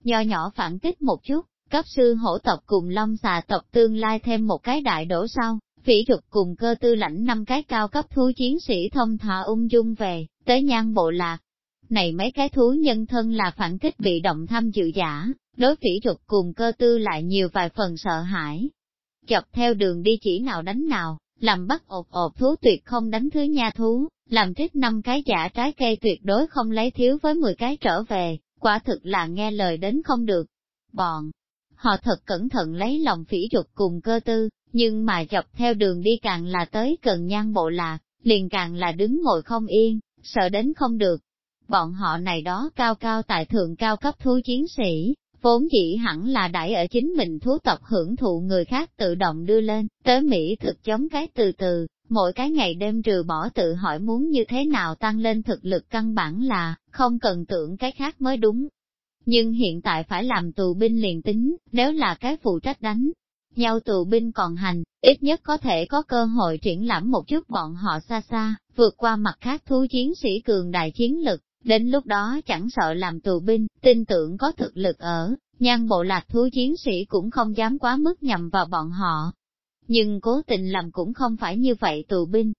nho nhỏ phản kích một chút, cấp sư hổ tộc cùng long xà tộc tương lai thêm một cái đại đổ sau, Phỉ Trục cùng Cơ Tư lãnh 5 cái cao cấp thú chiến sĩ thông thả ung dung về, tới Nhan bộ lạc. Này mấy cái thú nhân thân là phản kích bị động tham dự giả, đối Phỉ Trục cùng Cơ Tư lại nhiều vài phần sợ hãi. Dọc theo đường đi chỉ nào đánh nào, làm bắt ột thú tuyệt không đánh thứ nha thú, làm trích 5 cái giả trái cây tuyệt đối không lấy thiếu với 10 cái trở về, quả thực là nghe lời đến không được. Bọn họ thật cẩn thận lấy lòng Phỉ Trục cùng Cơ Tư, nhưng mà dọc theo đường đi càng là tới gần Nhan bộ lạc, liền càng là đứng ngồi không yên, sợ đến không được. Bọn họ này đó cao cao tại thượng cao cấp thú chiến sĩ, vốn dĩ hẳn là đãi ở chính mình thú tộc hưởng thụ người khác tự động đưa lên, tới Mỹ thực chống cái từ từ, mỗi cái ngày đêm trừ bỏ tự hỏi muốn như thế nào tăng lên thực lực căn bản là, không cần tưởng cái khác mới đúng. Nhưng hiện tại phải làm tù binh liền tính, nếu là cái phụ trách đánh nhau tù binh còn hành, ít nhất có thể có cơ hội triển lãm một chút bọn họ xa xa, vượt qua mặt khác thú chiến sĩ cường đại chiến lực, đến lúc đó chẳng sợ làm tù binh, tin tưởng có thực lực ở, Nhan bộ lạc thú chiến sĩ cũng không dám quá mức nhầm vào bọn họ. Nhưng cố tình làm cũng không phải như vậy tù binh.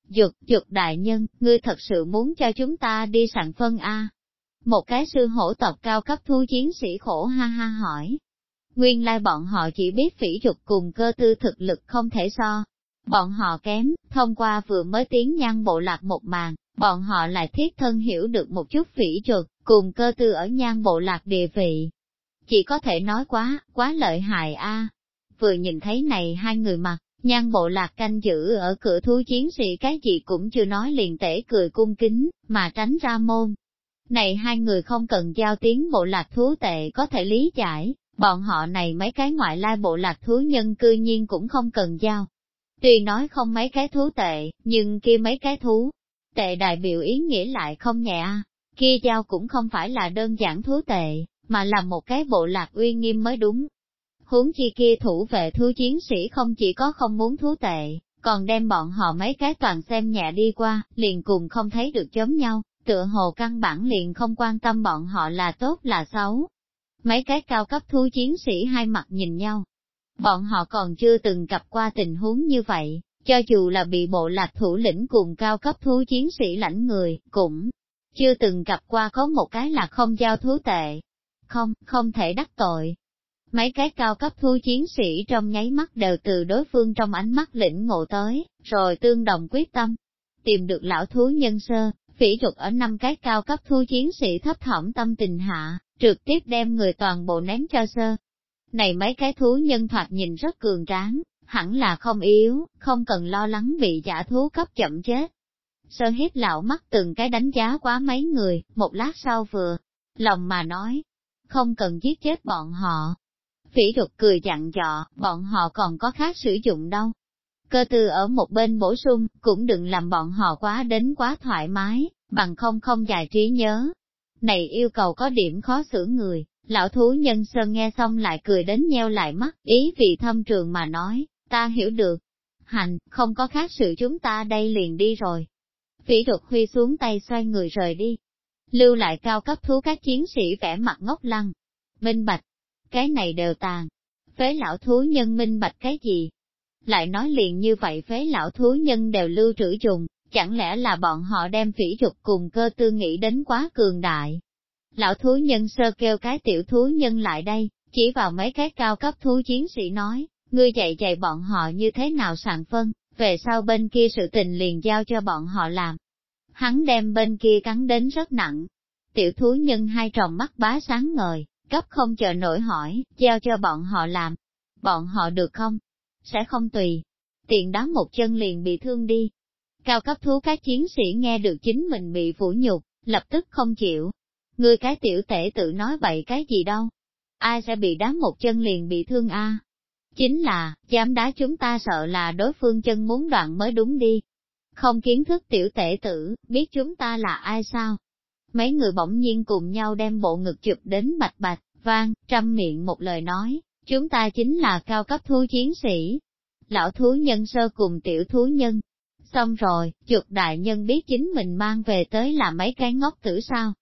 Dục đại nhân, ngươi thật sự muốn cho chúng ta đi sạn phân A. Một cái sư hổ tộc cao cấp thú chiến sĩ khổ ha ha hỏi. Nguyên lai bọn họ chỉ biết Phỉ Trục cùng Cơ Tư thực lực không thể so. Bọn họ kém, thông qua vừa mới tiến Nhan bộ lạc một màn, bọn họ lại thiết thân hiểu được một chút Phỉ Trục cùng Cơ Tư ở Nhan bộ lạc địa vị. Chỉ có thể nói quá lợi hại a. Vừa nhìn thấy này hai người mặt, Nhan bộ lạc canh giữ ở cửa thú chiến sĩ cái gì cũng chưa nói liền tể cười cung kính, mà tránh ra môn. Này hai người không cần giao tiếng bộ lạc thú tệ có thể lý giải, bọn họ này mấy cái ngoại lai bộ lạc thú nhân cư nhiên cũng không cần giao. Tuy nói không mấy cái thú tệ, nhưng kia mấy cái thú tệ đại biểu ý nghĩa lại không nhẹ. Kia giao cũng không phải là đơn giản thú tệ, mà là một cái bộ lạc uy nghiêm mới đúng. Huống chi kia thủ vệ thú chiến sĩ không chỉ có không muốn thú tệ, còn đem bọn họ mấy cái toàn xem nhẹ đi qua, liền cùng không thấy được giống nhau, tựa hồ căn bản liền không quan tâm bọn họ là tốt là xấu. Mấy cái cao cấp thú chiến sĩ hai mặt nhìn nhau. Bọn họ còn chưa từng gặp qua tình huống như vậy, cho dù là bị bộ lạc thủ lĩnh cùng cao cấp thú chiến sĩ lãnh người, cũng chưa từng gặp qua có một cái là không giao thú tệ. Không thể đắc tội. Mấy cái cao cấp thú chiến sĩ trong nháy mắt đều từ đối phương trong ánh mắt lĩnh ngộ tới, rồi tương đồng quyết tâm. Tìm được lão thú nhân sơ, Phỉ Trục ở 5 cái cao cấp thú chiến sĩ thấp thỏm tâm tình hạ, trực tiếp đem người toàn bộ ném cho sơ. Này mấy cái thú nhân thoạt nhìn rất cường tráng, hẳn là không yếu, không cần lo lắng bị giả thú cấp chậm chết. Sơ hiếp lão mắt từng cái đánh giá quá mấy người, một lát sau vừa, lòng mà nói, không cần giết chết bọn họ. Phỉ Trục cười dặn dò, bọn họ còn có khác sử dụng đâu. Cơ Tư ở một bên bổ sung, cũng đừng làm bọn họ quá thoải mái, bằng không dài trí nhớ. Này yêu cầu có điểm khó xử người, lão thú nhân sơn nghe xong lại cười đến nheo lại mắt, ý vị thâm trường mà nói, ta hiểu được. Hành, không có khác sự chúng ta đây liền đi rồi. Phỉ Trục huy xuống tay xoay người rời đi. Lưu lại cao cấp thú các chiến sĩ vẻ mặt ngốc lăng. Minh bạch, cái này đều tàn. Phế lão thú nhân minh bạch cái gì? Lại nói liền như vậy phế lão thú nhân đều lưu trữ dùng, chẳng lẽ là bọn họ đem Phỉ Trục cùng Cơ Tư nghĩ đến quá cường đại. Lão thú nhân sơ kêu cái tiểu thú nhân lại đây, chỉ vào mấy cái cao cấp thú chiến sĩ nói, ngươi dạy bọn họ như thế nào sàng phân, về sau bên kia sự tình liền giao cho bọn họ làm. Hắn đem bên kia cắn đến rất nặng. Tiểu thú nhân hai tròng mắt bá sáng ngời, cấp không chờ nổi hỏi, giao cho bọn họ làm. Bọn họ được không? Sẽ không tùy. Tiện đá một chân liền bị thương đi. Cao cấp thú các chiến sĩ nghe được chính mình bị phủ nhục, lập tức không chịu. Ngươi cái tiểu tể tự nói bậy cái gì đâu? Ai sẽ bị đá một chân liền bị thương a? Chính là, dám đá chúng ta sợ là đối phương chân muốn đoạn mới đúng đi. Không kiến thức tiểu tể tử, biết chúng ta là ai sao? Mấy người bỗng nhiên cùng nhau đem bộ ngực chụp đến bạch bạch, vang, trăm miệng một lời nói, chúng ta chính là cao cấp thú chiến sĩ. Lão thú nhân sơ cùng tiểu thú nhân. Xong rồi, chuột đại nhân biết chính mình mang về tới là mấy cái ngốc tử sao?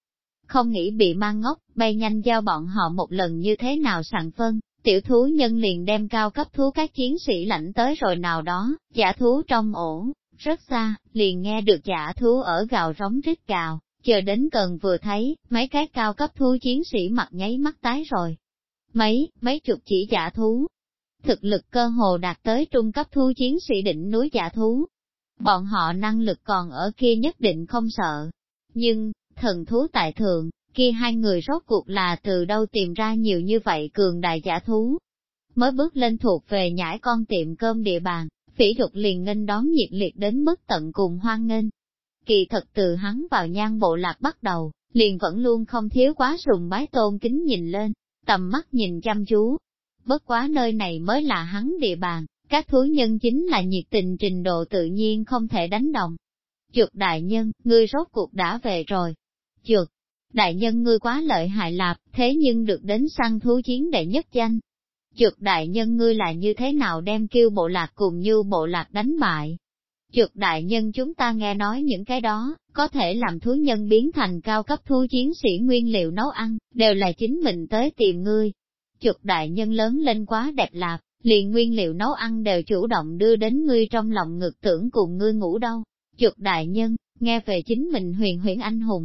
không nghĩ bị mang ngốc, bay nhanh giao bọn họ một lần như thế nào sàng phân. Tiểu thú nhân liền đem cao cấp thú các chiến sĩ lãnh tới rồi nào đó, giả thú trong ổ, rất xa, liền nghe được giả thú ở gào rống rít gào, chờ đến gần vừa thấy, mấy cái cao cấp thú chiến sĩ mặt nháy mắt tái rồi. Mấy chục chỉ giả thú, thực lực cơ hồ đạt tới trung cấp thú chiến sĩ đỉnh núi giả thú. Bọn họ năng lực còn ở kia nhất định không sợ. Nhưng, thần thú tại thượng, kia hai người rốt cuộc là từ đâu tìm ra nhiều như vậy cường đại giả thú. Mới bước lên thuộc về nhãi con tiệm cơm địa bàn, Phỉ Dục liền nghênh đón nhiệt liệt đến mức tận cùng hoan nghênh. Kỳ thật từ hắn vào Nhan bộ lạc bắt đầu, liền vẫn luôn không thiếu quá sùng bái tôn kính nhìn lên, tầm mắt nhìn chăm chú. Bất quá nơi này mới là hắn địa bàn, các thú nhân chính là nhiệt tình trình độ tự nhiên không thể đánh đồng. Chuột đại nhân, ngươi rốt cuộc đã về rồi. Chuột, đại nhân ngươi quá lợi hại lạp, thế nhưng được đến săn thú chiến đệ nhất danh. Chuột đại nhân ngươi là như thế nào đem kêu bộ lạc cùng như bộ lạc đánh bại. Chuột đại nhân chúng ta nghe nói những cái đó, có thể làm thú nhân biến thành cao cấp thú chiến sĩ nguyên liệu nấu ăn, đều là chính mình tới tìm ngươi. Chuột đại nhân lớn lên quá đẹp lạp, liền nguyên liệu nấu ăn đều chủ động đưa đến ngươi trong lòng ngực tưởng cùng ngươi ngủ đâu. Chuột đại nhân, nghe về chính mình huyền huyễn anh hùng.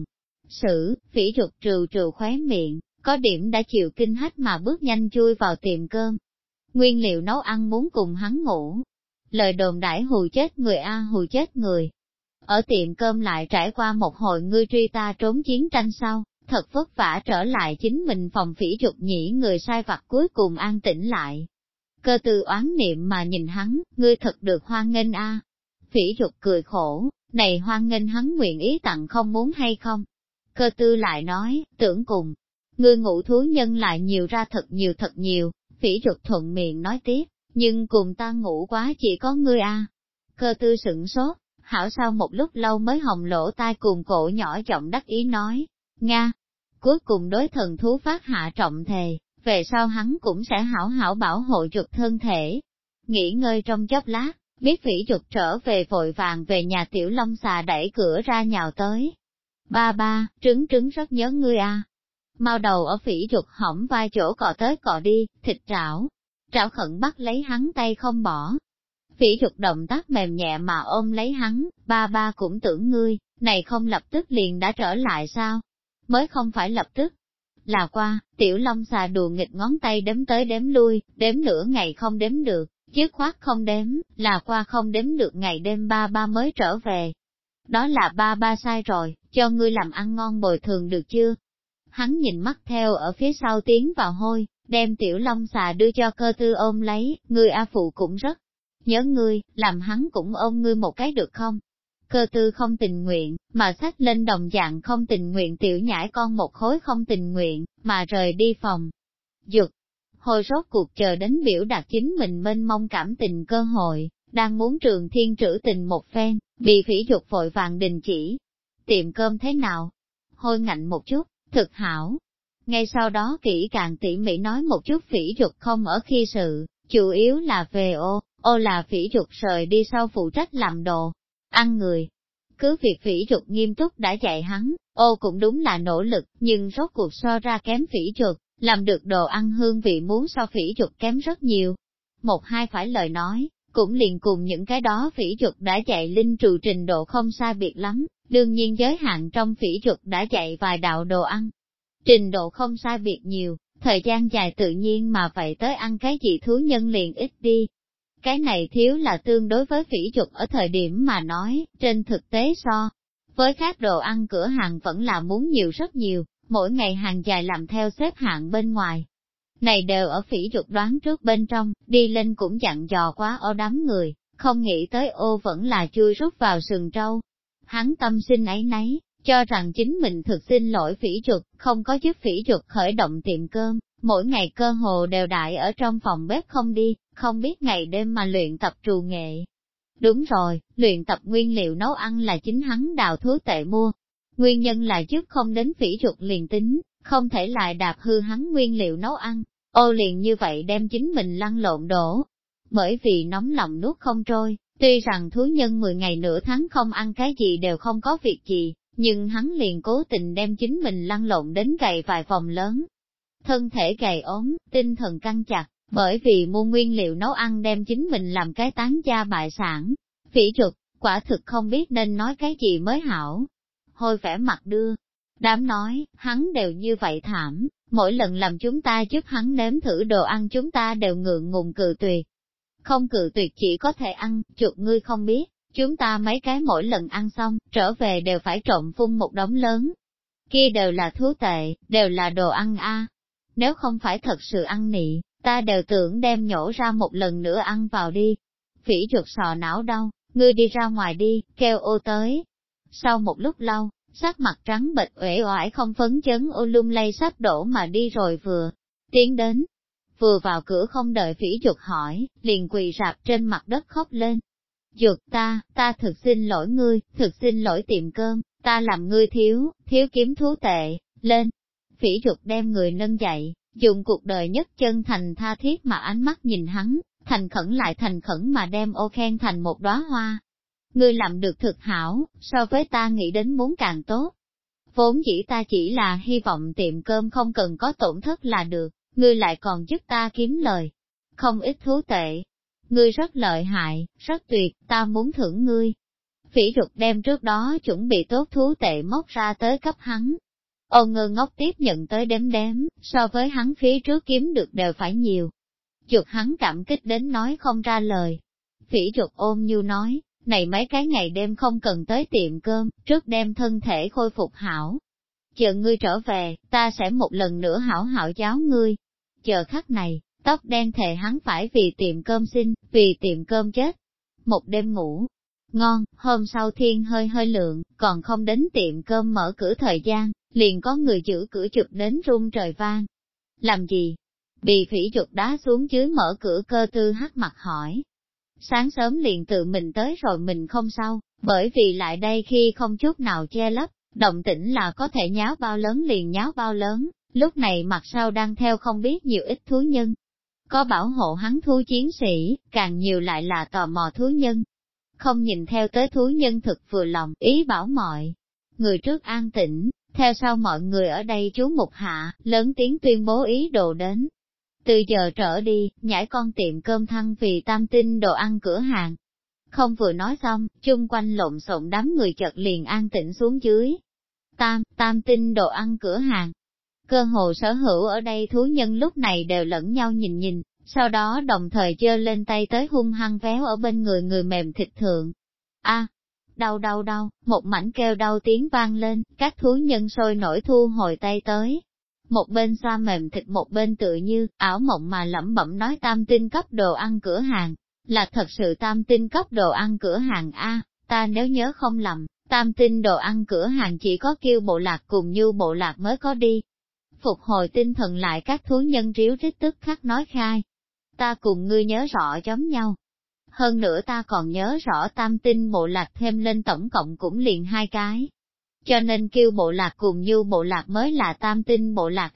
Phỉ Dục trừ trừ khóe miệng, có điểm đã chịu kinh hách mà bước nhanh chui vào tiệm cơm. Nguyên liệu nấu ăn muốn cùng hắn ngủ. Lời đồn đãi hù chết người hù chết người. Ở tiệm cơm lại trải qua một hồi ngươi truy ta trốn chiến tranh sau, thật vất vả trở lại chính mình phòng. Phỉ Dục nhĩ người sai vặt cuối cùng an tĩnh lại. Cơ Tư oán niệm mà nhìn hắn, ngươi thật được hoan nghênh Phỉ Dục cười khổ, này hoan nghênh hắn nguyện ý tặng không muốn hay không? Cơ Tư lại nói, tưởng cùng, ngươi ngũ thú nhân lại nhiều ra thật nhiều, Phỉ Dục thuận miệng nói tiếp, nhưng cùng ta ngủ quá chỉ có ngươi Cơ Tư sửng sốt, hảo sau một lúc lâu mới hồng lỗ tai cùng cổ nhỏ giọng đắc ý nói, Nga, cuối cùng đối thần thú phát hạ trọng thề, về sau hắn cũng sẽ hảo hảo bảo hộ Dục thân thể. Nghỉ ngơi trong chốc lát, biết Phỉ Dục trở về vội vàng về nhà Tiểu Long xà đẩy cửa ra nhào tới. Ba, trứng rất nhớ ngươi Mau đầu ở Phỉ Dục hõm vai chỗ cọ tới cọ đi, thịt trảo khẩn bắt lấy hắn tay không bỏ. Phỉ Dục động tác mềm nhẹ mà ôm lấy hắn, ba cũng tưởng ngươi, này không lập tức liền đã trở lại sao? Mới không phải lập tức. Là qua, Tiểu Long xà đùa nghịch ngón tay đếm tới đếm lui, đếm nửa ngày không đếm được, dứt khoát không đếm, là qua không đếm được ngày đêm ba mới trở về. Đó là ba sai rồi, cho ngươi làm ăn ngon bồi thường được chưa? Hắn nhìn mắt theo ở phía sau tiến vào hôi, đem Tiểu Long xà đưa cho Cơ Tư ôm lấy, ngươi phụ cũng rất nhớ ngươi, làm hắn cũng ôm ngươi một cái được không? Cơ Tư không tình nguyện, mà xách lên đồng dạng không tình nguyện tiểu nhãi con một khối không tình nguyện, mà rời đi phòng. Dục, hồi rốt cuộc chờ đến biểu đạt chính mình mênh mông cảm tình cơ hội, đang muốn Trường Thiên trữ tình một phen, bị Phỉ Dục vội vàng đình chỉ. Tiệm cơm thế nào? Hôi ngạnh một chút, thực hảo. Ngay sau đó kỹ càng tỉ mỉ nói một chút Phỉ Dục không ở khi sự, chủ yếu là về ô là Phỉ Dục rời đi sau phụ trách làm đồ, ăn người. Cứ việc Phỉ Dục nghiêm túc đã dạy hắn, ô cũng đúng là nỗ lực, nhưng rốt cuộc so ra kém Phỉ Dục, làm được đồ ăn hương vị muốn so Phỉ Dục kém rất nhiều. Một hai phải lời nói, cũng liền cùng những cái đó Phỉ Dục đã dạy linh trù trình độ không sai biệt lắm, đương nhiên giới hạn trong Phỉ Dục đã dạy vài đạo đồ ăn. Trình độ không sai biệt nhiều, thời gian dài tự nhiên mà vậy tới ăn cái gì thú nhân liền ít đi. Cái này thiếu là tương đối với Phỉ Dục ở thời điểm mà nói, trên thực tế so với các đồ ăn cửa hàng vẫn là muốn nhiều rất nhiều, mỗi ngày hàng dài làm theo xếp hạng bên ngoài. Này đều ở Phỉ Dục đoán trước bên trong, đi lên cũng dặn dò quá ở đám người, không nghĩ tới ô vẫn là chui rút vào sừng trâu. Hắn tâm sinh ấy nấy, cho rằng chính mình thực xin lỗi Phỉ Dục, không có giúp Phỉ Dục khởi động tiệm cơm, mỗi ngày cơ hồ đều đại ở trong phòng bếp không đi, không biết ngày đêm mà luyện tập trù nghệ. Đúng rồi, luyện tập nguyên liệu nấu ăn là chính hắn đào thú tệ mua. Nguyên nhân là giúp không đến Phỉ Dục liền tính, không thể lại đạp hư hắn nguyên liệu nấu ăn, ô liền như vậy đem chính mình lăn lộn đổ. Bởi vì nóng lòng nuốt không trôi, tuy rằng thú nhân 10 ngày nửa tháng không ăn cái gì đều không có việc gì, nhưng hắn liền cố tình đem chính mình lăn lộn đến gầy vài vòng lớn. Thân thể gầy ốm, tinh thần căng chặt, bởi vì mua nguyên liệu nấu ăn đem chính mình làm cái tán gia bại sản. Phỉ Trục, quả thực không biết nên nói cái gì mới hảo. Hôi vẻ mặt đưa. Đám nói, hắn đều như vậy thảm, mỗi lần làm chúng ta giúp hắn nếm thử đồ ăn chúng ta đều ngượng ngùng cự tuyệt. Không cự tuyệt chỉ có thể ăn, Chuột ngươi không biết, chúng ta mấy cái mỗi lần ăn xong, trở về đều phải trộn phun một đống lớn. Kia đều là thú tệ, đều là đồ ăn a. Nếu không phải thật sự ăn nị, ta đều tưởng đem nhổ ra một lần nữa ăn vào đi. Phỉ Chuột sọ não đau, ngươi đi ra ngoài đi, kêu ô tới. Sau một lúc lâu, sắc mặt trắng bệch uể oải không phấn chấn ô lung lay sắp đổ mà đi rồi vừa tiến đến. Vừa vào cửa không đợi Phỉ Chuột hỏi, liền quỳ rạp trên mặt đất khóc lên. Chuột ta thực xin lỗi ngươi, thực xin lỗi tiệm cơm, ta làm ngươi thiếu kiếm thú tệ, lên. Phỉ Chuột đem người nâng dậy, dùng cuộc đời nhất chân thành tha thiết mà ánh mắt nhìn hắn, thành khẩn lại thành khẩn mà đem ô khen thành một đóa hoa. Ngươi làm được thực hảo, so với ta nghĩ đến muốn càng tốt. Vốn dĩ ta chỉ là hy vọng tiệm cơm không cần có tổn thất là được, ngươi lại còn giúp ta kiếm lời. Không ít thú tệ. Ngươi rất lợi hại, rất tuyệt, ta muốn thưởng ngươi. Phỉ Trục đem trước đó chuẩn bị tốt thú tệ móc ra tới cấp hắn. Ô ngơ ngốc tiếp nhận tới đếm, so với hắn phía trước kiếm được đều phải nhiều. Chuột hắn cảm kích đến nói không ra lời. Phỉ Trục ôm nhu nói, này mấy cái ngày đêm không cần tới tiệm cơm, trước đem thân thể khôi phục hảo. Chờ ngươi trở về, ta sẽ một lần nữa hảo hảo giáo ngươi. Chờ khắc này, tóc đen thề hắn phải vì tiệm cơm sinh, vì tiệm cơm chết. Một đêm ngủ ngon, hôm sau thiên hơi lượng, còn không đến tiệm cơm mở cửa thời gian, liền có người giữ cửa chụp đến rung trời vang. Làm gì? Bị Phỉ Trục đá xuống dưới mở cửa Cơ Tư hắc mặt hỏi. Sáng sớm liền tự mình tới rồi mình không sao, bởi vì lại đây khi không chút nào che lấp, động tĩnh là có thể nháo bao lớn liền nháo bao lớn, lúc này mặt sau đang theo không biết nhiều ít thú nhân. Có bảo hộ hắn thú chiến sĩ, càng nhiều lại là tò mò thú nhân. Không nhìn theo tới thú nhân thực vừa lòng, ý bảo mọi người trước an tĩnh, theo sau mọi người ở đây chú mục hạ, lớn tiếng tuyên bố ý đồ đến. Từ giờ trở đi, nhảy con tiệm cơm thăng vì tam tinh đồ ăn cửa hàng. Không vừa nói xong, chung quanh lộn xộn đám người chợt liền an tĩnh xuống dưới. Tam tinh đồ ăn cửa hàng. Cơ hồ sở hữu ở đây thú nhân lúc này đều lẫn nhau nhìn, sau đó đồng thời giơ lên tay tới hung hăng véo ở bên người mềm thịt thượng. Đau, một mảnh kêu đau tiếng vang lên, các thú nhân sôi nổi thu hồi tay tới. Một bên xoa mềm thịt một bên tự như, ảo mộng mà lẩm bẩm nói tam tinh cấp đồ ăn cửa hàng, là thật sự tam tinh cấp đồ ăn cửa hàng ta nếu nhớ không lầm, tam tinh đồ ăn cửa hàng chỉ có Kiêu bộ lạc cùng Như bộ lạc mới có đi. Phục hồi tinh thần lại các thú nhân ríu rít tức khắc nói khai. Ta cùng ngươi nhớ rõ giống nhau. Hơn nữa ta còn nhớ rõ tam tinh bộ lạc thêm lên tổng cộng cũng liền 2 cái. Cho nên Kiêu bộ lạc cùng Như bộ lạc mới là tam tinh bộ lạc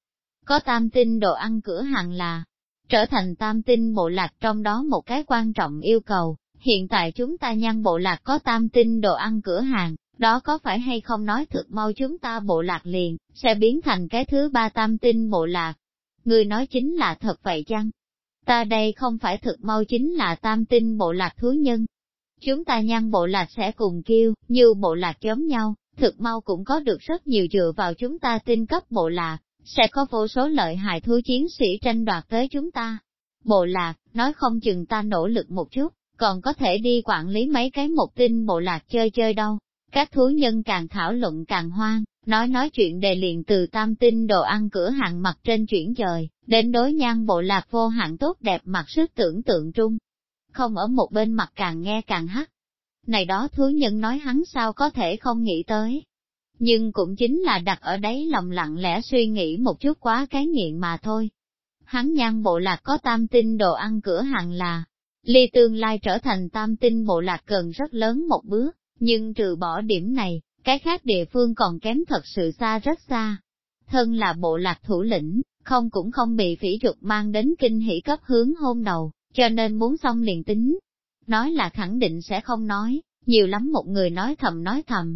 Có tam tinh đồ ăn cửa hàng là trở thành tam tinh bộ lạc trong đó một cái quan trọng yêu cầu. Hiện tại chúng ta Nhân bộ lạc có tam tinh đồ ăn cửa hàng, đó có phải hay không nói thực mau chúng ta bộ lạc liền, sẽ biến thành cái thứ 3 tam tinh bộ lạc. Người nói chính là thật vậy chăng? Ta đây không phải thực mau chính là tam tinh bộ lạc thú nhân. Chúng ta Nhân bộ lạc sẽ cùng Kiêu, Như bộ lạc giống nhau, thực mau cũng có được rất nhiều dựa vào chúng ta tinh cấp bộ lạc, sẽ có vô số lợi hại thú chiến sĩ tranh đoạt tới chúng ta. Bộ lạc, nói không chừng ta nỗ lực một chút, còn có thể đi quản lý mấy cái một tinh bộ lạc chơi đâu. Các thú nhân càng thảo luận càng hoang, nói chuyện đề liền từ tam tinh đồ ăn cửa hàng mặt trên chuyển dời, đến đối Nhan bộ lạc vô hạn tốt đẹp mặt sức tưởng tượng trung. Không ở một bên mặt càng nghe càng hắc. Này đó thú nhân nói hắn sao có thể không nghĩ tới. Nhưng cũng chính là đặt ở đấy lòng lặng lẽ suy nghĩ một chút quá cái nghiện mà thôi. Hắn Nhan bộ lạc có tam tinh đồ ăn cửa hàng là, ly tương lai trở thành tam tinh bộ lạc cần rất lớn một bước, nhưng trừ bỏ điểm này, cái khác địa phương còn kém thật sự xa rất xa. Thân là bộ lạc thủ lĩnh, không cũng không bị Phỉ Trục mang đến kinh hỉ cấp hướng hôn đầu, cho nên muốn xong liền tính. Nói là khẳng định sẽ không nói, nhiều lắm một người nói thầm.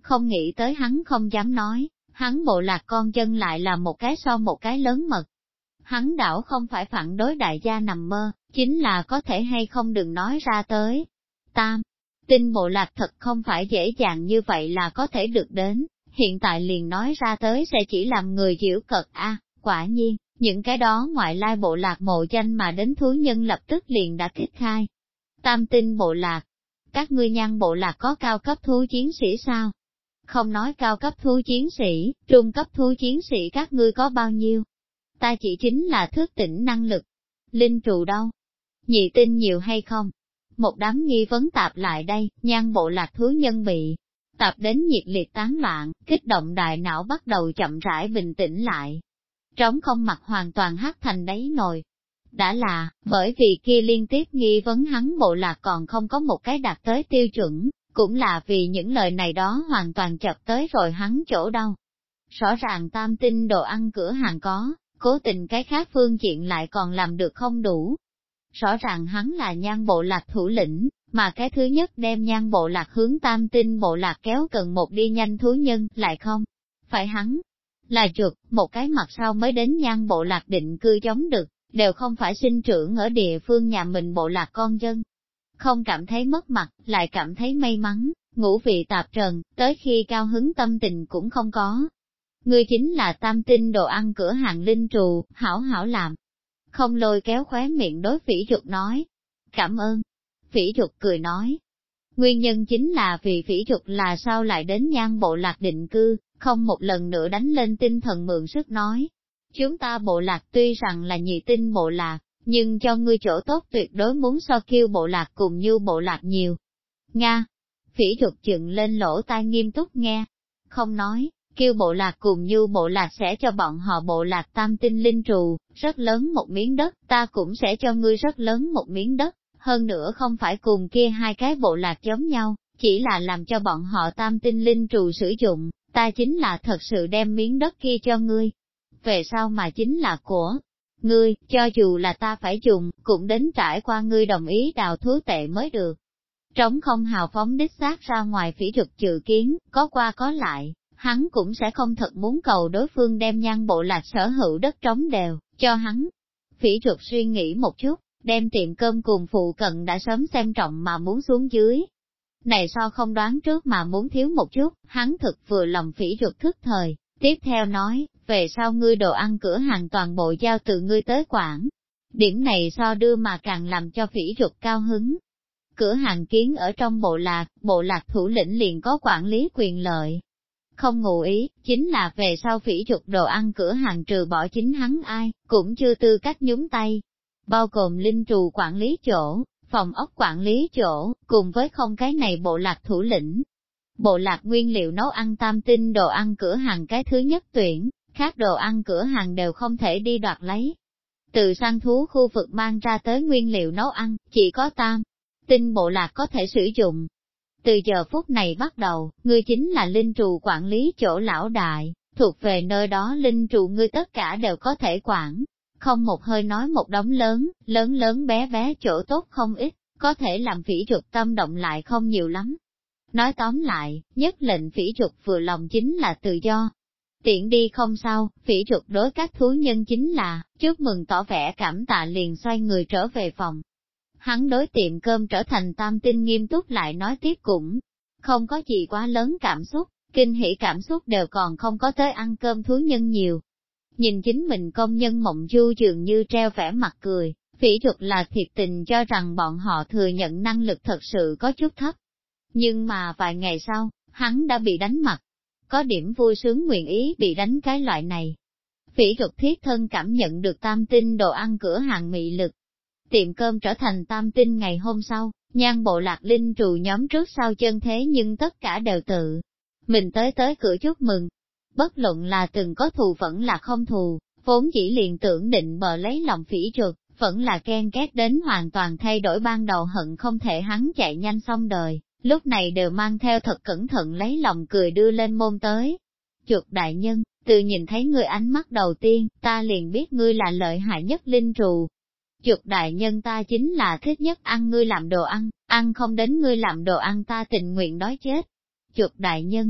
không nghĩ tới hắn không dám nói, hắn bộ lạc con chân lại là một cái so một cái lớn mật. Hắn đảo không phải phản đối đại gia nằm mơ, chính là có thể hay không đừng nói ra tới. Tam, tinh bộ lạc thật không phải dễ dàng như vậy là có thể được đến, hiện tại liền nói ra tới sẽ chỉ làm người giễu cợt a. Quả nhiên, những cái đó ngoại lai bộ lạc mộ danh mà đến thú nhân lập tức liền đã kích khai. Tam tinh bộ lạc, các ngươi Nhan bộ lạc có cao cấp thú chiến sĩ sao? Không nói cao cấp thú chiến sĩ, trung cấp thú chiến sĩ các ngươi có bao nhiêu? Ta chỉ chính là thức tỉnh năng lực. Linh trù đâu? Nhị tinh nhiều hay không? Một đám nghi vấn tạp lại đây, Nhan bộ lạc thú nhân bị tạp đến nhiệt liệt tán loạn, kích động đại não bắt đầu chậm rãi bình tĩnh lại. Trống không mặt hoàn toàn hắt thành đáy nồi. Đã là, bởi vì kia liên tiếp nghi vấn hắn bộ lạc còn không có một cái đạt tới tiêu chuẩn, cũng là vì những lời này đó hoàn toàn chập tới rồi hắn chỗ đâu. Rõ ràng tam tinh đồ ăn cửa hàng có, cố tình cái khác phương diện lại còn làm được không đủ. Rõ ràng hắn là Nhan bộ lạc thủ lĩnh, mà cái thứ nhất đem Nhan bộ lạc hướng tam tinh bộ lạc kéo cần một đi nhanh thú nhân lại không. Phải hắn là chuột, một cái mặt sau mới đến Nhan bộ lạc định cư giống được, đều không phải sinh trưởng ở địa phương nhà mình bộ lạc con dân. Không cảm thấy mất mặt, lại cảm thấy may mắn, ngũ vị tạp trần, tới khi cao hứng tâm tình cũng không có. Ngươi chính là tam tinh đồ ăn cửa hàng linh trù, hảo hảo làm. Không lôi kéo khóe miệng đối Phỉ Dục nói. Cảm ơn. Phỉ Dục cười nói. Nguyên nhân chính là vì Phỉ Dục là sao lại đến Nhan bộ lạc định cư, không một lần nữa đánh lên tinh thần mượn sức nói. Chúng ta bộ lạc tuy rằng là nhị tinh bộ lạc, nhưng cho ngươi chỗ tốt tuyệt đối muốn so Kiêu bộ lạc cùng Như bộ lạc nhiều. Nga. Phỉ Dục chừng lên lỗ tai nghiêm túc nghe. Không nói, Kiêu bộ lạc cùng Như bộ lạc sẽ cho bọn họ bộ lạc tam tinh linh trù, rất lớn một miếng đất, ta cũng sẽ cho ngươi rất lớn một miếng đất, hơn nữa không phải cùng kia hai cái bộ lạc giống nhau, chỉ là làm cho bọn họ tam tinh linh trù sử dụng, ta chính là thật sự đem miếng đất kia cho ngươi. Về sau mà chính là của ngươi, cho dù là ta phải dùng, cũng đến trải qua ngươi đồng ý đào thú tệ mới được. Trống không hào phóng đích xác ra ngoài Phỉ Dục dự kiến, có qua có lại, hắn cũng sẽ không thật muốn cầu đối phương đem Nhan bộ lạc sở hữu đất trống đều, cho hắn. Phỉ Dục suy nghĩ một chút, đem tiệm cơm cùng phụ cận đã sớm xem trọng mà muốn xuống dưới. Này so không đoán trước mà muốn thiếu một chút, hắn thực vừa lòng Phỉ Dục thức thời. Tiếp theo nói, về sau ngươi đồ ăn cửa hàng toàn bộ giao từ ngươi tới quản. Điểm này so đưa mà càng làm cho Phỉ Dục cao hứng. Cửa hàng kiến ở trong bộ lạc thủ lĩnh liền có quản lý quyền lợi. Không ngụ ý, chính là về sau Phỉ Dục đồ ăn cửa hàng trừ bỏ chính hắn ai, cũng chưa tư cách nhúng tay. Bao gồm linh trù quản lý chỗ, phòng ốc quản lý chỗ, cùng với không cái này bộ lạc thủ lĩnh. Bộ lạc nguyên liệu nấu ăn tam tinh đồ ăn cửa hàng cái thứ nhất tuyển, khác đồ ăn cửa hàng đều không thể đi đoạt lấy. Từ săn thú khu vực mang ra tới nguyên liệu nấu ăn, chỉ có tam tinh bộ lạc có thể sử dụng. Từ giờ phút này bắt đầu, ngươi chính là linh trù quản lý chỗ lão đại, thuộc về nơi đó linh trù ngươi tất cả đều có thể quản. Không một hơi nói một đống lớn, lớn bé bé chỗ tốt không ít, có thể làm Phỉ Dục tâm động lại không nhiều lắm. Nói tóm lại, nhất lệnh Phỉ Dục vừa lòng chính là tự do. Tiện đi không sao, Phỉ Dục đối các thú nhân chính là, chúc mừng tỏ vẻ cảm tạ liền xoay người trở về phòng. Hắn đối tiệm cơm trở thành tam tinh nghiêm túc lại nói tiếp cũng không có gì quá lớn cảm xúc, kinh hỉ cảm xúc đều còn không có tới ăn cơm thú nhân nhiều. Nhìn chính mình công nhân Mộng Du dường như treo vẻ mặt cười, Phỉ Dục là thiệt tình cho rằng bọn họ thừa nhận năng lực thật sự có chút thấp. Nhưng mà vài ngày sau, hắn đã bị đánh mặt. Có điểm vui sướng nguyện ý bị đánh cái loại này. Phỉ Dục thiết thân cảm nhận được tam tinh đồ ăn cửa hàng mị lực. Tiệm cơm trở thành tam tinh ngày hôm sau, Nhan bộ lạc linh trù nhóm trước sau chân thế nhưng tất cả đều tự mình tới cửa chúc mừng. Bất luận là từng có thù vẫn là không thù, vốn chỉ liền tưởng định bờ lấy lòng Phỉ Dục, vẫn là ghen ghét đến hoàn toàn thay đổi ban đầu hận không thể hắn chạy nhanh xong đời, lúc này đều mang theo thật cẩn thận lấy lòng cười đưa lên môn tới. Chuột đại nhân, từ nhìn thấy ngươi ánh mắt đầu tiên, ta liền biết ngươi là lợi hại nhất linh trù. Chuột đại nhân ta chính là thích nhất ăn ngươi làm đồ ăn không đến ngươi làm đồ ăn ta tình nguyện đói chết. Chuột đại nhân,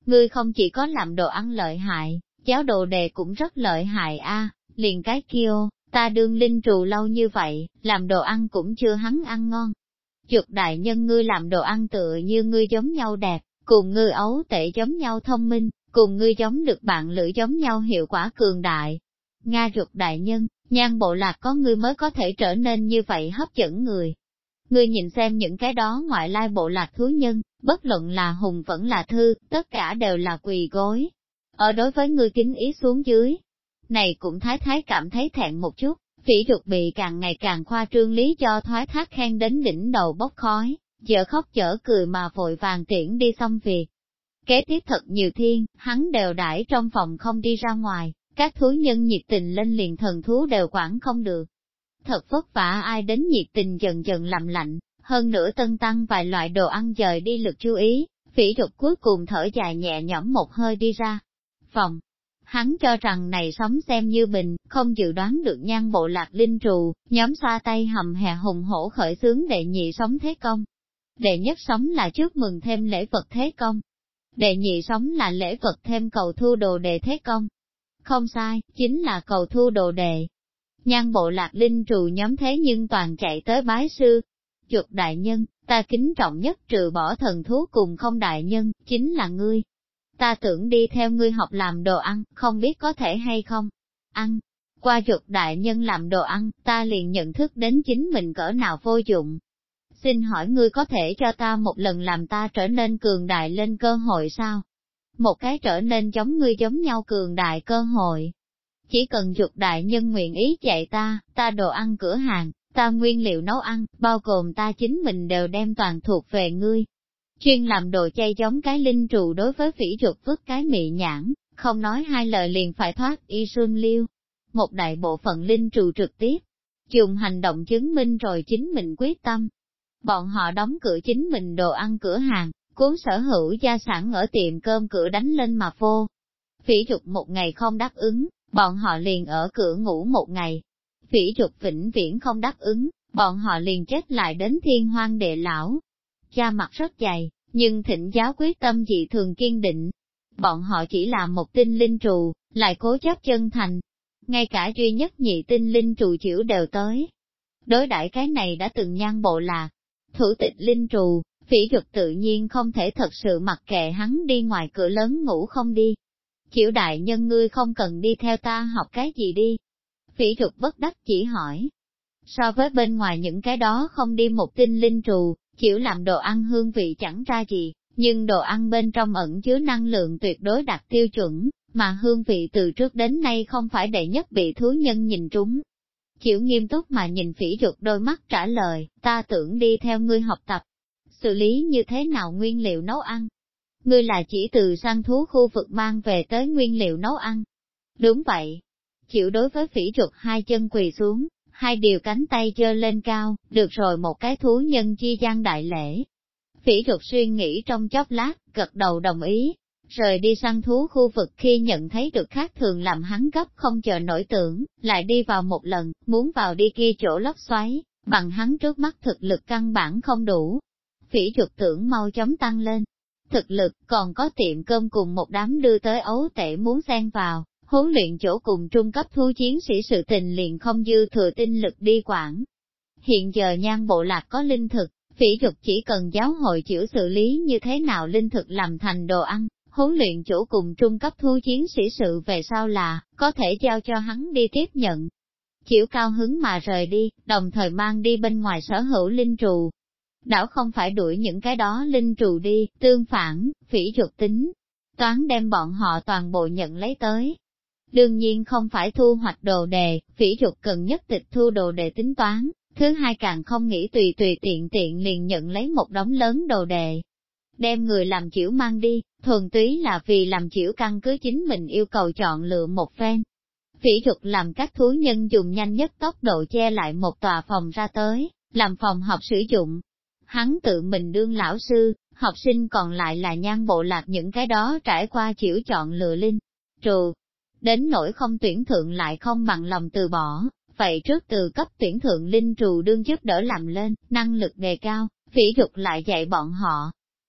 Ngươi không chỉ có làm đồ ăn lợi hại, giáo đồ đề cũng rất lợi hại a. Liền cái kiêu, ta đương linh trù lâu như vậy, làm đồ ăn cũng chưa hắn ăn ngon. Chuột đại nhân ngươi làm đồ ăn tựa như ngươi giống nhau đẹp, cùng ngươi ấu tể giống nhau thông minh, cùng ngươi giống được bạn lữ giống nhau hiệu quả cường đại. Nga ruột đại nhân, Nhan bộ lạc có ngươi mới có thể trở nên như vậy hấp dẫn người. Ngươi nhìn xem những cái đó ngoại lai bộ lạc thú nhân, bất luận là hùng vẫn là thư, tất cả đều là quỳ gối. Ở đối với ngươi kính ý xuống dưới. Này cũng thái thái cảm thấy thẹn một chút, phỉ ruột bị càng ngày càng khoa trương lý do thoái thác khen đến đỉnh đầu bốc khói, dở khóc dở cười mà vội vàng tiễn đi xong việc. Kế tiếp thật nhiều thiên, hắn đều đãi trong phòng không đi ra ngoài, các thú nhân nhiệt tình lên liền thần thú đều quản không được. Thật vất vả ai đến nhiệt tình dần dần làm lạnh, hơn nữa tân tăng vài loại đồ ăn dời đi lực chú ý, phỉ ruột cuối cùng thở dài nhẹ nhõm một hơi đi ra phòng. Hắn cho rằng này sống xem như bình, không dự đoán được Nhan bộ lạc linh trù, nhóm xoa tay hầm hè hùng hổ khởi xướng đệ nhị sống thế công. Đệ nhất sống là chúc mừng thêm lễ vật thế công. Đệ nhị sống là lễ vật thêm cầu thu đồ đề thế công. Không sai, chính là cầu thu đồ đề. Nhan bộ lạc linh trù nhóm thế nhưng toàn chạy tới bái sư. Chuột đại nhân, ta kính trọng nhất trừ bỏ thần thú cùng không đại nhân, chính là ngươi. Ta tưởng đi theo ngươi học làm đồ ăn, không biết có thể hay không? Ăn. Qua chuột đại nhân làm đồ ăn, ta liền nhận thức đến chính mình cỡ nào vô dụng. Xin hỏi ngươi có thể cho ta một lần làm ta trở nên cường đại lên cơ hội sao? Một cái trở nên giống ngươi giống nhau cường đại cơ hội. Chỉ cần chuột đại nhân nguyện ý dạy ta đồ ăn cửa hàng, ta nguyên liệu nấu ăn, bao gồm ta chính mình đều đem toàn thuộc về ngươi. Chuyên làm đồ chay giống cái linh trù đối với phỉ ruột vứt cái mị nhãn, không nói hai lời liền phải thoát y xuân liêu. Một đại bộ phận linh trù trực tiếp, dùng hành động chứng minh rồi chính mình quyết tâm. Bọn họ đóng cửa chính mình đồ ăn cửa hàng, cuốn sở hữu gia sản ở tiệm cơm cửa đánh lên mà vô. Phỉ ruột một ngày không đáp ứng, bọn họ liền ở cửa ngủ một ngày. Phỉ ruột vĩnh viễn không đáp ứng, bọn họ liền chết lại đến thiên hoang địa lão. Da mặt rất dày, nhưng thịnh giáo quyết tâm dị thường kiên định. Bọn họ chỉ là một tinh linh trù, lại cố chấp chân thành. Ngay cả duy nhất nhị tinh linh trù chịu đều tới. Đối đãi cái này đã từng Nhan bộ lạc thủ tịch linh trù, phỉ ruột tự nhiên không thể thật sự mặc kệ hắn đi ngoài cửa lớn ngủ không đi. Chịu đại nhân ngươi không cần đi theo ta học cái gì đi. Phỉ ruột bất đắc chỉ hỏi. So với bên ngoài những cái đó không đi một tinh linh trù, chịu làm đồ ăn hương vị chẳng ra gì, nhưng đồ ăn bên trong ẩn chứa năng lượng tuyệt đối đạt tiêu chuẩn, mà hương vị từ trước đến nay không phải đệ nhất bị thú nhân nhìn trúng. Chịu nghiêm túc mà nhìn phỉ ruột đôi mắt trả lời, ta tưởng đi theo ngươi học tập. Xử lý như thế nào nguyên liệu nấu ăn? Ngươi là chỉ từ săn thú khu vực mang về tới nguyên liệu nấu ăn. Đúng vậy. Chịu đối với phỉ ruột hai chân quỳ xuống, hai điều cánh tay giơ lên cao, được rồi một cái thú nhân chi gian đại lễ. Phỉ ruột suy nghĩ trong chốc lát, gật đầu đồng ý. Rời đi săn thú khu vực khi nhận thấy được khác thường làm hắn gấp không chờ nổi tưởng, lại đi vào một lần, muốn vào đi kia chỗ lốc xoáy, bằng hắn trước mắt thực lực căn bản không đủ. Phỉ ruột tưởng mau chóng tăng lên. Thực lực còn có tiệm cơm cùng một đám đưa tới ấu tể muốn xen vào, huấn luyện chỗ cùng trung cấp thú chiến sĩ sự tình liền không dư thừa tinh lực đi quản. Hiện giờ Nhan bộ lạc có linh thực, phỉ ruột chỉ cần giáo hội chịu xử lý như thế nào linh thực làm thành đồ ăn, huấn luyện chỗ cùng trung cấp thú chiến sĩ sự về sau là, có thể giao cho hắn đi tiếp nhận. Chịu cao hứng mà rời đi, đồng thời mang đi bên ngoài sở hữu linh trù. Đảo không phải đuổi những cái đó linh trù đi, tương phản, phỉ ruột tính, toán đem bọn họ toàn bộ nhận lấy tới. Đương nhiên không phải thu hoạch đồ đề, phỉ ruột cần nhất tịch thu đồ đề tính toán, thứ hai càng không nghĩ tùy tùy tiện tiện liền nhận lấy một đống lớn đồ đề. Đem người làm chiểu mang đi, thuần túy là vì làm chiểu căn cứ chính mình yêu cầu chọn lựa một phen. Phỉ ruột làm các thú nhân dùng nhanh nhất tốc độ che lại một tòa phòng ra tới, làm phòng học sử dụng. Hắn tự mình đương lão sư, học sinh còn lại là Nhan bộ lạc những cái đó trải qua chiểu chọn lựa linh trù. Đến nỗi không tuyển thượng lại không bằng lòng từ bỏ, vậy trước từ cấp tuyển thượng linh trù đương giúp đỡ làm lên, năng lực đề cao, phỉ ruột lại dạy bọn họ.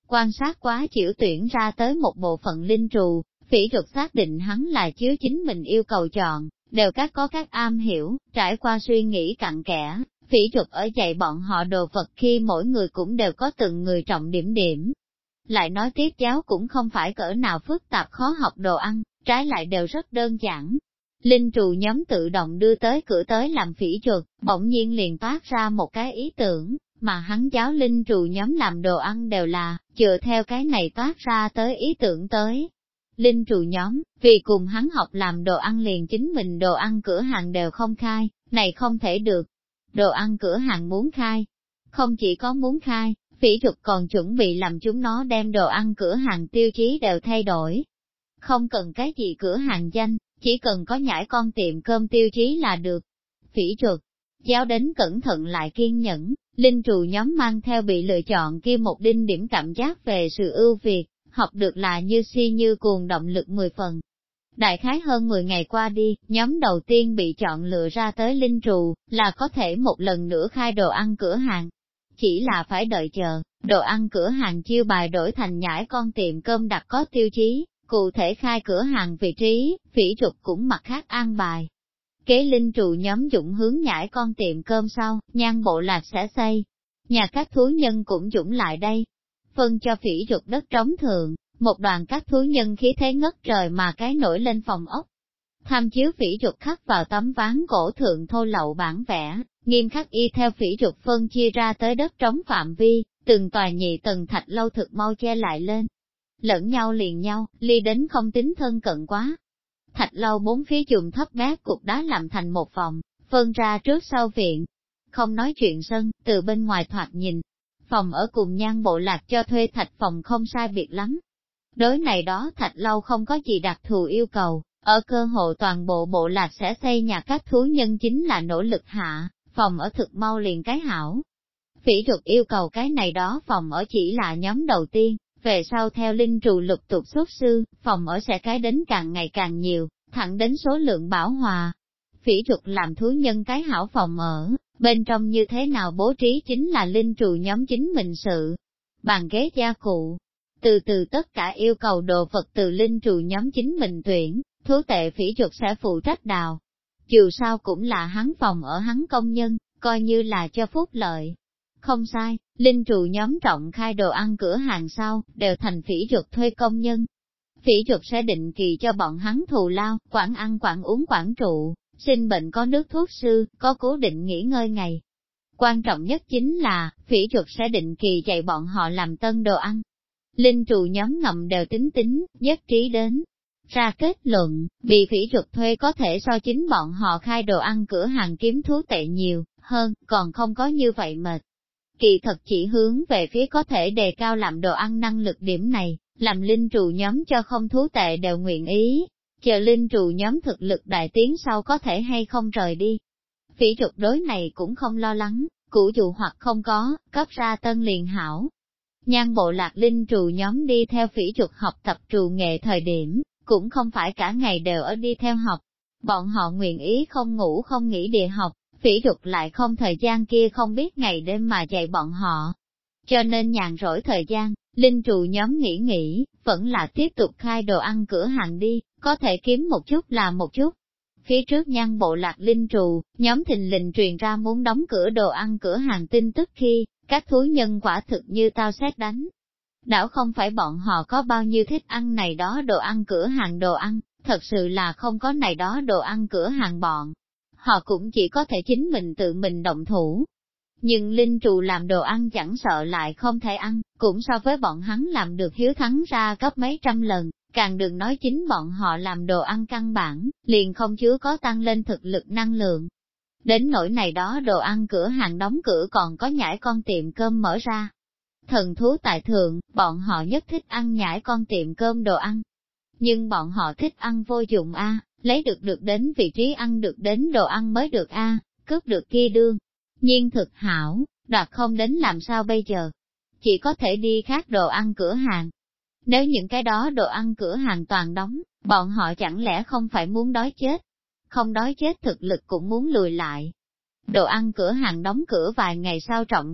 Quan sát quá chịu tuyển ra tới một bộ phận linh trù, Phỉ Trục xác định hắn là chiếu chính mình yêu cầu chọn, đều có các am hiểu, trải qua suy nghĩ cặn kẽ. Phỉ Trục ở dạy bọn họ đồ vật khi mỗi người cũng đều có từng người trọng điểm. Lại nói tiếp giáo cũng không phải cỡ nào phức tạp khó học đồ ăn, trái lại đều rất đơn giản. Linh trù nhóm tự động đưa tới cửa tới làm Phỉ Trục, bỗng nhiên liền toát ra một cái ý tưởng, mà hắn giáo linh trù nhóm làm đồ ăn đều là, dựa theo cái này toát ra tới ý tưởng tới. Linh trù nhóm, vì cùng hắn học làm đồ ăn liền chính mình đồ ăn cửa hàng đều không khai, này không thể được. Đồ ăn cửa hàng muốn khai. Không chỉ có muốn khai, Phỉ Trục còn chuẩn bị làm chúng nó đem đồ ăn cửa hàng tiêu chí đều thay đổi. Không cần cái gì cửa hàng danh, chỉ cần có nhãi con tiệm cơm tiêu chí là được. Phỉ Trục, giáo đến cẩn thận lại kiên nhẫn, linh trù nhóm mang theo bị lựa chọn kia một đinh điểm cảm giác về sự ưu việt, học được là như si như cuồng động lực 10 phần. Đại khái hơn 10 ngày qua đi, nhóm đầu tiên bị chọn lựa ra tới linh trù, là có thể một lần nữa khai đồ ăn cửa hàng. Chỉ là phải đợi chờ, đồ ăn cửa hàng chiêu bài đổi thành nhãi con tiệm cơm đặt có tiêu chí, cụ thể khai cửa hàng vị trí, Phỉ Trục cũng mặt khác an bài. Kế linh trù nhóm dũng hướng nhãi con tiệm cơm sau, Nhan Bộ Lạc sẽ xây. Nhà các thú nhân cũng dũng lại đây. Phân cho Phỉ Trục đất trống thượng, một đoàn các thú nhân khí thế ngất trời mà cái nổi lên phòng ốc. Tham chiếu Phỉ Trục khắc vào tấm ván gỗ thượng thô lậu bản vẽ, nghiêm khắc y theo Phỉ Trục phân chia ra tới đất trống phạm vi, từng tòa nhị tầng thạch lâu thực mau che lại lên. Lẫn nhau liền nhau, ly đến không tính thân cận quá. Thạch lâu bốn phía dùng thấp gác cục đá làm thành một vòng, phân ra trước sau viện. Không nói chuyện sân, từ bên ngoài thoạt nhìn, phòng ở cùng Nhan Bộ Lạc cho thuê thạch phòng không sai biệt lắm. Đối này đó thạch lâu không có gì đặc thù yêu cầu, ở cơ hộ toàn bộ bộ lạc sẽ xây nhà các thú nhân chính là nỗ lực hạ, phòng ở thực mau liền cái hảo. Phỉ Trục yêu cầu cái này đó phòng ở chỉ là nhóm đầu tiên, về sau theo linh trù lục tục xuất sư, phòng ở sẽ cái đến càng ngày càng nhiều, thẳng đến số lượng bảo hòa. Phỉ Trục làm thú nhân cái hảo phòng ở, bên trong như thế nào bố trí chính là linh trù nhóm chính mình sự. Bàn ghế gia cụ, từ từ tất cả yêu cầu đồ vật từ linh trù nhóm chính mình tuyển, thú tệ Phỉ Trục sẽ phụ trách đào. Dù sao cũng là hắn phòng ở hắn công nhân, coi như là cho phúc lợi. Không sai, linh trù nhóm trọng khai đồ ăn cửa hàng sau, đều thành Phỉ Trục thuê công nhân. Phỉ Trục sẽ định kỳ cho bọn hắn thù lao, quản ăn quản uống quản trụ, sinh bệnh có nước thuốc sư, có cố định nghỉ ngơi ngày. Quan trọng nhất chính là, Phỉ Trục sẽ định kỳ dạy bọn họ làm tân đồ ăn. Linh trù nhóm ngầm đều tính, nhất trí đến. Ra kết luận, bị Phỉ Trục thuê có thể so chính bọn họ khai đồ ăn cửa hàng kiếm thú tệ nhiều, hơn, còn không có như vậy mệt. Kỳ thật chỉ hướng về phía có thể đề cao làm đồ ăn năng lực điểm này, làm linh trù nhóm cho không thú tệ đều nguyện ý, chờ linh trù nhóm thực lực đại tiến sau có thể hay không rời đi. Phỉ Trục đối này cũng không lo lắng, cũ dụ hoặc không có, cấp ra tân liền hảo. Nhan Bộ Lạc linh trù nhóm đi theo Phỉ Trục học tập trù nghệ thời điểm, cũng không phải cả ngày đều ở đi theo học. Bọn họ nguyện ý không ngủ không nghỉ địa học, Phỉ Trục lại không thời gian kia không biết ngày đêm mà dạy bọn họ. Cho nên nhàn rỗi thời gian, linh trù nhóm nghĩ, vẫn là tiếp tục khai đồ ăn cửa hàng đi, có thể kiếm một chút là một chút. Phía trước Nhan Bộ Lạc linh trù, nhóm thình lình truyền ra muốn đóng cửa đồ ăn cửa hàng tin tức khi, các thú nhân quả thực như tao xét đánh. Đảo không phải bọn họ có bao nhiêu thích ăn này đó đồ ăn cửa hàng đồ ăn, thật sự là không có này đó đồ ăn cửa hàng bọn. Họ cũng chỉ có thể chính mình tự mình động thủ. Nhưng linh trù làm đồ ăn chẳng sợ lại không thể ăn, cũng so với bọn hắn làm được hiếu thắng ra gấp mấy trăm lần, càng đừng nói chính bọn họ làm đồ ăn căn bản, liền không chứa có tăng lên thực lực năng lượng. Đến nỗi này đó đồ ăn cửa hàng đóng cửa còn có nhãi con tiệm cơm mở ra. Thần thú tại thượng, bọn họ nhất thích ăn nhãi con tiệm cơm đồ ăn. Nhưng bọn họ thích ăn vô dụng a, lấy được đến vị trí ăn được đến đồ ăn mới được a, cướp được kia đương. Nhiên thực hảo, đoạt không đến làm sao bây giờ? Chỉ có thể đi khác đồ ăn cửa hàng. Nếu những cái đó đồ ăn cửa hàng toàn đóng, bọn họ chẳng lẽ không phải muốn đói chết? Không đói chết thực lực cũng muốn lùi lại. Đồ ăn cửa hàng đóng cửa vài ngày sau trọng khai,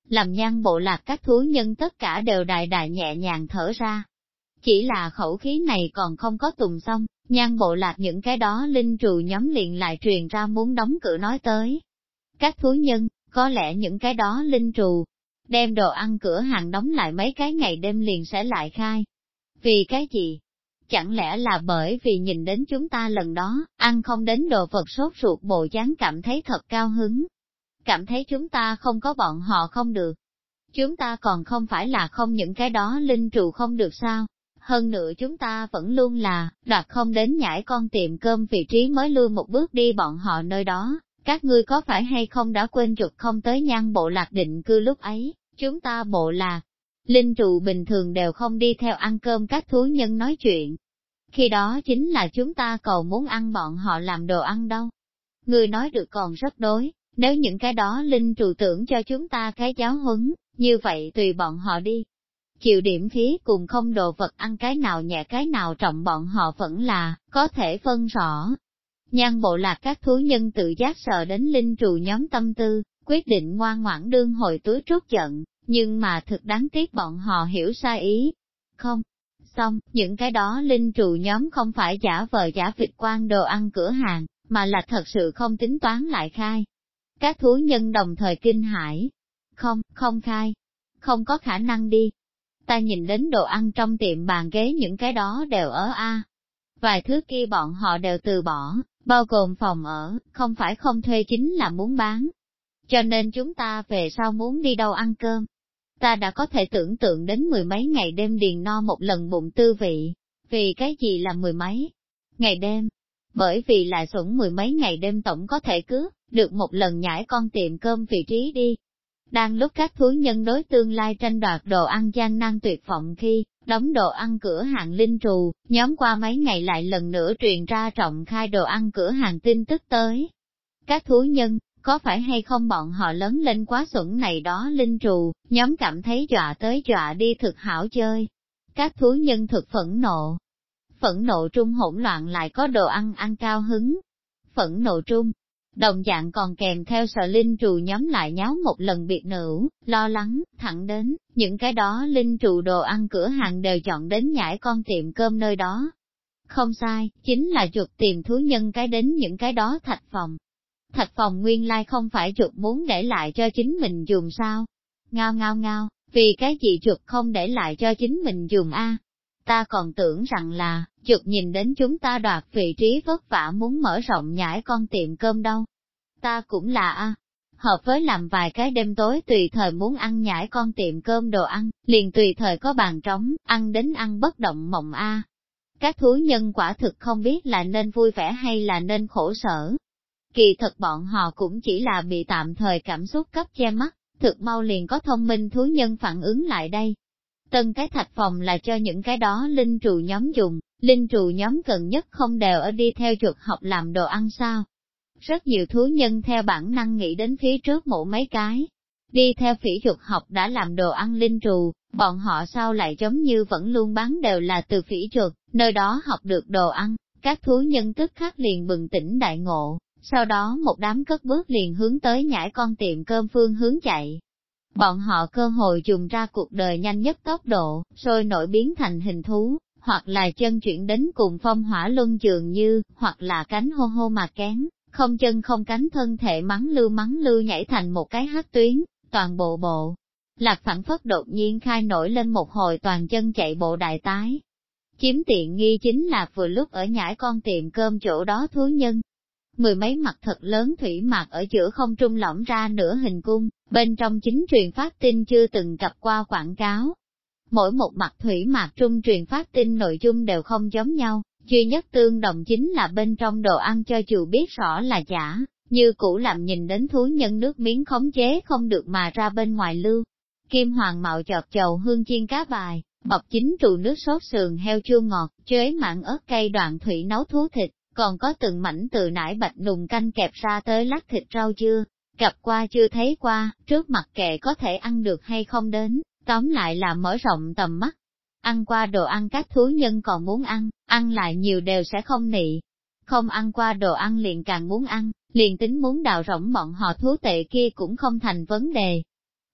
làm Nhan bộ lạc các thú nhân tất cả đều đại đại nhẹ nhàng thở ra. Chỉ là khẩu khí này còn không có tùng xong, Nhan bộ lạc những cái đó linh trù nhóm liền lại truyền ra muốn đóng cửa nói tới. Các thú nhân, có lẽ những cái đó linh trù, đem đồ ăn cửa hàng đóng lại mấy cái ngày đêm liền sẽ lại khai. Vì cái gì? Chẳng lẽ là bởi vì nhìn đến chúng ta lần đó, ăn không đến đồ vật sốt ruột bộ dáng cảm thấy thật cao hứng. Cảm thấy chúng ta không có bọn họ không được. Chúng ta còn không phải là không những cái đó linh trụ không được sao. Hơn nữa chúng ta vẫn luôn là, đoạt không đến nhảy con tiệm cơm vị trí mới lui một bước đi bọn họ nơi đó. Các ngươi có phải hay không đã quên chuột không tới Nhan bộ lạc định cư lúc ấy, chúng ta bộ lạc. Linh trụ bình thường đều không đi theo ăn cơm các thú nhân nói chuyện. Khi đó chính là chúng ta cầu muốn ăn bọn họ làm đồ ăn đâu. Ngươi nói được còn rất đối, nếu những cái đó linh trụ tưởng cho chúng ta cái giáo huấn, như vậy tùy bọn họ đi. Chịu điểm phí cùng không đồ vật ăn cái nào nhẹ cái nào trọng bọn họ vẫn là, có thể phân rõ. Nhan bộ lạc các thú nhân tự giác sợ đến linh trụ nhóm tâm tư, quyết định ngoan ngoãn đương hồi túi trút giận, nhưng mà thực đáng tiếc bọn họ hiểu sai ý. Không, xong, những cái đó linh trụ nhóm không phải giả vờ giả vịt quan đồ ăn cửa hàng, mà là thật sự không tính toán lại khai. Các thú nhân đồng thời kinh hãi. Không khai. Không có khả năng đi. Ta nhìn đến đồ ăn trong tiệm bàn ghế những cái đó đều ở A. Vài thứ kia bọn họ đều từ bỏ, bao gồm phòng ở, không phải không thuê chính là muốn bán. Cho nên chúng ta về sau muốn đi đâu ăn cơm. Ta đã có thể tưởng tượng đến mười mấy ngày đêm điền no một lần bụng tư vị. Vì cái gì là mười mấy ngày đêm? Bởi vì lại xuẩn mười mấy ngày đêm tổng có thể cướp được một lần nhảy con tiệm cơm vị trí đi. Đang lúc các thú nhân đối tương lai tranh đoạt đồ ăn gian nan tuyệt vọng khi, đóng đồ ăn cửa hàng linh trù, nhóm qua mấy ngày lại lần nữa truyền ra trọng khai đồ ăn cửa hàng tin tức tới. Các thú nhân, có phải hay không bọn họ lớn lên quá xuẩn này đó linh trù, nhóm cảm thấy dọa tới dọa đi thực hảo chơi. Các thú nhân thực phẫn nộ trung hỗn loạn lại có đồ ăn cao hứng. Phẫn nộ trung, đồng dạng còn kèm theo sợ linh trù nhóm lại nháo một lần biệt nữ, lo lắng, thẳng đến, những cái đó linh trù đồ ăn cửa hàng đều chọn đến nhảy con tiệm cơm nơi đó. Không sai, chính là chuột tìm thú nhân cái đến những cái đó thạch phòng. Thạch phòng nguyên lai không phải chuột muốn để lại cho chính mình dùng sao? Ngao ngao ngao, vì cái gì chuột không để lại cho chính mình dùng a? Ta còn tưởng rằng là, chuột nhìn đến chúng ta đoạt vị trí vất vả muốn mở rộng nhảy con tiệm cơm đâu. Ta cũng là a, hợp với làm vài cái đêm tối tùy thời muốn ăn nhảy con tiệm cơm đồ ăn, liền tùy thời có bàn trống, ăn đến ăn bất động mộng a. Các thú nhân quả thực không biết là nên vui vẻ hay là nên khổ sở. Kỳ thật bọn họ cũng chỉ là bị tạm thời cảm xúc cấp che mắt, thực mau liền có thông minh thú nhân phản ứng lại đây. Tân cái thạch phòng là cho những cái đó linh trù nhóm dùng, linh trù nhóm gần nhất không đều ở đi theo chuột học làm đồ ăn sao. Rất nhiều thú nhân theo bản năng nghĩ đến phía trước mộ mấy cái. Đi theo phỉ chuột học đã làm đồ ăn linh trù, bọn họ sao lại giống như vẫn luôn bán đều là từ phỉ chuột, nơi đó học được đồ ăn, các thú nhân tức khắc liền bừng tỉnh đại ngộ. Sau đó một đám cất bước liền hướng tới nhảy con tiệm cơm phương hướng chạy. Bọn họ cơ hội dùng ra cuộc đời nhanh nhất tốc độ, sôi nổi biến thành hình thú, hoặc là chân chuyển đến cùng phong hỏa luân dường như, hoặc là cánh hô hô mà kén, không chân không cánh thân thể mắng lưu nhảy thành một cái hát tuyến, toàn bộ. Lạc phản phất đột nhiên khai nổi lên một hồi toàn chân chạy bộ đại tái. Chiếm tiện nghi chính là vừa lúc ở nhảy con tiệm cơm chỗ đó thú nhân. Mười mấy mặt thật lớn thủy mạc ở giữa không trung lõm ra nửa hình cung, bên trong chính truyền phát tin chưa từng cập qua quảng cáo. Mỗi một mặt thủy mạc trung truyền phát tin nội dung đều không giống nhau, duy nhất tương đồng chính là bên trong đồ ăn cho dù biết rõ là giả, như cũ làm nhìn đến thú nhân nước miếng khống chế không được mà ra bên ngoài lưu. Kim hoàng mạo chọt chầu hương chiên cá bài, bọc chính trụ nước sốt sườn heo chua ngọt, chế mặn ớt cay đoạn thủy nấu thú thịt. Còn có từng mảnh từ nải bạch nùng canh kẹp ra tới lát thịt rau chưa, gặp qua chưa thấy qua, trước mặt kệ có thể ăn được hay không đến, tóm lại là mở rộng tầm mắt. Ăn qua đồ ăn các thú nhân còn muốn ăn lại nhiều đều sẽ không nị. Không ăn qua đồ ăn liền càng muốn ăn, liền tính muốn đào rỗng bọn họ thú tệ kia cũng không thành vấn đề.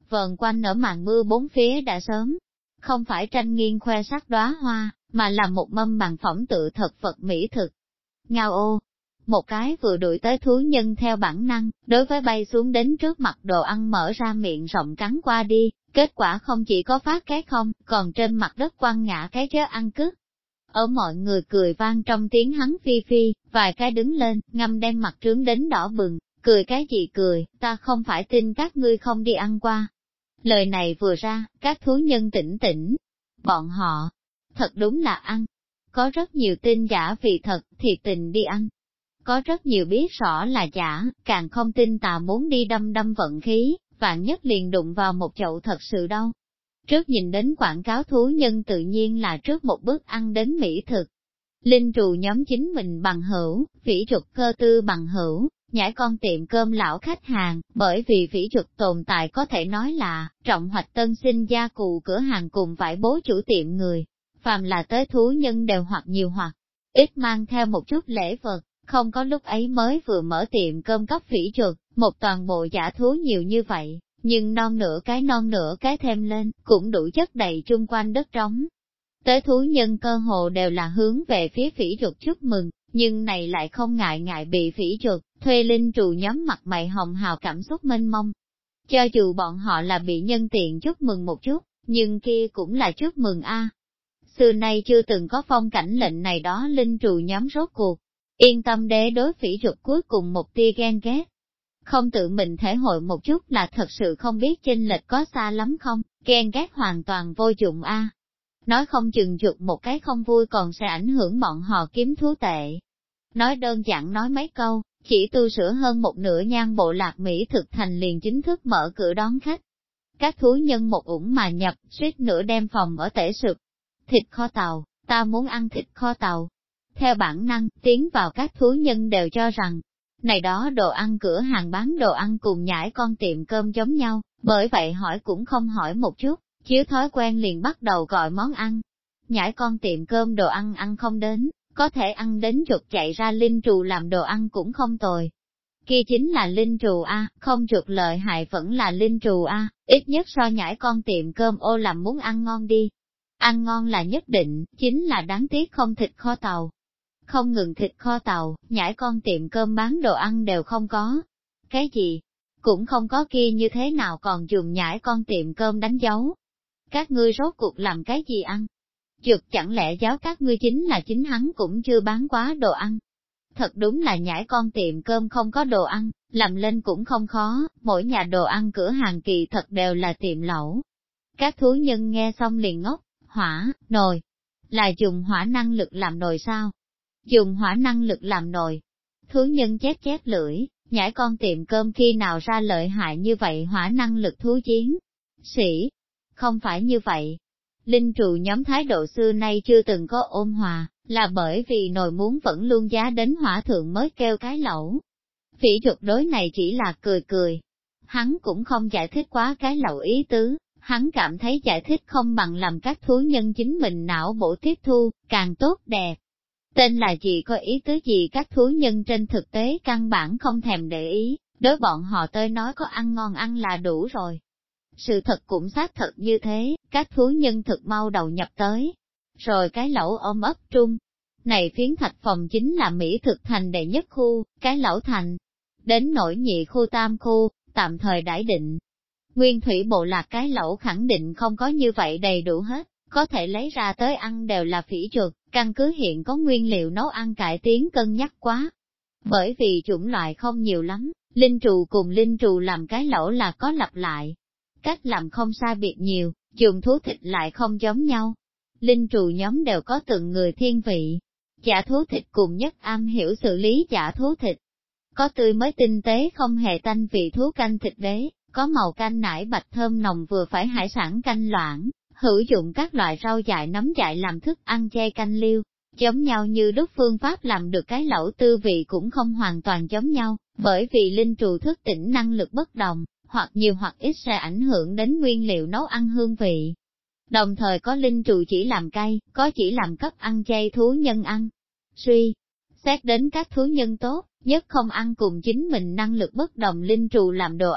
vờn quanh ở màn mưa bốn phía đã sớm, không phải tranh nghiêng khoe sắc đóa hoa, mà là một mâm bằng phỏng tự thật vật mỹ thực. Ngao ô! Một cái vừa đuổi tới thú nhân theo bản năng, đối với bay xuống đến trước mặt đồ ăn mở ra miệng rộng cắn qua đi, kết quả không chỉ có phát cái không, còn trên mặt đất quăng ngã cái chớ ăn cứt. Ở mọi người cười vang trong tiếng hắn phi phi, vài cái đứng lên, ngâm đem mặt trướng đến đỏ bừng, cười cái gì cười, ta không phải tin các ngươi không đi ăn qua. Lời này vừa ra, các thú nhân tỉnh tỉnh, bọn họ, thật đúng là ăn. Có rất nhiều tin giả vì thật, thiệt tình đi ăn. Có rất nhiều biết rõ là giả, càng không tin tà muốn đi đâm đâm vận khí, vạn nhất liền đụng vào một chậu thật sự đâu. Trước nhìn đến quảng cáo thú nhân tự nhiên là trước một bước ăn đến mỹ thực. Linh trù nhóm chính mình bằng hữu, phỉ trục cơ tư bằng hữu, nhãi con tiệm cơm lão khách hàng, bởi vì phỉ trục tồn tại có thể nói là, trọng hoạch tân sinh gia cụ cửa hàng cùng vải bố chủ tiệm người. Phàm là tới thú nhân đều hoặc nhiều hoặc ít mang theo một chút lễ vật, không có lúc ấy mới vừa mở tiệm cơm cấp phỉ trục, một toàn bộ giả thú nhiều như vậy, nhưng non nửa cái thêm lên, cũng đủ chất đầy chung quanh đất trống. Tới thú nhân cơ hồ đều là hướng về phía phỉ trục chúc mừng, nhưng này lại không ngại bị phỉ trục, thuê linh trù nhóm mặt mày hồng hào cảm xúc mênh mông. Cho dù bọn họ là bị nhân tiện chúc mừng một chút, nhưng kia cũng là chúc mừng a. Xưa nay chưa từng có phong cảnh lệnh này đó linh trù nhóm rốt cuộc. Yên tâm để đối phỉ trục cuối cùng một tia ghen ghét. Không tự mình thể hội một chút là thật sự không biết chênh lệch có xa lắm không, ghen ghét hoàn toàn vô dụng a. Nói không chừng chuột một cái không vui còn sẽ ảnh hưởng bọn họ kiếm thú tệ. Nói đơn giản nói mấy câu, chỉ tu sửa hơn một nửa nhan bộ lạc Mỹ thực thành liền chính thức mở cửa đón khách. Các thú nhân một ủng mà nhập, suýt nữa đem phòng ở tể sụp. Thịt kho tàu, ta muốn ăn thịt kho tàu. Theo bản năng, tiến vào các thú nhân đều cho rằng, này đó đồ ăn cửa hàng bán đồ ăn cùng nhãi con tiệm cơm giống nhau, bởi vậy hỏi cũng không hỏi một chút, chiếu thói quen liền bắt đầu gọi món ăn. Nhãi con tiệm cơm đồ ăn ăn không đến, có thể ăn đến chuột chạy ra linh trù làm đồ ăn cũng không tồi. Kia chính là linh trù a, không chuột lợi hại vẫn là linh trù a, ít nhất so nhãi con tiệm cơm ô làm muốn ăn ngon đi. Ăn ngon là nhất định, chính là đáng tiếc không thịt kho tàu. Không ngừng thịt kho tàu, nhãi con tiệm cơm bán đồ ăn đều không có. Cái gì? Cũng không có kia như thế nào còn dùng nhãi con tiệm cơm đánh dấu. Các ngươi rốt cuộc làm cái gì ăn? Chuột chẳng lẽ giáo các ngươi chính là chính hắn cũng chưa bán quá đồ ăn. Thật đúng là nhãi con tiệm cơm không có đồ ăn, làm lên cũng không khó, mỗi nhà đồ ăn cửa hàng kỳ thật đều là tiệm lẩu. Các thú nhân nghe xong liền ngốc, hỏa, nồi. Là dùng hỏa năng lực làm nồi sao? Dùng hỏa năng lực làm nồi. Thú nhân chép lưỡi, nhãi con tiệm cơm khi nào ra lợi hại như vậy hỏa năng lực thú chiến. Sĩ, không phải như vậy. Linh trù nhóm thái độ xưa nay chưa từng có ôn hòa, là bởi vì nồi muốn vẫn luôn giá đến hỏa thượng mới kêu cái lẩu. Phỉ trục đối này chỉ là cười. Hắn cũng không giải thích quá cái lẩu ý tứ, hắn cảm thấy giải thích không bằng làm các thú nhân chính mình não bộ tiếp thu, càng tốt đẹp. Tên là gì có ý tứ gì các thú nhân trên thực tế căn bản không thèm để ý, đối bọn họ tới nói có ăn ngon ăn là đủ rồi. Sự thật cũng xác thật như thế, các thú nhân thực mau đầu nhập tới. Rồi cái lẩu ôm ấp trung. Này phiến thạch phòng chính là Mỹ thực thành đệ nhất khu, cái lẩu thành. Đến nổi nhị khu tam khu, tạm thời đãi định. Nguyên thủy bộ lạc cái lẩu khẳng định không có như vậy đầy đủ hết, có thể lấy ra tới ăn đều là phỉ chuột, căn cứ hiện có nguyên liệu nấu ăn cải tiến cân nhắc quá. Bởi vì chủng loại không nhiều lắm, linh trù cùng linh trù làm cái lẩu là có lặp lại. Cách làm không sai biệt nhiều, dùng thú thịt lại không giống nhau. Linh trù nhóm đều có từng người thiên vị. Chả thú thịt cùng nhất am hiểu xử lý chả thú thịt. Có tươi mới tinh tế không hề tanh vị thú canh thịt đế, có màu canh nải bạch thơm nồng vừa phải hải sản canh loãng, hữu dụng các loại rau dại nấm dại làm thức ăn chay canh liêu. Giống nhau như đúc phương pháp làm được cái lẩu tư vị cũng không hoàn toàn giống nhau, bởi vì linh trù thức tỉnh năng lực bất đồng, hoặc nhiều hoặc ít sẽ ảnh hưởng đến nguyên liệu nấu ăn hương vị. Đồng thời có linh trù chỉ làm cay, có chỉ làm cấp ăn chay thú nhân ăn. Suy xét đến các thú nhân tốt, nhất không ăn cùng chính mình năng lực bất đồng linh trù làm đồ ăn,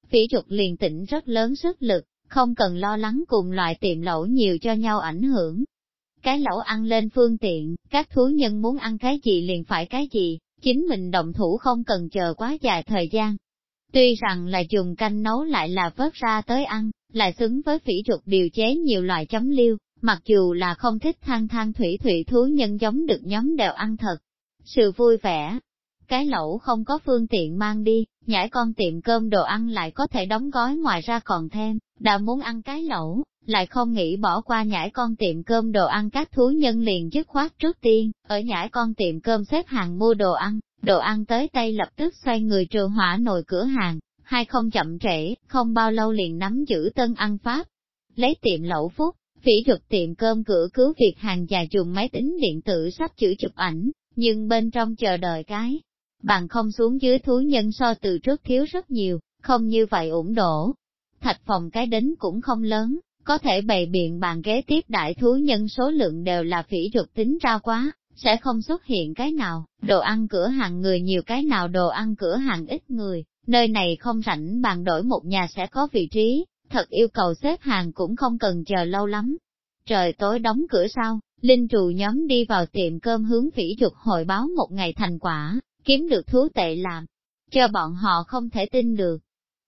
Phỉ Trục liền tỉnh rất lớn sức lực, không cần lo lắng cùng loại tiệm lẩu nhiều cho nhau ảnh hưởng. Cái lẩu ăn lên phương tiện, các thú nhân muốn ăn cái gì liền phải cái gì, chính mình động thủ không cần chờ quá dài thời gian. Tuy rằng là dùng canh nấu lại là vớt ra tới ăn, lại xứng với Phỉ Trục điều chế nhiều loại chấm liêu, mặc dù là không thích than than thủy thủy thú nhân giống được nhóm đều ăn thật. Sự vui vẻ, cái lẩu không có phương tiện mang đi, nhãi con tiệm cơm đồ ăn lại có thể đóng gói ngoài ra còn thêm, đã muốn ăn cái lẩu, lại không nghĩ bỏ qua nhãi con tiệm cơm đồ ăn các thú nhân liền dứt khoát trước tiên, ở nhãi con tiệm cơm xếp hàng mua đồ ăn tới tay lập tức xoay người trường hỏa nồi cửa hàng, hay không chậm trễ, không bao lâu liền nắm giữ tân ăn pháp. Lấy tiệm lẩu Phúc, Phỉ Trục tiệm cơm cửa cứu việc hàng già dùng máy tính điện tử sắp chữ chụp ảnh, nhưng bên trong chờ đợi cái bàn không xuống dưới thú nhân so từ trước thiếu rất nhiều, không như vậy ủng đổ. Thạch phòng cái đính cũng không lớn, có thể bày biện bàn ghế tiếp đại thú nhân số lượng đều là Phỉ Trục tính ra quá, sẽ không xuất hiện cái nào, đồ ăn cửa hàng người nhiều cái nào đồ ăn cửa hàng ít người, nơi này không rảnh bàn đổi một nhà sẽ có vị trí, thật yêu cầu xếp hàng cũng không cần chờ lâu lắm. Trời tối đóng cửa sau, linh trù nhóm đi vào tiệm cơm hướng Phỉ Trục hội báo một ngày thành quả, kiếm được thú tệ làm, cho bọn họ không thể tin được.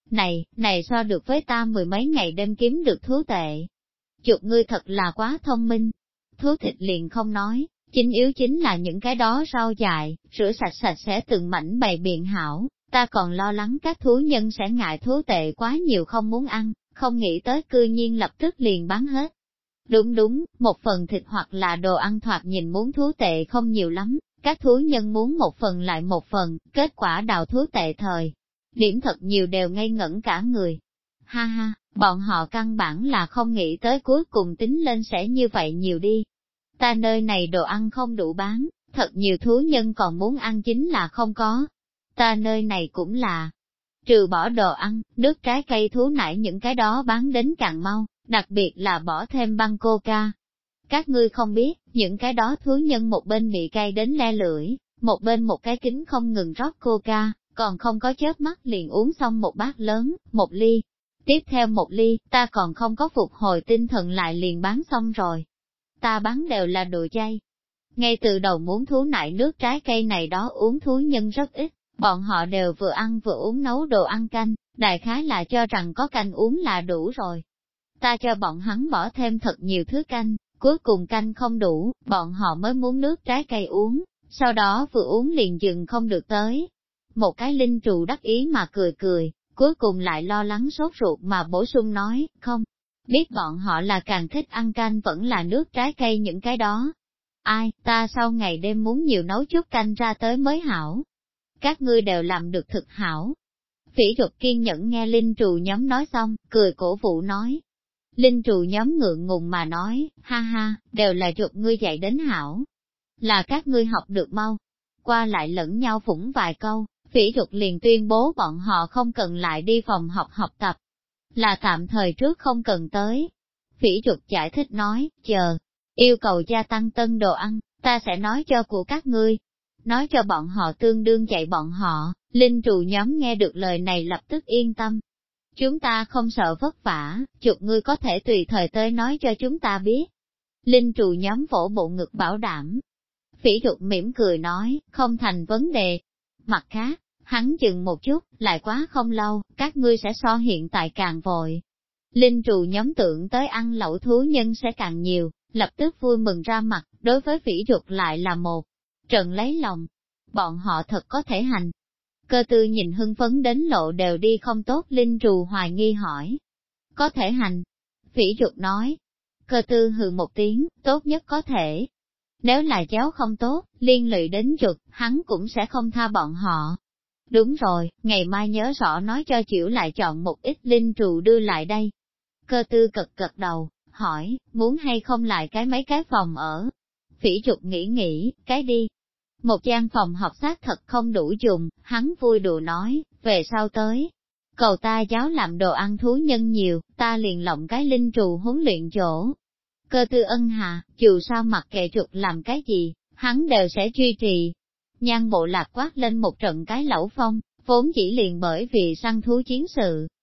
Này so được với ta mười mấy ngày đêm kiếm được thú tệ. Trục ngươi thật là quá thông minh. Thú thịt liền không nói, chính yếu chính là những cái đó rau dại, rửa sạch sạch sẽ từng mảnh bày biện hảo, ta còn lo lắng các thú nhân sẽ ngại thú tệ quá nhiều không muốn ăn, không nghĩ tới cư nhiên lập tức liền bán hết. Đúng, một phần thịt hoặc là đồ ăn thoạt nhìn muốn thú tệ không nhiều lắm, các thú nhân muốn một phần lại một phần, kết quả đào thú tệ thời. Điểm thật nhiều đều ngây ngẩn cả người. Ha ha, bọn họ căn bản là không nghĩ tới cuối cùng tính lên sẽ như vậy nhiều đi. Ta nơi này đồ ăn không đủ bán, thật nhiều thú nhân còn muốn ăn chính là không có. Ta nơi này cũng là, trừ bỏ đồ ăn, nước trái cây thú nải những cái đó bán đến càng mau, đặc biệt là bỏ thêm băng coca. Các ngươi không biết, những cái đó thú nhân một bên bị cay đến le lưỡi, một bên một cái kính không ngừng rót coca, còn không có chớp mắt liền uống xong một bát lớn, một ly. Tiếp theo một ly, ta còn không có phục hồi tinh thần lại liền bán xong rồi. Ta bán đều là đồ chay. Ngay từ đầu muốn thú nại nước trái cây này đó uống thú nhân rất ít, bọn họ đều vừa ăn vừa uống nấu đồ ăn canh, đại khái là cho rằng có canh uống là đủ rồi. Ta cho bọn hắn bỏ thêm thật nhiều thứ canh, cuối cùng canh không đủ, bọn họ mới muốn nước trái cây uống, sau đó vừa uống liền dừng không được tới. Một cái linh trù đắc ý mà cười, cuối cùng lại lo lắng sốt ruột mà bổ sung nói, không, biết bọn họ là càng thích ăn canh vẫn là nước trái cây những cái đó. Ai, ta sau ngày đêm muốn nhiều nấu chút canh ra tới mới hảo. Các ngươi đều làm được thực hảo. Phỉ Trục kiên nhẫn nghe linh trù nhóm nói xong, cười cổ vũ nói. Linh trù nhóm ngượng ngùng mà nói, ha ha, đều là Trục ngươi dạy đến hảo. Là các ngươi học được mau. Qua lại lẫn nhau phủng vài câu, Phỉ Trục liền tuyên bố bọn họ không cần lại đi phòng học tập. Là tạm thời trước không cần tới. Phỉ Trục giải thích nói, chờ, yêu cầu gia tăng tân đồ ăn, ta sẽ nói cho của các ngươi. Nói cho bọn họ tương đương dạy bọn họ, linh trù nhóm nghe được lời này lập tức yên tâm. Chúng ta không sợ vất vả, Trục ngươi có thể tùy thời tới nói cho chúng ta biết. Linh trù nhóm vỗ bộ ngực bảo đảm. Phỉ Trục mỉm cười nói, không thành vấn đề. Mặt khác, hắn chừng một chút, lại quá không lâu, các ngươi sẽ so hiện tại càng vội. Linh trù nhóm tưởng tới ăn lẩu thú nhân sẽ càng nhiều, lập tức vui mừng ra mặt, đối với Phỉ Trục lại là một trận lấy lòng. Bọn họ thật có thể hành. Cơ tư nhìn hưng phấn đến lộ đều đi không tốt, linh trù hoài nghi hỏi. Có thể hành. Phỉ Trục nói. Cơ tư hừ một tiếng, tốt nhất có thể. Nếu là cháu không tốt, liên lụy đến Trục, hắn cũng sẽ không tha bọn họ. Đúng rồi, ngày mai nhớ rõ nói cho Chịu lại chọn một ít linh trù đưa lại đây. Cơ tư gật đầu, hỏi, muốn hay không lại mấy cái phòng ở. Phỉ Trục nghĩ, cái đi. Một gian phòng học xác thật không đủ dùng, hắn vui đùa nói, về sau tới. Cầu ta giáo làm đồ ăn thú nhân nhiều, ta liền lộng cái linh trù huấn luyện chỗ. Cơ tư ân hà, dù sao mặc kệ Trục làm cái gì, hắn đều sẽ duy trì. Nhan bộ lạc quát lên một trận cái lẩu phong, vốn chỉ liền bởi vì săn thú chiến sự,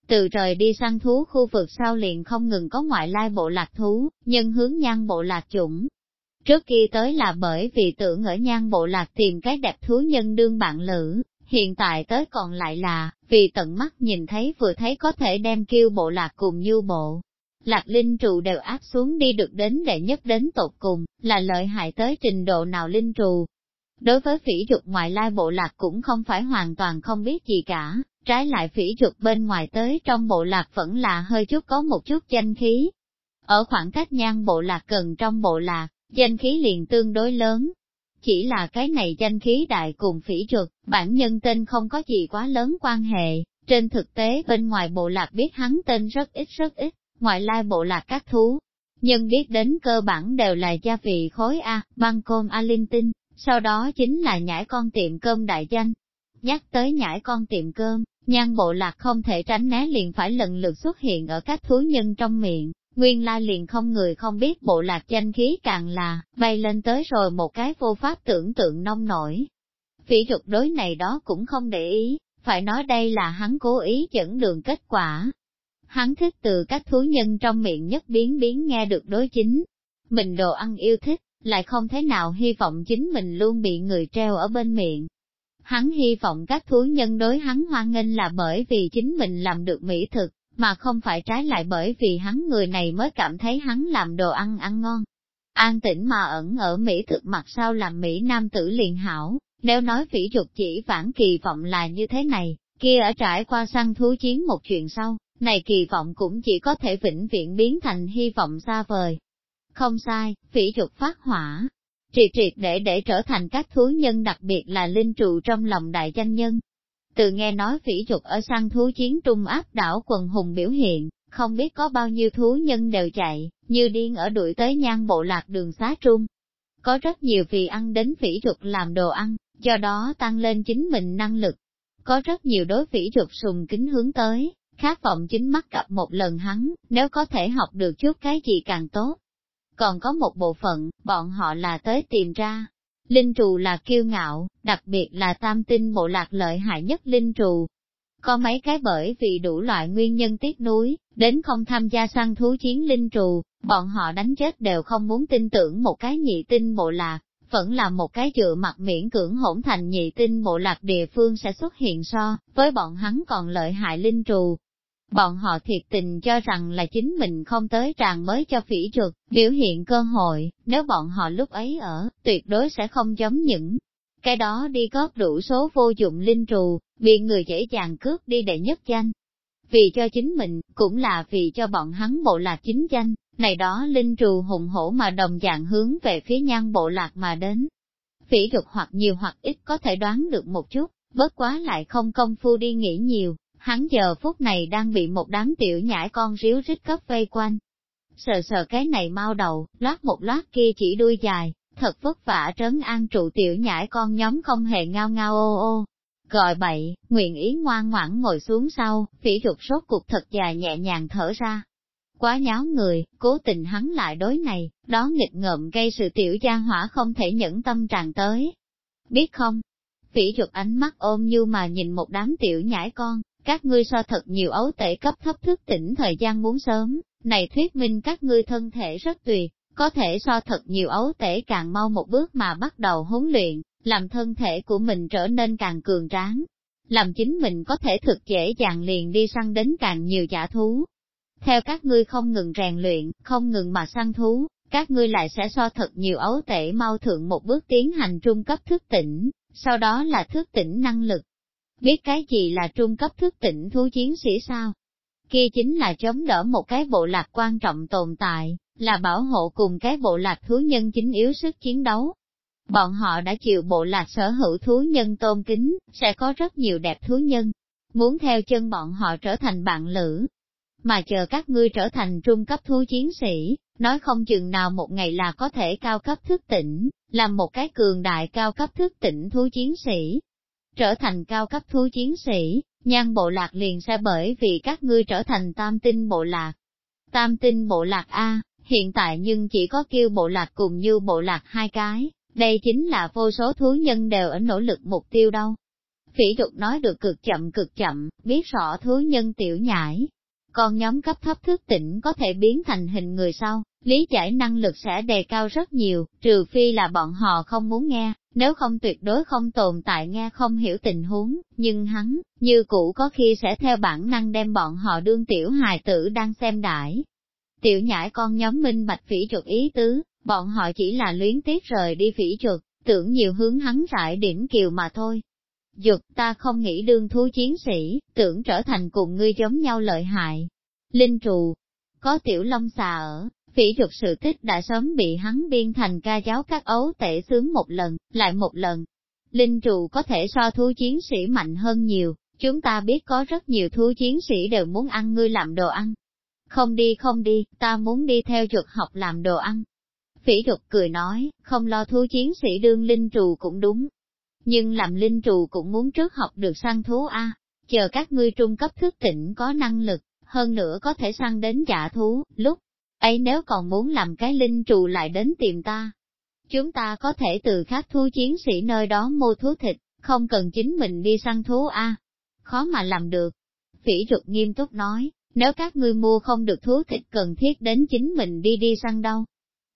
Từ rời đi săn thú khu vực sau liền không ngừng có ngoại lai bộ lạc thú, nhưng hướng Nhan bộ lạc chủng. Trước kia tới là bởi vì tưởng ở Nhan bộ lạc tìm cái đẹp thú nhân đương bạn lữ, hiện tại tới còn lại là, vì tận mắt nhìn thấy vừa thấy có thể đem kêu bộ lạc cùng như bộ. Lạc linh trù đều áp xuống đi được đến đệ nhất đến tột cùng, là lợi hại tới trình độ nào linh trù. Đối với phỉ dục ngoại lai bộ lạc cũng không phải hoàn toàn không biết gì cả, trái lại phỉ dục bên ngoài tới trong bộ lạc vẫn là hơi chút có một chút danh khí. Ở khoảng cách Nhan bộ lạc gần trong bộ lạc, danh khí liền tương đối lớn. Chỉ là cái này danh khí đại cùng phỉ dục, bản nhân tên không có gì quá lớn quan hệ, trên thực tế bên ngoài bộ lạc biết hắn tên rất ít, ngoại lai bộ lạc các thú. Nhưng biết đến cơ bản đều là gia vị khối A, băng côn A linh tinh, sau đó chính là nhãi con tiệm cơm đại danh. Nhắc tới nhãi con tiệm cơm, Nhan bộ lạc không thể tránh né liền phải lần lượt xuất hiện ở các thú nhân trong miệng, nguyên lai liền không người không biết bộ lạc danh khí càng là, bay lên tới rồi một cái vô pháp tưởng tượng nông nổi. Phỉ dục đối này đó cũng không để ý, phải nói đây là hắn cố ý dẫn đường kết quả. Hắn thích từ các thú nhân trong miệng nhất biến nghe được đối chính. Mình đồ ăn yêu thích, lại không thế nào hy vọng chính mình luôn bị người treo ở bên miệng. Hắn hy vọng các thú nhân đối hắn hoan nghênh là bởi vì chính mình làm được mỹ thực, mà không phải trái lại bởi vì hắn người này mới cảm thấy hắn làm đồ ăn ăn ngon. An tĩnh mà ẩn ở mỹ thực mặt sau làm mỹ nam tử liền hảo, nếu nói phỉ dục chỉ vãn kỳ vọng là như thế này, kia ở trải qua săn thú chiến một chuyện sau, này kỳ vọng cũng chỉ có thể vĩnh viễn biến thành hy vọng xa vời. Không sai, phỉ dục phát hỏa, triệt để trở thành các thú nhân đặc biệt là linh trụ trong lòng đại danh nhân. Từ nghe nói phỉ dục ở săn thú chiến trung áp đảo quần hùng biểu hiện, không biết có bao nhiêu thú nhân đều chạy, như điên ở đuổi tới Nhan bộ lạc đường xá trung. Có rất nhiều vì ăn đến phỉ dục làm đồ ăn, do đó tăng lên chính mình năng lực. Có rất nhiều đối phỉ dục sùng kính hướng tới, khát vọng chính mắt gặp một lần hắn, nếu có thể học được chút cái gì càng tốt. Còn có một bộ phận, bọn họ là tới tìm ra. Linh trù là kiêu ngạo, đặc biệt là tam tinh bộ lạc lợi hại nhất linh trù. Có mấy cái bởi vì đủ loại nguyên nhân tiếc nuối, đến không tham gia săn thú chiến linh trù, bọn họ đánh chết đều không muốn tin tưởng một cái nhị tinh bộ lạc, vẫn là một cái dựa mặt miễn cưỡng hỗn thành nhị tinh bộ lạc địa phương sẽ xuất hiện so, với bọn hắn còn lợi hại linh trù. Bọn họ thiệt tình cho rằng là chính mình không tới tràng mới cho phỉ dục biểu hiện cơ hội, nếu bọn họ lúc ấy ở, tuyệt đối sẽ không giống những cái đó đi góp đủ số vô dụng linh trù, bị người dễ dàng cướp đi đệ nhất danh. Vì cho chính mình, cũng là vì cho bọn hắn bộ lạc chính danh, này đó linh trù hùng hổ mà đồng dạng hướng về phía Nhan bộ lạc mà đến. Phỉ dục hoặc nhiều hoặc ít có thể đoán được một chút, bất quá lại không công phu đi nghĩ nhiều. Hắn giờ phút này đang bị một đám tiểu nhãi con ríu rít cấp vây quanh. Sờ cái này mau đầu, loát một loát kia chỉ đuôi dài, thật vất vả trấn an trụ tiểu nhãi con nhóm không hề ngao ngao ô ô. Gọi bậy, nguyện ý ngoan ngoãn ngồi xuống sau, phỉ dục sốt cuộc thật dài nhẹ nhàng thở ra. Quá nháo người, cố tình hắn lại đối này, đó nghịch ngợm gây sự tiểu gia hỏa không thể nhẫn tâm tràn tới. Biết không? Phỉ dục ánh mắt ôm như mà nhìn một đám tiểu nhãi con. Các ngươi so thật nhiều ấu tể cấp thấp thức tỉnh thời gian muốn sớm, này thuyết minh các ngươi thân thể rất tuyệt, có thể so thật nhiều ấu tể càng mau một bước mà bắt đầu huấn luyện, làm thân thể của mình trở nên càng cường tráng, làm chính mình có thể thực dễ dàng liền đi săn đến càng nhiều dã thú. Theo các ngươi không ngừng rèn luyện, không ngừng mà săn thú, các ngươi lại sẽ so thật nhiều ấu tể mau thượng một bước tiến hành trung cấp thức tỉnh, sau đó là thức tỉnh năng lực. Biết cái gì là trung cấp thức tỉnh thú chiến sĩ sao? Kia chính là chống đỡ một cái bộ lạc quan trọng tồn tại, là bảo hộ cùng cái bộ lạc thú nhân chính yếu sức chiến đấu. Bọn họ đã chịu bộ lạc sở hữu thú nhân tôn kính, sẽ có rất nhiều đẹp thú nhân, muốn theo chân bọn họ trở thành bạn lữ. Mà chờ các ngươi trở thành trung cấp thú chiến sĩ, nói không chừng nào một ngày là có thể cao cấp thức tỉnh, làm một cái cường đại cao cấp thức tỉnh thú chiến sĩ. Trở thành cao cấp thú chiến sĩ, Nhan bộ lạc liền sẽ bởi vì các ngươi trở thành tam tinh bộ lạc. Tam tinh bộ lạc A, hiện tại nhưng chỉ có Kiêu bộ lạc cùng Như bộ lạc hai cái, đây chính là vô số thú nhân đều ở nỗ lực mục tiêu đâu. Phỉ Dục nói được cực chậm, biết rõ thú nhân tiểu nhãi. Còn nhóm cấp thấp thức tỉnh có thể biến thành hình người sau, lý giải năng lực sẽ đề cao rất nhiều, trừ phi là bọn họ không muốn nghe, nếu không tuyệt đối không tồn tại nghe không hiểu tình huống, nhưng hắn, như cũ có khi sẽ theo bản năng đem bọn họ đương tiểu hài tử đang xem đãi. Tiểu nhãi con nhóm minh bạch Phỉ Chuột ý tứ, bọn họ chỉ là luyến tiếc rời đi Phỉ Chuột, tưởng nhiều hướng hắn rải điểm kiều mà thôi. Dục ta không nghĩ đương thú chiến sĩ, tưởng trở thành cùng ngươi giống nhau lợi hại. Linh trù, có tiểu long xà ở, Phỉ Chuột sự tích đã sớm bị hắn biên thành ca giáo các ấu tể sướng một lần, lại một lần. Linh trù có thể so thú chiến sĩ mạnh hơn nhiều, chúng ta biết có rất nhiều thú chiến sĩ đều muốn ăn ngươi làm đồ ăn. Không đi, ta muốn đi theo Chuột học làm đồ ăn. Phỉ Chuột cười nói, không lo thú chiến sĩ đương linh trù cũng đúng. Nhưng làm linh trù cũng muốn trước học được săn thú a. Chờ các ngươi trung cấp thức tỉnh có năng lực, hơn nữa có thể săn đến dạ thú, lúc ấy nếu còn muốn làm cái linh trù lại đến tìm ta. Chúng ta có thể từ khác thú chiến sĩ nơi đó mua thú thịt, không cần chính mình đi săn thú a. Khó mà làm được. Phỉ Chuột nghiêm túc nói, nếu các ngươi mua không được thú thịt cần thiết đến chính mình đi săn đâu.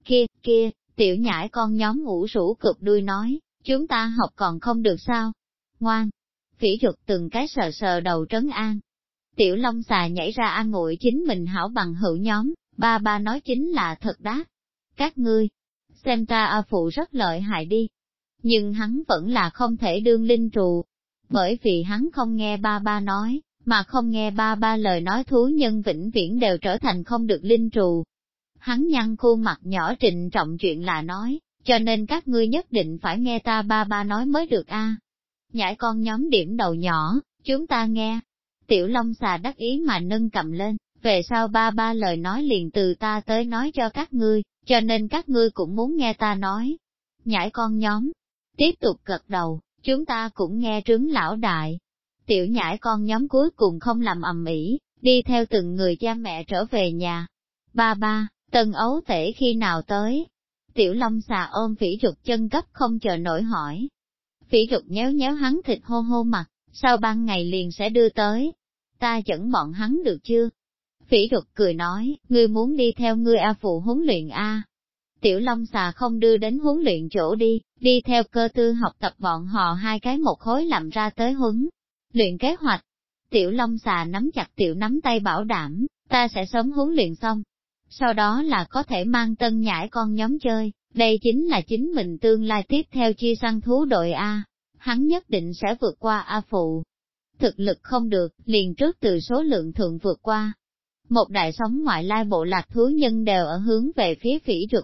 Kia, tiểu nhãi con nhóm ngủ rũ cực đuôi nói, chúng ta học còn không được sao? Ngoan! Phỉ Chuột từng cái sờ sờ đầu trấn an. Tiểu Long xà nhảy ra an ủi chính mình hảo bằng hữu nhóm, ba nói chính là thật đát. Các ngươi, xem ra A Phụ rất lợi hại đi. Nhưng hắn vẫn là không thể đương linh trù, bởi vì hắn không nghe ba nói, mà không nghe ba lời nói thú nhân vĩnh viễn đều trở thành không được linh trù. Hắn nhăn khuôn mặt nhỏ trịnh trọng chuyện là nói, cho nên các ngươi nhất định phải nghe ta ba nói mới được a. Nhãi con nhóm điểm đầu nhỏ, chúng ta nghe. Tiểu Long xà đắc ý mà nâng cầm lên, về sau ba lời nói liền từ ta tới nói cho các ngươi, cho nên các ngươi cũng muốn nghe ta nói. Nhãi con nhóm, tiếp tục gật đầu, chúng ta cũng nghe trứng lão đại. Tiểu nhãi con nhóm cuối cùng không làm ầm ĩ, đi theo từng người cha mẹ trở về nhà. Ba, Tân ấu tể khi nào tới? Tiểu Long xà ôm Phỉ Chuột chân cấp không chờ nổi hỏi. Phỉ Chuột nhéo hắn thịt hô mặt, sau ban ngày liền sẽ đưa tới. Ta dẫn bọn hắn được chưa? Phỉ Chuột cười nói, ngươi muốn đi theo ngươi A Phụ huấn luyện A. Tiểu Long xà không đưa đến huấn luyện chỗ đi theo Cơ Tư học tập bọn họ hai cái một khối làm ra tới huấn luyện kế hoạch. Tiểu Long xà nắm chặt tiểu nắm tay bảo đảm, ta sẽ sớm huấn luyện xong. Sau đó là có thể mang tân nhãi con nhóm chơi, đây chính là chính mình tương lai tiếp theo chia săn thú đội A. Hắn nhất định sẽ vượt qua A Phụ. Thực lực không được, liền trước từ số lượng thượng vượt qua. Một đại sống ngoại lai bộ lạc thú nhân đều ở hướng về phía Phỉ Chuột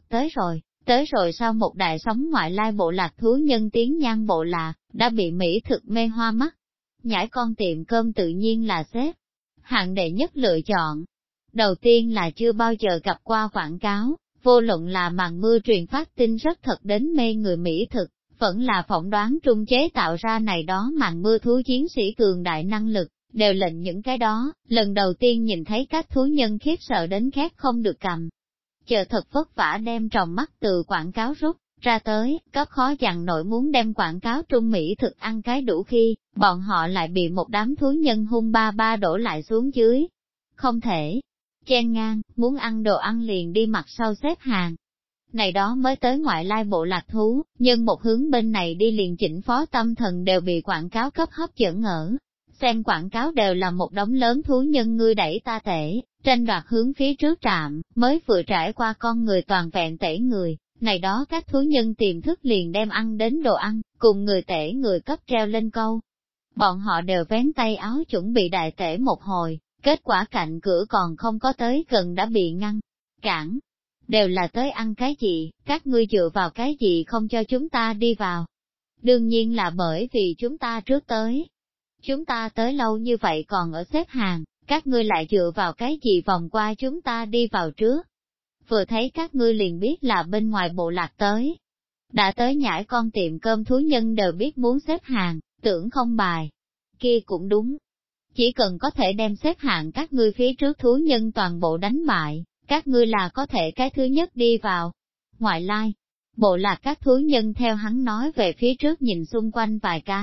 tới rồi sau một đại sống ngoại lai bộ lạc thú nhân tiến nhan bộ lạc, đã bị mỹ thực mê hoa mắt. Nhãi con tiệm cơm tự nhiên là xếp hạng đệ nhất lựa chọn. Đầu tiên là chưa bao giờ gặp qua quảng cáo, vô luận là màn mưa truyền phát tin rất thật đến mê người mỹ thực, vẫn là phỏng đoán trung chế tạo ra này đó màn mưa thú chiến sĩ cường đại năng lực, đều lệnh những cái đó, lần đầu tiên nhìn thấy các thú nhân khiếp sợ đến khét không được cầm. Chờ thật vất vả đem tròng mắt từ quảng cáo rút ra tới, cấp khó dằn nổi muốn đem quảng cáo trung mỹ thực ăn cái đủ khi, bọn họ lại bị một đám thú nhân hung ba đổ lại xuống dưới. Không thể chen ngang, muốn ăn đồ ăn liền đi mặt sau xếp hàng. Này đó mới tới ngoại lai bộ lạc thú, nhưng một hướng bên này đi liền chỉnh phó tâm thần đều bị quảng cáo cấp hấp dẫn ở. Xem quảng cáo đều là một đống lớn thú nhân ngươi đẩy ta tể, tranh đoạt hướng phía trước trạm, mới vừa trải qua con người toàn vẹn tể người, này đó các thú nhân tiềm thức liền đem ăn đến đồ ăn, cùng người tể người cấp treo lên câu. Bọn họ đều vén tay áo chuẩn bị đại tể một hồi, kết quả cạnh cửa còn không có tới gần đã bị ngăn cản. Đều là tới ăn cái gì, các ngươi dựa vào cái gì không cho chúng ta đi vào. Đương nhiên là bởi vì chúng ta trước tới. Chúng ta tới lâu như vậy còn ở xếp hàng, các ngươi lại dựa vào cái gì vòng qua chúng ta đi vào trước. Vừa thấy các ngươi liền biết là bên ngoài bộ lạc tới. Đã tới nhãi con tiệm cơm thú nhân đều biết muốn xếp hàng, tưởng không bài. Kia cũng đúng. Chỉ cần có thể đem xếp hạng các ngươi phía trước thú nhân toàn bộ đánh bại, các ngươi là có thể cái thứ nhất đi vào. Ngoại lai, bộ lạc các thú nhân theo hắn nói về phía trước nhìn xung quanh vài cái,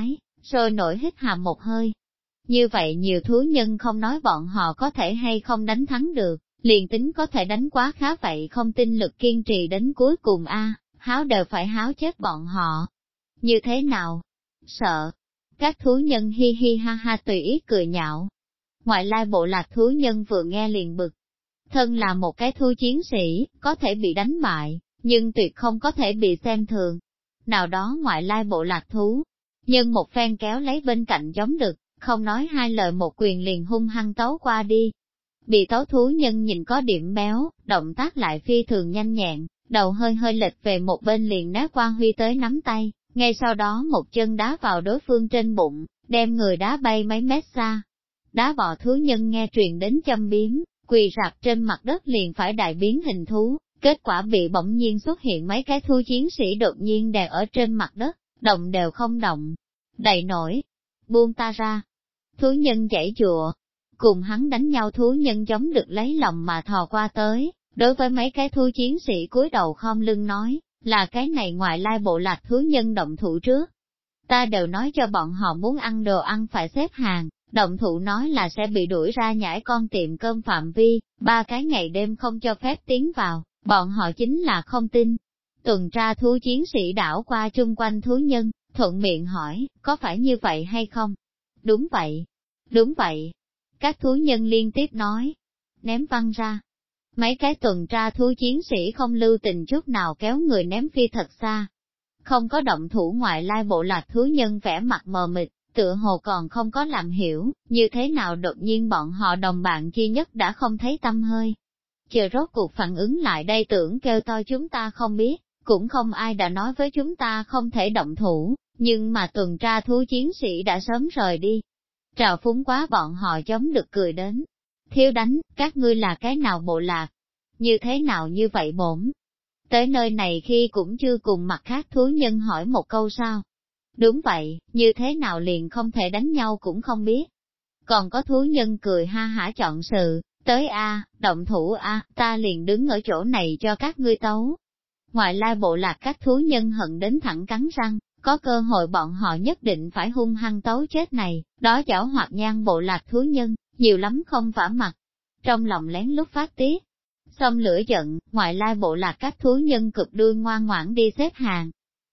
sôi nổi hít hà một hơi. Như vậy nhiều thú nhân không nói bọn họ có thể hay không đánh thắng được, liền tính có thể đánh quá khá vậy không tin lực kiên trì đến cuối cùng háo đều phải háo chết bọn họ. Như thế nào? Sợ. Các thú nhân hi hi ha ha tùy ý cười nhạo. Ngoại lai bộ lạc thú nhân vừa nghe liền bực. Thân là một cái thú chiến sĩ, có thể bị đánh bại, nhưng tuyệt không có thể bị xem thường. Nào đó ngoại lai bộ lạc thú, nhân một phen kéo lấy bên cạnh giống đực, không nói hai lời một quyền liền hung hăng tấu qua đi. Bị tấu thú nhân nhìn có điểm béo, động tác lại phi thường nhanh nhẹn, đầu hơi hơi lệch về một bên liền né qua huy tới nắm tay, ngay sau đó một chân đá vào đối phương trên bụng, đem người đá bay mấy mét xa. Đá bò thú nhân nghe truyền đến châm biếm, quỳ rạp trên mặt đất liền phải đại biến hình thú, kết quả bị bỗng nhiên xuất hiện mấy cái thú chiến sĩ đột nhiên đè ở trên mặt đất, động đều không động. Đậy nổi, buông ta ra. Thú nhân giãy giụa, cùng hắn đánh nhau thú nhân giống được lấy lòng mà thò qua tới, đối với mấy cái thú chiến sĩ cúi đầu khom lưng nói, là cái này ngoại lai bộ lạc thú nhân động thủ trước. Ta đều nói cho bọn họ muốn ăn đồ ăn phải xếp hàng, động thủ nói là sẽ bị đuổi ra nhảy con tiệm cơm phạm vi, 3 cái ngày đêm không cho phép tiến vào, bọn họ chính là không tin. Tuần tra thú chiến sĩ đảo qua chung quanh thú nhân, thuận miệng hỏi, có phải như vậy hay không? Đúng vậy, đúng vậy. Các thú nhân liên tiếp nói, ném văng ra. Mấy cái tuần tra thú chiến sĩ không lưu tình chút nào kéo người ném phi thật xa. Không có động thủ ngoại lai bộ lạc thú nhân vẻ mặt mờ mịt, tựa hồ còn không có làm hiểu, như thế nào đột nhiên bọn họ đồng bạn chi nhất đã không thấy tâm hơi. Chờ rốt cuộc phản ứng lại đây tưởng kêu to chúng ta không biết, cũng không ai đã nói với chúng ta không thể động thủ, nhưng mà tuần tra thú chiến sĩ đã sớm rời đi. Trào phúng quá bọn họ giống được cười đến. Thiếu đánh, các ngươi là cái nào bộ lạc? Như thế nào như vậy bổn? Tới nơi này khi cũng chưa cùng mặt khác thú nhân hỏi một câu sao? Đúng vậy, như thế nào liền không thể đánh nhau cũng không biết. Còn có thú nhân cười ha hả chọn sự, tới động thủ ta liền đứng ở chỗ này cho các ngươi tấu. Ngoại lai bộ lạc các thú nhân hận đến thẳng cắn răng, có cơ hội bọn họ nhất định phải hung hăng tấu chết này, đó giảo hoạt nhan bộ lạc thú nhân, nhiều lắm không vả mặt. Trong lòng lén lút phát tiết, xông lửa giận, ngoại lai bộ lạc các thú nhân cực đuôi ngoan ngoãn đi xếp hàng.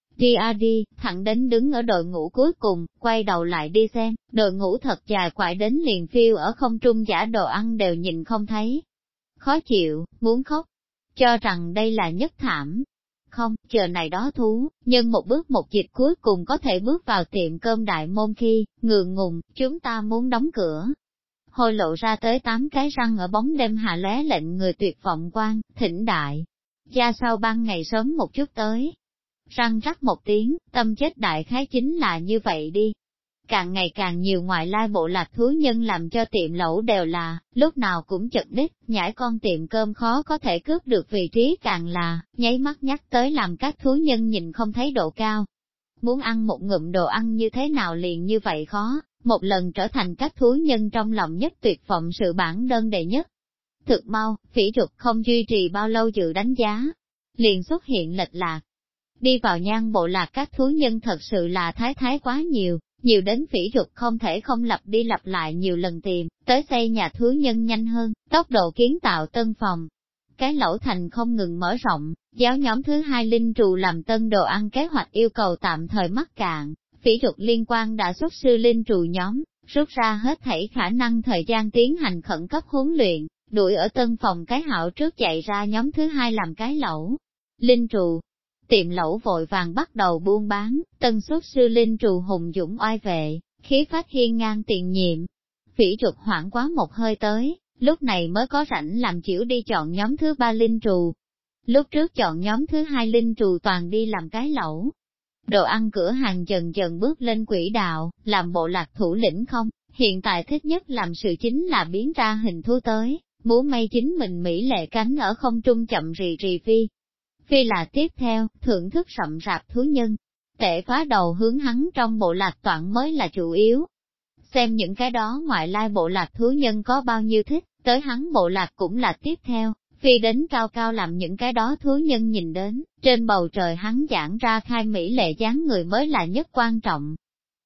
Đi, thẳng đến đứng ở đội ngũ cuối cùng, quay đầu lại đi xem, đội ngũ thật dài quại đến liền phiêu ở không trung giả đồ ăn đều nhìn không thấy. Khó chịu, muốn khóc, cho rằng đây là nhất thảm. Không, chờ này đó thú, nhưng một bước một dịch cuối cùng có thể bước vào tiệm cơm đại môn khi, ngượng ngùng, chúng ta muốn đóng cửa. Hôi lộ ra tới 8 cái răng ở bóng đêm hạ lóe lệnh người tuyệt vọng quan, thỉnh đại. Gia sau ban ngày sớm một chút tới. Răng rắc một tiếng, tâm chết đại khái chính là như vậy đi. Càng ngày càng nhiều ngoại lai bộ lạc thú nhân làm cho tiệm lẩu đều là, lúc nào cũng chật đích, nhảy con tiệm cơm khó có thể cướp được vị trí càng là, nháy mắt nhắc tới làm các thú nhân nhìn không thấy độ cao. Muốn ăn một ngụm đồ ăn như thế nào liền như vậy khó, một lần trở thành các thú nhân trong lòng nhất tuyệt vọng sự bản đơn đề nhất. Thực mau, phỉ trục không duy trì bao lâu dự đánh giá, liền xuất hiện lệch lạc. Đi vào nhan bộ lạc các thú nhân thật sự là thái quá nhiều, nhiều đến phỉ trục không thể không lặp đi lặp lại nhiều lần tìm, tới xây nhà thú nhân nhanh hơn, tốc độ kiến tạo tân phòng. Cái lẩu thành không ngừng mở rộng, giáo nhóm thứ 2 linh trù làm tân đồ ăn kế hoạch yêu cầu tạm thời mắc cạn, phỉ trục liên quan đã xuất sư linh trù nhóm, rút ra hết thảy khả năng thời gian tiến hành khẩn cấp huấn luyện, đuổi ở tân phòng cái hạo trước chạy ra nhóm thứ 2 làm cái lẩu. Linh trù, tiệm lẩu vội vàng bắt đầu buôn bán, tân xuất sư linh trù hùng dũng oai vệ, khí phách hiên ngang tiền nhiệm. Phỉ trục hoảng quá một hơi tới, lúc này mới có rảnh làm chịu đi chọn nhóm thứ 3 linh trù. Lúc trước chọn nhóm thứ 2 linh trù toàn đi làm cái lẩu. Đồ ăn cửa hàng dần dần bước lên quỹ đạo, làm bộ lạc thủ lĩnh không, hiện tại thích nhất làm sự chính là biến ra hình thú tới, múa may chính mình mỹ lệ cánh ở không trung chậm rì rì phi. Phi là tiếp theo, thưởng thức rậm rạp thú nhân, tệ phá đầu hướng hắn trong bộ lạc toạn mới là chủ yếu. Xem những cái đó ngoại lai bộ lạc thú nhân có bao nhiêu thích, tới hắn bộ lạc cũng là tiếp theo, phi đến cao cao làm những cái đó thú nhân nhìn đến, trên bầu trời hắn giảng ra khai mỹ lệ dáng người mới là nhất quan trọng.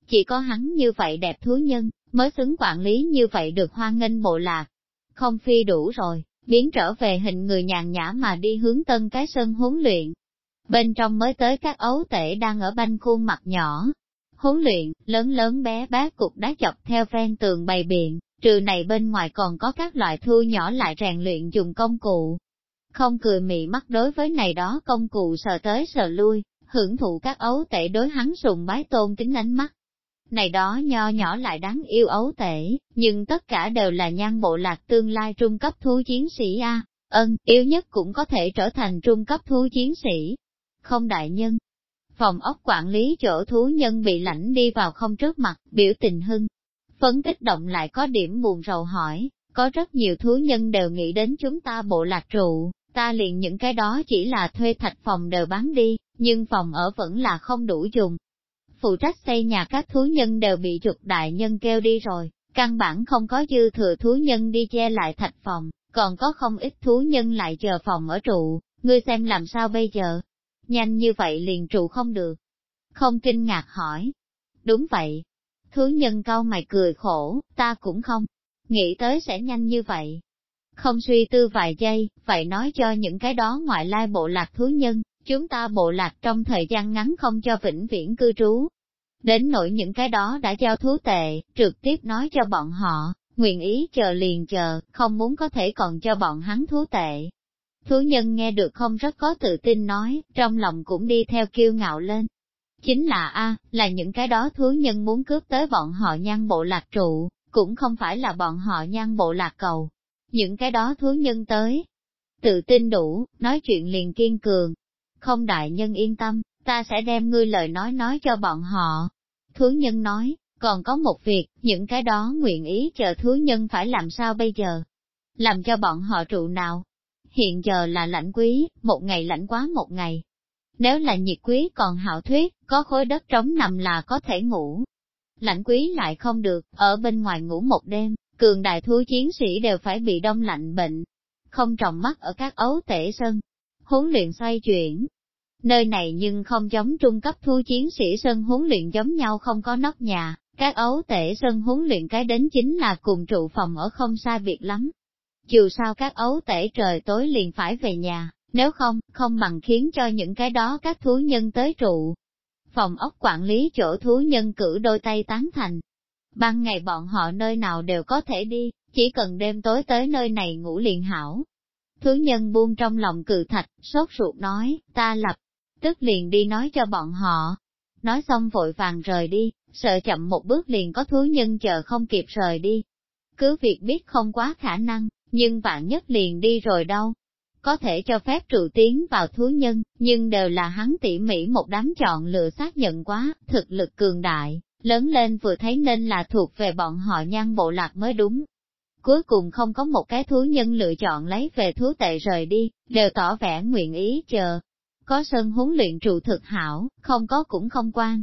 chỉ có hắn như vậy đẹp thú nhân, mới xứng quản lý như vậy được hoan nghênh bộ lạc. Không phi đủ rồi, biến trở về hình người nhàn nhã mà đi hướng tân cái sân huấn luyện. Bên trong mới tới các ấu tể đang ở banh khuôn mặt nhỏ. Huấn luyện, lớn lớn bé bé cục đá chọc theo ven tường bày biện, trừ này bên ngoài còn có các loại thu nhỏ lại rèn luyện dùng công cụ. Không cười mị mắt đối với này đó công cụ sờ tới sờ lui, hưởng thụ các ấu tể đối hắn sùng bái tôn kính ánh mắt. Này đó nho nhỏ lại đáng yêu ấu tể, nhưng tất cả đều là Nhan bộ lạc tương lai trung cấp thú chiến sĩ a. Yếu nhất cũng có thể trở thành trung cấp thú chiến sĩ. Không đại nhân. Phòng ốc quản lý chỗ thú nhân bị lãnh đi vào không trước mặt, biểu tình hưng. Phấn kích động lại có điểm buồn rầu hỏi, có rất nhiều thú nhân đều nghĩ đến chúng ta bộ lạc trụ, ta liền những cái đó chỉ là thuê thạch phòng đều bán đi, nhưng phòng ở vẫn là không đủ dùng. Phụ trách xây nhà các thú nhân đều bị trục đại nhân kêu đi rồi, căn bản không có dư thừa thú nhân đi che lại thạch phòng, còn có không ít thú nhân lại chờ phòng ở trụ, ngươi xem làm sao bây giờ? Nhanh như vậy liền trụ không được. Không kinh ngạc hỏi. Đúng vậy. Thú nhân cau mày cười khổ, ta cũng không nghĩ tới sẽ nhanh như vậy. Không suy tư vài giây, vậy nói cho những cái đó ngoại lai bộ lạc thú nhân, chúng ta bộ lạc trong thời gian ngắn không cho vĩnh viễn cư trú. Đến nỗi những cái đó đã giao thú tệ, trực tiếp nói cho bọn họ, nguyện ý chờ liền chờ, không muốn có thể còn cho bọn hắn thú tệ. Thú nhân nghe được không rất có tự tin nói, trong lòng cũng đi theo kiêu ngạo lên. Chính là là những cái đó thú nhân muốn cướp tới bọn họ Nhan bộ lạc trụ, cũng không phải là bọn họ Nhan bộ lạc cầu. Những cái đó thú nhân tới, tự tin đủ, nói chuyện liền kiên cường. Không đại nhân yên tâm, ta sẽ đem ngươi lời nói cho bọn họ. Thú nhân nói, còn có một việc, những cái đó nguyện ý chờ thú nhân phải làm sao bây giờ? Làm cho bọn họ trụ nào? Hiện giờ là lãnh quý, một ngày lãnh quá một ngày. Nếu là nhiệt quý còn hảo thuyết, có khối đất trống nằm là có thể ngủ. Lãnh quý lại không được, ở bên ngoài ngủ một đêm, cường đại thú chiến sĩ đều phải bị đông lạnh bệnh. Không tròng mắt ở các ấu tể sân, huấn luyện xoay chuyển. Nơi này nhưng không giống trung cấp thú chiến sĩ sân huấn luyện giống nhau không có nóc nhà, các ấu tể sân huấn luyện cái đến chính là cùng trụ phòng ở không sai biệt lắm. Dù sao các ấu tể trời tối liền phải về nhà, nếu không bằng khiến cho những cái đó các thú nhân tới trụ. Phòng ốc quản lý chỗ thú nhân cử đôi tay tán thành. Ban ngày bọn họ nơi nào đều có thể đi, chỉ cần đêm tối tới nơi này ngủ liền hảo. Thú nhân buông trong lòng cự thạch, sốt ruột nói, ta lập tức liền đi nói cho bọn họ. Nói xong vội vàng rời đi, sợ chậm một bước liền có thú nhân chờ không kịp rời đi. Cứ việc biết không quá khả năng, nhưng vạn nhất liền đi rồi đâu. Có thể cho phép trụ tiến vào thú nhân, nhưng đều là hắn tỉ mỉ một đám chọn lựa xác nhận quá, thực lực cường đại, lớn lên vừa thấy nên là thuộc về bọn họ Nhan bộ lạc mới đúng. Cuối cùng không có một cái thú nhân lựa chọn lấy về thú tệ rời đi, đều tỏ vẻ nguyện ý chờ. Có sân huấn luyện trụ thực hảo, không có cũng không quan.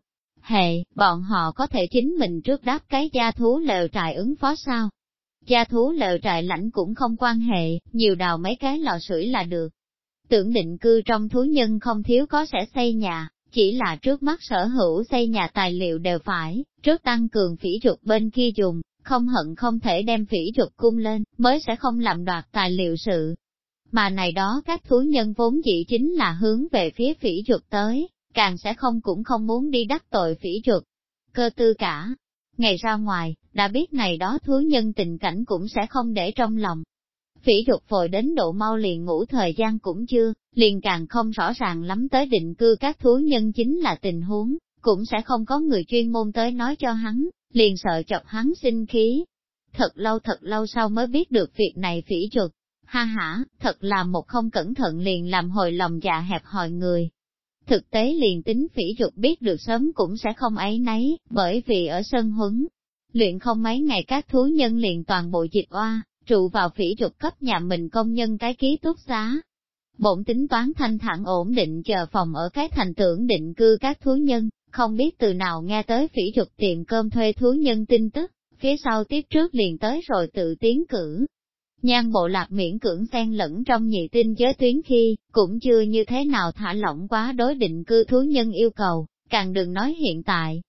Bọn họ có thể chính mình trước đáp cái gia thú lều trại ứng phó sao? Gia thú lều trại lãnh cũng không quan hệ, nhiều đào mấy cái lò sưởi là được. Tưởng định cư trong thú nhân không thiếu có sẽ xây nhà, chỉ là trước mắt sở hữu xây nhà tài liệu đều phải, trước tăng cường phỉ trục bên kia dùng, không hận không thể đem phỉ trục cung lên, mới sẽ không làm đoạt tài liệu sự. Mà này đó các thú nhân vốn dĩ chính là hướng về phía phỉ trục tới, càng sẽ không cũng không muốn đi đắc tội phỉ trục. Cơ tư cả ngày ra ngoài, đã biết này đó thú nhân tình cảnh cũng sẽ không để trong lòng. Phỉ trục vội đến độ mau liền ngủ thời gian cũng chưa, liền càng không rõ ràng lắm tới định cư các thú nhân chính là tình huống, cũng sẽ không có người chuyên môn tới nói cho hắn, liền sợ chọc hắn sinh khí. Thật lâu sau mới biết được việc này phỉ trục. Ha ha, thật là một không cẩn thận liền làm hồi lòng dạ hẹp hòi người. Thực tế liền tính phỉ trục biết được sớm cũng sẽ không áy náy, bởi vì ở sân huấn luyện không mấy ngày các thú nhân liền toàn bộ dịch oa, trụ vào phỉ trục cấp nhà mình công nhân cái ký túc xá. Bổn tính toán thanh thản ổn định chờ phòng ở cái thành tưởng định cư các thú nhân, không biết từ nào nghe tới phỉ trục tiệm cơm thuê thú nhân tin tức, phía sau tiếp trước liền tới rồi tự tiến cử. Nhan bộ lạc miễn cưỡng xen lẫn trong nhị tinh giới tuyến khi, cũng chưa như thế nào thả lỏng quá đối định cư thú nhân yêu cầu, càng đừng nói hiện tại.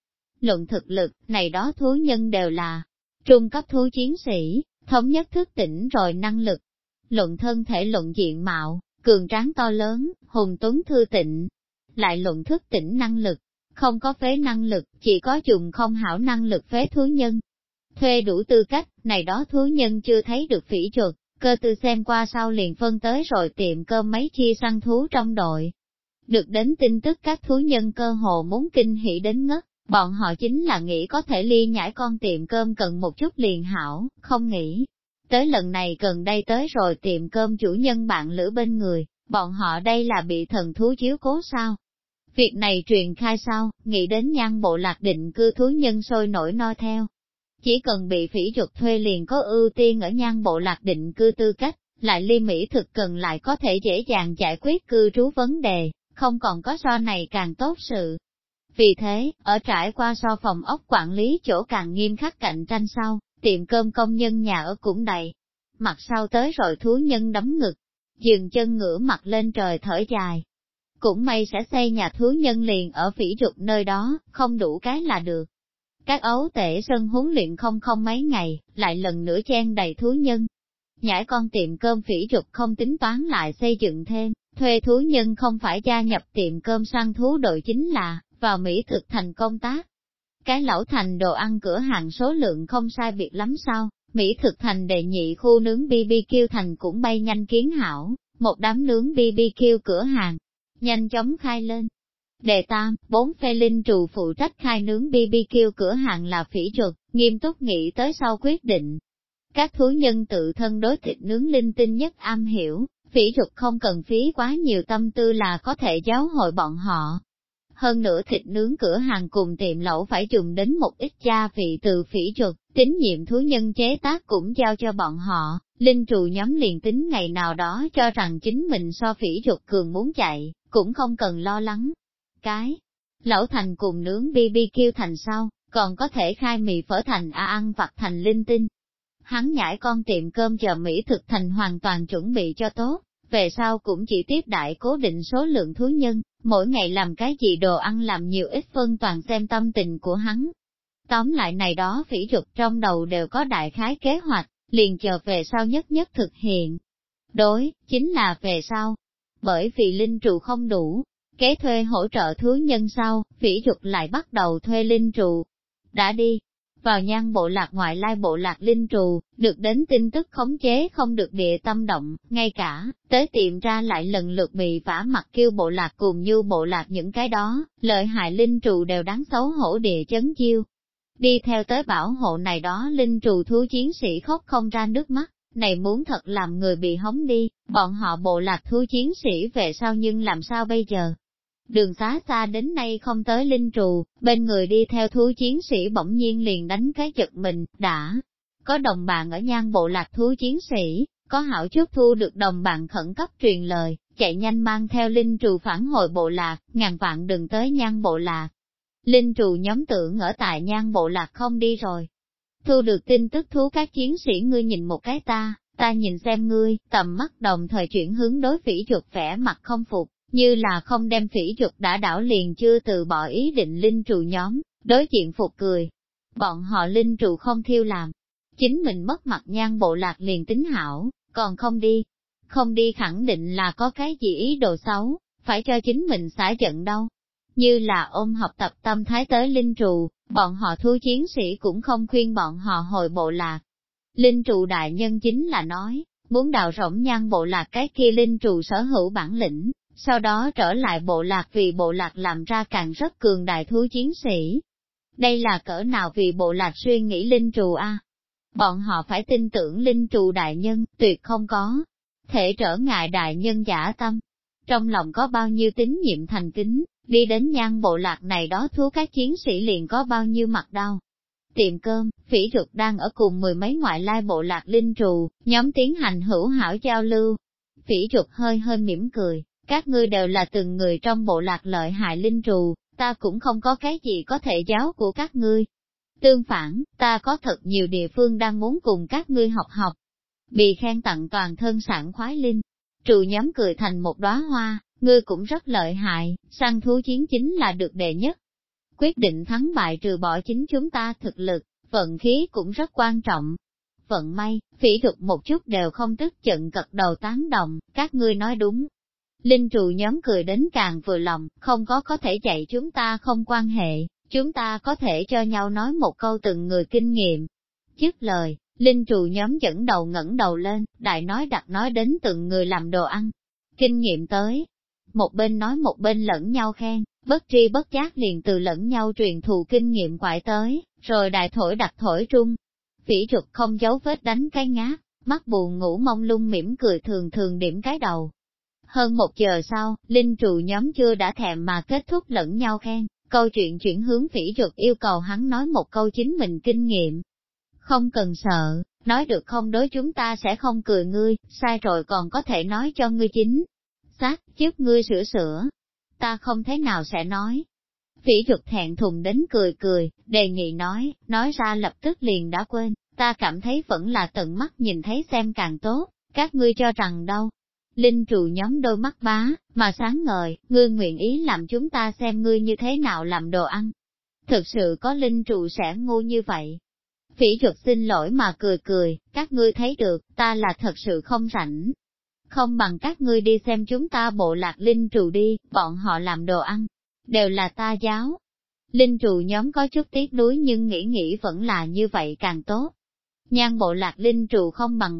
Luận thực lực, này đó thú nhân đều là trung cấp thú chiến sĩ, thống nhất thức tỉnh rồi năng lực. Luận thân thể luận diện mạo, cường tráng to lớn, hùng tuấn thư tịnh. Lại luận thức tỉnh năng lực, không có phế năng lực, chỉ có dùng không hảo năng lực phế thú nhân. Thuê đủ tư cách, này đó thú nhân chưa thấy được phỉ chuột, cơ tư xem qua sau liền phân tới rồi tiệm cơm mấy chi săn thú trong đội. Được đến tin tức các thú nhân cơ hồ muốn kinh hỉ đến ngất, bọn họ chính là nghĩ có thể ly nhảy con tiệm cơm cần một chút liền hảo, không nghĩ. Tới lần này gần đây tới rồi tiệm cơm chủ nhân bạn lữ bên người, bọn họ đây là bị thần thú chiếu cố sao? Việc này truyền khai sau, nghĩ đến Nhan bộ lạc định cư thú nhân sôi nổi noi theo. Chỉ cần bị phỉ chuột thuê liền có ưu tiên ở Nhan bộ lạc định cư tư cách, lại ly Mỹ thực cần lại có thể dễ dàng giải quyết cư trú vấn đề, không còn có so này càng tốt sự. Vì thế, ở trải qua so phòng ốc quản lý chỗ càng nghiêm khắc cạnh tranh sau, tiệm cơm công nhân nhà ở cũng đầy. Mặt sau tới rồi thú nhân đấm ngực, dừng chân ngửa mặt lên trời thở dài. Cũng may sẽ xây nhà thú nhân liền ở phỉ chuột nơi đó, không đủ cái là được. Các ấu tể sân huấn luyện không mấy ngày, lại lần nữa chen đầy thú nhân. Nhãi con tiệm cơm phỉ chuột không tính toán lại xây dựng thêm, thuê thú nhân không phải gia nhập tiệm cơm săn thú đội chính là, vào Mỹ thực thành công tác. Cái lẩu thành đồ ăn cửa hàng số lượng không sai biệt lắm sao, Mỹ thực thành đệ nhị khu nướng BBQ thành cũng bay nhanh kiến hảo, một đám nướng BBQ cửa hàng, nhanh chóng khai lên. Đệ tam, 4 phê linh trù phụ trách khai nướng BBQ cửa hàng là phỉ chuột, nghiêm túc nghĩ tới sau quyết định. Các thú nhân tự thân đối thịt nướng linh tinh nhất am hiểu, phỉ chuột không cần phí quá nhiều tâm tư là có thể giáo hội bọn họ. Hơn nữa thịt nướng cửa hàng cùng tiệm lẩu phải dùng đến một ít gia vị từ phỉ chuột, tín nhiệm thú nhân chế tác cũng giao cho bọn họ, linh trù nhóm liền tính ngày nào đó cho rằng chính mình so phỉ chuột cường muốn chạy, cũng không cần lo lắng. Cái lẩu thành cùng nướng BBQ thành sau, còn có thể khai mì phở thành ăn vặt thành linh tinh. Hắn nhảy con tiệm cơm chờ Mỹ thực thành hoàn toàn chuẩn bị cho tốt, về sau cũng chỉ tiếp đại cố định số lượng thú nhân, mỗi ngày làm cái gì đồ ăn làm nhiều ít phân toàn xem tâm tình của hắn. Tóm lại này đó phỉ chuột trong đầu đều có đại khái kế hoạch, liền chờ về sau nhất nhất thực hiện. Đối, chính là về sau. Bởi vì linh trụ không đủ, kế thuê hỗ trợ thú nhân sau, phỉ chuột lại bắt đầu thuê linh trụ. Đã đi vào Nhan bộ lạc ngoại lai bộ lạc linh trù, được đến tin tức khống chế không được địa tâm động, ngay cả, tới tiệm ra lại lần lượt bị vả mặt kêu bộ lạc cùng như bộ lạc những cái đó, lợi hại linh trù đều đáng xấu hổ địa chấn chiêu. Đi theo tới bảo hộ này đó linh trù thú chiến sĩ khóc không ra nước mắt, này muốn thật làm người bị hống đi, bọn họ bộ lạc thú chiến sĩ về sau nhưng làm sao bây giờ? Đường xá xa đến nay không tới linh trù, bên người đi theo thú chiến sĩ bỗng nhiên liền đánh cái giật mình, đã có đồng bạn ở Nhan bộ lạc thú chiến sĩ, có hảo chút thu được đồng bạn khẩn cấp truyền lời, chạy nhanh mang theo linh trù phản hồi bộ lạc, ngàn vạn đừng tới Nhan bộ lạc. Linh trù nhóm tưởng ở tại Nhan bộ lạc không đi rồi. Thu được tin tức thú các chiến sĩ ngươi nhìn một cái ta nhìn xem ngươi, tầm mắt đồng thời chuyển hướng đối phỉ chuột vẻ mặt không phục. Như là không đem phỉ chuột đã đảo liền chưa từ bỏ ý định linh trù nhóm, đối diện phục cười. Bọn họ linh trù không thiêu làm. Chính mình mất mặt Nhan bộ lạc liền tính hảo, còn không đi. Không đi khẳng định là có cái gì ý đồ xấu, phải cho chính mình xả giận đâu. Như là ôm học tập tâm thái tới linh trù, bọn họ thú chiến sĩ cũng không khuyên bọn họ hồi bộ lạc. Linh trù đại nhân chính là nói, muốn đào rỗng Nhan bộ lạc cái kia linh trù sở hữu bản lĩnh. Sau đó trở lại bộ lạc vì bộ lạc làm ra càng rất cường đại thú chiến sĩ. Đây là cỡ nào vì bộ lạc suy nghĩ linh trù a? Bọn họ phải tin tưởng linh trù đại nhân, tuyệt không có thể trở ngại đại nhân giả tâm. Trong lòng có bao nhiêu tín nhiệm thành kính, đi đến Nhan bộ lạc này đó thú các chiến sĩ liền có bao nhiêu mặt đau. Tiệm cơm, phỉ chuột đang ở cùng mười mấy ngoại lai bộ lạc linh trù, nhóm tiến hành hữu hảo giao lưu. Phỉ chuột hơi mỉm cười. Các ngươi đều là từng người trong bộ lạc lợi hại linh trù, ta cũng không có cái gì có thể giáo của các ngươi. Tương phản, ta có thật nhiều địa phương đang muốn cùng các ngươi học. Bị khen tặng toàn thân sảng khoái linh. Trù nhóm cười thành một đóa hoa, ngươi cũng rất lợi hại, săn thú chiến chính là được đệ nhất. quyết định thắng bại trừ bỏ chính chúng ta thực lực, vận khí cũng rất quan trọng. Vận may, Phỉ Thục một chút đều không tức giận gật đầu tán đồng, các ngươi nói đúng. Linh trù nhóm cười đến càng vừa lòng, không có thể dạy chúng ta không quan hệ, chúng ta có thể cho nhau nói một câu từng người kinh nghiệm. Dứt lời, linh trù nhóm dẫn đầu ngẩng đầu lên, đại nói đặc nói đến từng người làm đồ ăn. Kinh nghiệm tới, một bên nói một bên lẫn nhau khen, bất tri bất giác liền từ lẫn nhau truyền thụ kinh nghiệm quải tới, rồi đại thổi đặt thổi trung. Phỉ Trục không giấu vết đánh cái ngáp, mắt buồn ngủ mông lung mỉm cười thường thường điểm cái đầu. Hơn 1 giờ sau, linh trù nhóm chưa đã thèm mà kết thúc lẫn nhau khen, câu chuyện chuyển hướng Phỉ Trục yêu cầu hắn nói một câu chính mình kinh nghiệm. Không cần sợ, nói được không đối chúng ta sẽ không cười ngươi, sai rồi còn có thể nói cho ngươi chính xác, giúp ngươi sửa sửa. Ta không thế nào sẽ nói. Phỉ Trục thẹn thùng đến cười cười, đề nghị nói ra lập tức liền đã quên, ta cảm thấy vẫn là tận mắt nhìn thấy xem càng tốt, các ngươi cho rằng đâu. Linh trù nhóm đôi mắt bá, mà sáng ngời, ngươi nguyện ý làm chúng ta xem ngươi như thế nào làm đồ ăn. Thực sự có linh trù sẽ ngu như vậy. Phỉ Trục xin lỗi mà cười cười, các ngươi thấy được, ta là thật sự không rảnh. Không bằng các ngươi đi xem chúng ta bộ lạc linh trù đi, bọn họ làm đồ ăn, đều là ta giáo. Linh trù nhóm có chút tiếc nuối nhưng nghĩ vẫn là như vậy càng tốt. Nhan bộ lạc linh trù không bằng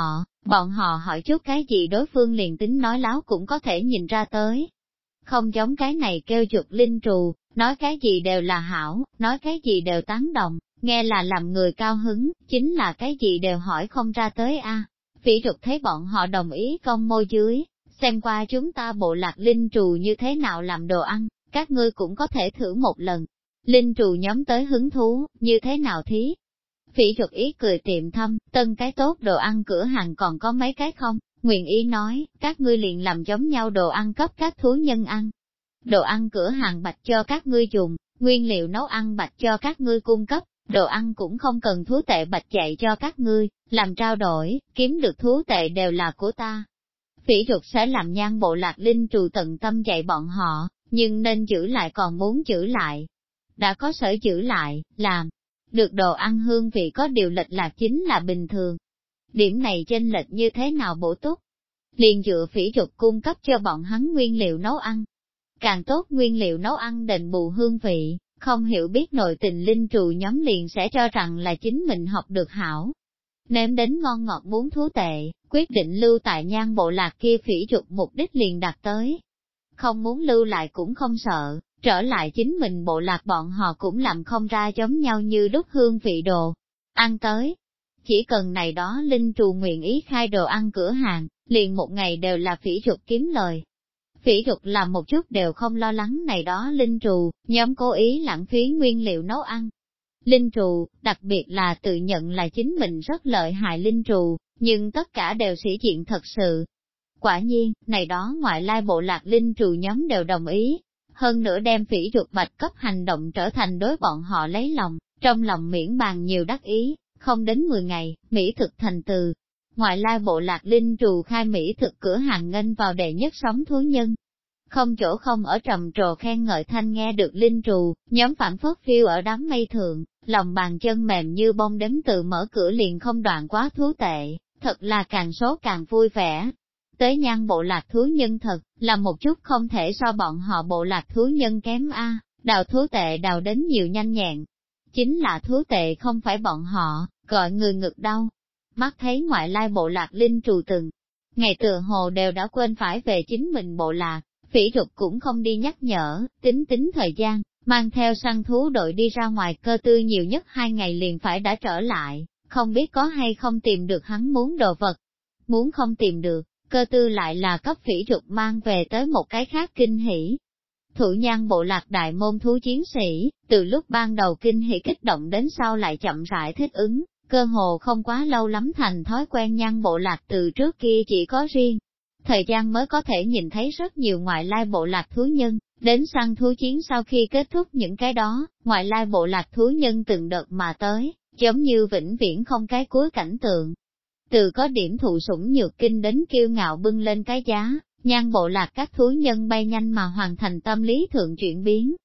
bọn họ hỏi chút cái gì đối phương liền tính nói láo cũng có thể nhìn ra tới. Không giống cái này kêu chuột linh trù, nói cái gì đều là hảo, nói cái gì đều tán đồng, nghe là làm người cao hứng, chính là cái gì đều hỏi không ra tới a. Phỉ Trục thấy bọn họ đồng ý cong môi dưới, xem qua chúng ta bộ lạc linh trù như thế nào làm đồ ăn, các ngươi cũng có thể thử một lần. Linh trù nhóm tới hứng thú, như thế nào thí? Phỉ Trục ý cười tiệm thâm, tân cái tốt đồ ăn cửa hàng còn có mấy cái không, nguyện ý nói, các ngươi liền làm giống nhau đồ ăn cấp các thú nhân ăn. Đồ ăn cửa hàng bạch cho các ngươi dùng, nguyên liệu nấu ăn bạch cho các ngươi cung cấp, đồ ăn cũng không cần thú tệ bạch dạy cho các ngươi, làm trao đổi, kiếm được thú tệ đều là của ta. Phỉ Trục sẽ làm nhan bộ lạc linh trù tận tâm dạy bọn họ, nhưng nên giữ lại còn muốn giữ lại. Đã có sở giữ lại, làm được đồ ăn hương vị có điều lệch lạc chính là bình thường. Điểm này chênh lệch như thế nào bổ túc? Liền dựa Phỉ Trục cung cấp cho bọn hắn nguyên liệu nấu ăn. Càng tốt nguyên liệu nấu ăn đền bù hương vị, không hiểu biết nội tình linh trù nhóm liền sẽ cho rằng là chính mình học được hảo. Nếm đến ngon ngọt muốn thú tệ, quyết định lưu tại nhan bộ lạc kia Phỉ Trục mục đích liền đạt tới. Không muốn lưu lại cũng không sợ, trở lại chính mình bộ lạc bọn họ cũng làm không ra giống nhau như đúc hương vị đồ. Ăn tới, chỉ cần này đó linh trù nguyện ý khai đồ ăn cửa hàng, liền một ngày đều là Phỉ Trục kiếm lời. Phỉ Trục làm một chút đều không lo lắng này đó linh trù, nhóm cố ý lãng phí nguyên liệu nấu ăn. Linh trù, đặc biệt là tự nhận là chính mình rất lợi hại linh trù, nhưng tất cả đều sĩ diện thật sự. Quả nhiên, này đó ngoại lai bộ lạc linh trù nhóm đều đồng ý, hơn nữa đem Phỉ Trục bạch cấp hành động trở thành đối bọn họ lấy lòng, trong lòng miễn bàn nhiều đắc ý, không đến 10 ngày, mỹ thực thành từ. Ngoại lai bộ lạc linh trù khai mỹ thực cửa hàng nghênh vào đệ nhất sống thú nhân. Không chỗ không ở trầm trồ khen ngợi thanh nghe được linh trù, nhóm phản phất phiêu ở đám mây thượng, lòng bàn chân mềm như bông đếm từ mở cửa liền không đoạn quá thú tệ, thật là càng số càng vui vẻ. Tới nhan bộ lạc thú nhân thật, là một chút không thể so bọn họ bộ lạc thú nhân kém a. Đào thú tệ đào đến nhiều nhanh nhẹn. Chính là thú tệ không phải bọn họ, gọi người ngực đau. Mắt thấy ngoại lai bộ lạc linh trù từng ngày tựa hồ đều đã quên phải về chính mình bộ lạc, Phỉ Trục cũng không đi nhắc nhở, tính thời gian, mang theo săn thú đội đi ra ngoài cơ tư nhiều nhất 2 ngày liền phải đã trở lại, không biết có hay không tìm được hắn muốn đồ vật. Muốn không tìm được, cơ tư lại là cấp Phỉ Trục mang về tới một cái khác kinh hỉ. Thủ nhan bộ lạc đại môn thú chiến sĩ, từ lúc ban đầu kinh hỉ kích động đến sau lại chậm rãi thích ứng, cơ hồ không quá lâu lắm thành thói quen nhan bộ lạc từ trước kia chỉ có riêng. Thời gian mới có thể nhìn thấy rất nhiều ngoại lai bộ lạc thú nhân, đến săn thú chiến sau khi kết thúc những cái đó, ngoại lai bộ lạc thú nhân từng đợt mà tới, giống như vĩnh viễn không cái cuối cảnh tượng. Từ có điểm thụ sủng nhược kinh đến kiêu ngạo bưng lên cái giá, nhan bộ lạc các thú nhân bay nhanh mà hoàn thành tâm lý thượng chuyển biến.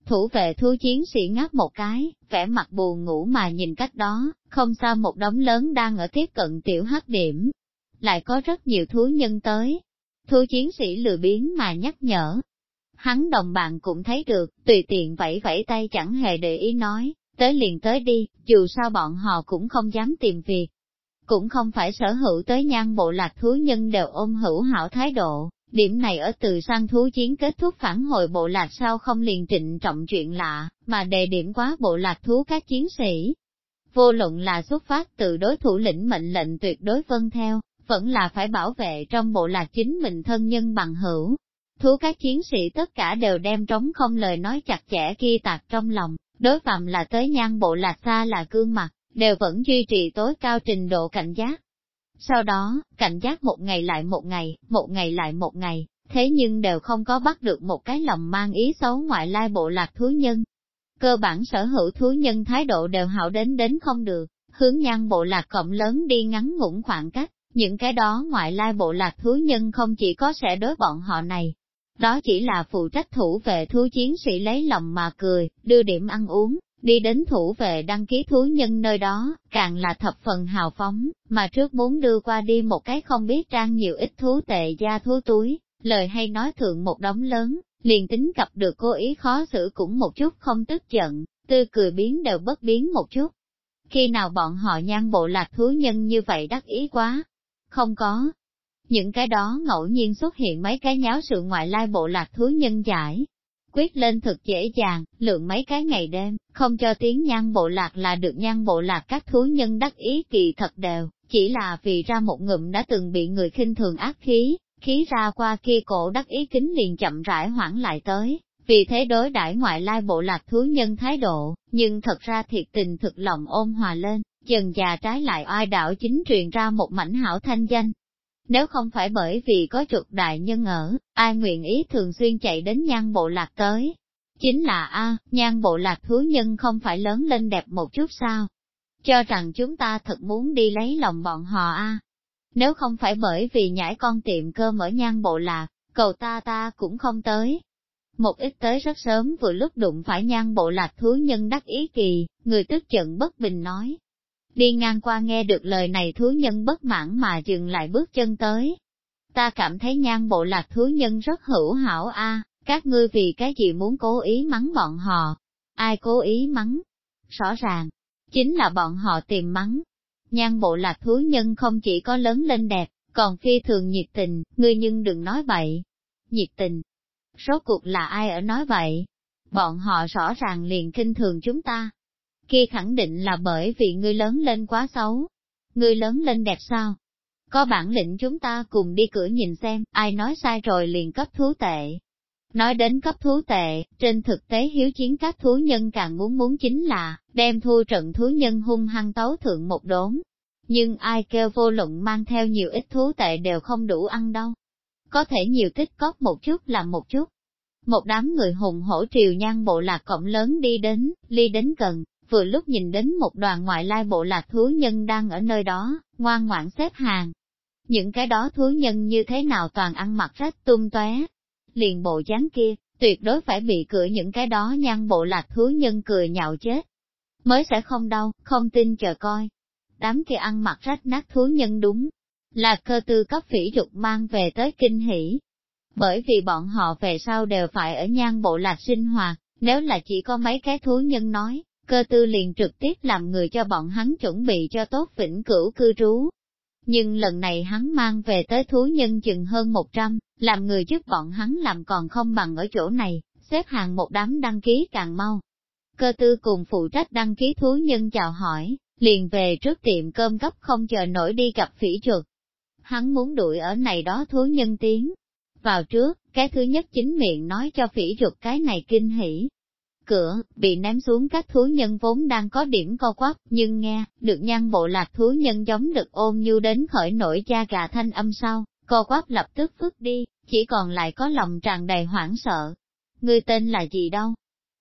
Thủ vệ thú chiến sĩ ngáp một cái, vẻ mặt buồn ngủ mà nhìn cách đó, không xa một đống lớn đang ở tiếp cận tiểu hắc điểm. Lại có rất nhiều thú nhân tới. Thú chiến sĩ lười biếng mà nhắc nhở. Hắn đồng bạn cũng thấy được, tùy tiện vẫy vẫy tay chẳng hề để ý nói, tới liền tới đi, dù sao bọn họ cũng không dám tìm việc. Cũng không phải sở hữu tới Nhan bộ lạc thú nhân đều ôm hữu hảo thái độ, điểm này ở từ săn thú chiến kết thúc phản hồi bộ lạc sau không liền trịnh trọng chuyện lạ, mà đề điểm quá bộ lạc thú các chiến sĩ. Vô luận là xuất phát từ đối thủ lĩnh mệnh lệnh tuyệt đối vâng theo, vẫn là phải bảo vệ trong bộ lạc chính mình thân nhân bằng hữu. Thú các chiến sĩ tất cả đều đem trống không lời nói chặt chẽ ghi tạc trong lòng, đối phạm là tới Nhan bộ lạc xa là gương mặt, đều vẫn duy trì tối cao trình độ cảnh giác. Sau đó, cảnh giác một ngày lại một ngày, một ngày lại một ngày, thế nhưng đều không có bắt được một cái lòng mang ý xấu ngoại lai bộ lạc thú nhân. Cơ bản sở hữu thú nhân thái độ đều hảo đến không được, hướng Nhan bộ lạc cộng lớn đi ngắn ngủn khoảng cách, những cái đó ngoại lai bộ lạc thú nhân không chỉ có sẽ đối bọn họ này. Đó chỉ là phụ trách thủ vệ thú chiến sĩ lấy lòng mà cười, đưa điểm ăn uống, đi đến thủ vệ đăng ký thú nhân nơi đó, càng là thập phần hào phóng, mà trước muốn đưa qua đi một cái không biết trang nhiều ít thú tệ gia thú túi, lời hay nói thượng một đống lớn, liền tính gặp được cố ý khó xử cũng một chút không tức giận, tươi cười biến đều bất biến một chút. Khi nào bọn họ Nhan bộ lạc thú nhân như vậy đắc ý quá? Không có. Những cái đó ngẫu nhiên xuất hiện mấy cái nháo sự ngoại lai bộ lạc thú nhân giải. Quyết lên thực dễ dàng, lượng mấy cái ngày đêm, không cho tiếng Nhan bộ lạc là được Nhan bộ lạc các thú nhân đắc ý kỳ thật đều, chỉ là vì ra một ngụm đã từng bị người khinh thường ác khí, khí ra qua kia cổ đắc ý kính liền chậm rãi hoãn lại tới, vì thế đối đãi ngoại lai bộ lạc thú nhân thái độ, nhưng thật ra thiệt tình thực lòng ôn hòa lên, dần già trái lại oai đạo chính truyền ra một mảnh hảo thanh danh. Nếu không phải bởi vì có chuột đại nhân ở, ai nguyện ý thường xuyên chạy đến Nhan bộ lạc tới. Chính là Nhan bộ lạc thú nhân không phải lớn lên đẹp một chút sao? Cho rằng chúng ta thật muốn đi lấy lòng bọn họ Nếu không phải bởi vì nhãi con tiệm cơm ở Nhan bộ lạc, cầu ta cũng không tới. Một ít tới rất sớm vừa lúc đụng phải Nhan bộ lạc thú nhân đắc ý kỳ, người tức giận bất bình nói. Đi ngang qua nghe được lời này thú nhân bất mãn mà dừng lại bước chân tới. Ta cảm thấy Nhan bộ lạc thú nhân rất hữu hảo các ngươi vì cái gì muốn cố ý mắng bọn họ? Ai cố ý mắng? Rõ ràng, chính là bọn họ tìm mắng. Nhan bộ lạc thú nhân không chỉ có lớn lên đẹp, còn phi thường nhiệt tình, ngươi nhưng đừng nói bậy. Nhiệt tình? Rốt cuộc là ai ở nói vậy? Bọn họ rõ ràng liền kinh thường chúng ta. Kia khẳng định là bởi vì ngươi lớn lên quá xấu. Ngươi lớn lên đẹp sao? Có bản lĩnh chúng ta cùng đi cửa nhìn xem, ai nói sai rồi liền cấp thú tệ. Nói đến cấp thú tệ, trên thực tế hiếu chiến các thú nhân càng muốn chính là, đem thua trận thú nhân hung hăng tấu thượng một đốn. Nhưng ai kêu vô luận mang theo nhiều ít thú tệ đều không đủ ăn đâu. Có thể nhiều tích cóp một chút là một chút. Một đám người hùng hổ triều Nhan bộ lạc cộng lớn đi đến, ly đến gần, vừa lúc nhìn đến một đoàn ngoại lai bộ lạc thú nhân đang ở nơi đó, ngoan ngoãn xếp hàng. Những cái đó thú nhân như thế nào toàn ăn mặc rách tung tóe, liền bộ dáng kia, tuyệt đối phải bị cửa những cái đó Nhan bộ lạc thú nhân cười nhạo chết. Mới sẽ không đâu, không tin chờ coi. Đám kia ăn mặc rách nát thú nhân đúng là cơ tư cấp phỉ dục mang về tới kinh hỉ. Bởi vì bọn họ về sau đều phải ở Nhan bộ lạc sinh hoạt, nếu là chỉ có mấy cái thú nhân nói, cơ tư liền trực tiếp làm người cho bọn hắn chuẩn bị cho tốt vĩnh cửu cư trú. Nhưng lần này hắn mang về tới thú nhân chừng hơn 100, làm người giúp bọn hắn làm còn không bằng ở chỗ này, xếp hàng một đám đăng ký càng mau. Cơ tư cùng phụ trách đăng ký thú nhân chào hỏi, liền về trước tiệm cơm gấp không chờ nổi đi gặp phỉ chuột. Hắn muốn đuổi ở này đó thú nhân tiến vào trước, cái thứ nhất chính miệng nói cho phỉ chuột cái này kinh hỉ. Cửa, bị ném xuống các thú nhân vốn đang có điểm co quắp, nhưng nghe, được Nhan bộ lạc thú nhân giống được ôm nhu đến khởi nổi da gà thanh âm sau, co quắp lập tức phức đi, chỉ còn lại có lòng tràn đầy hoảng sợ. Ngươi tên là gì đâu?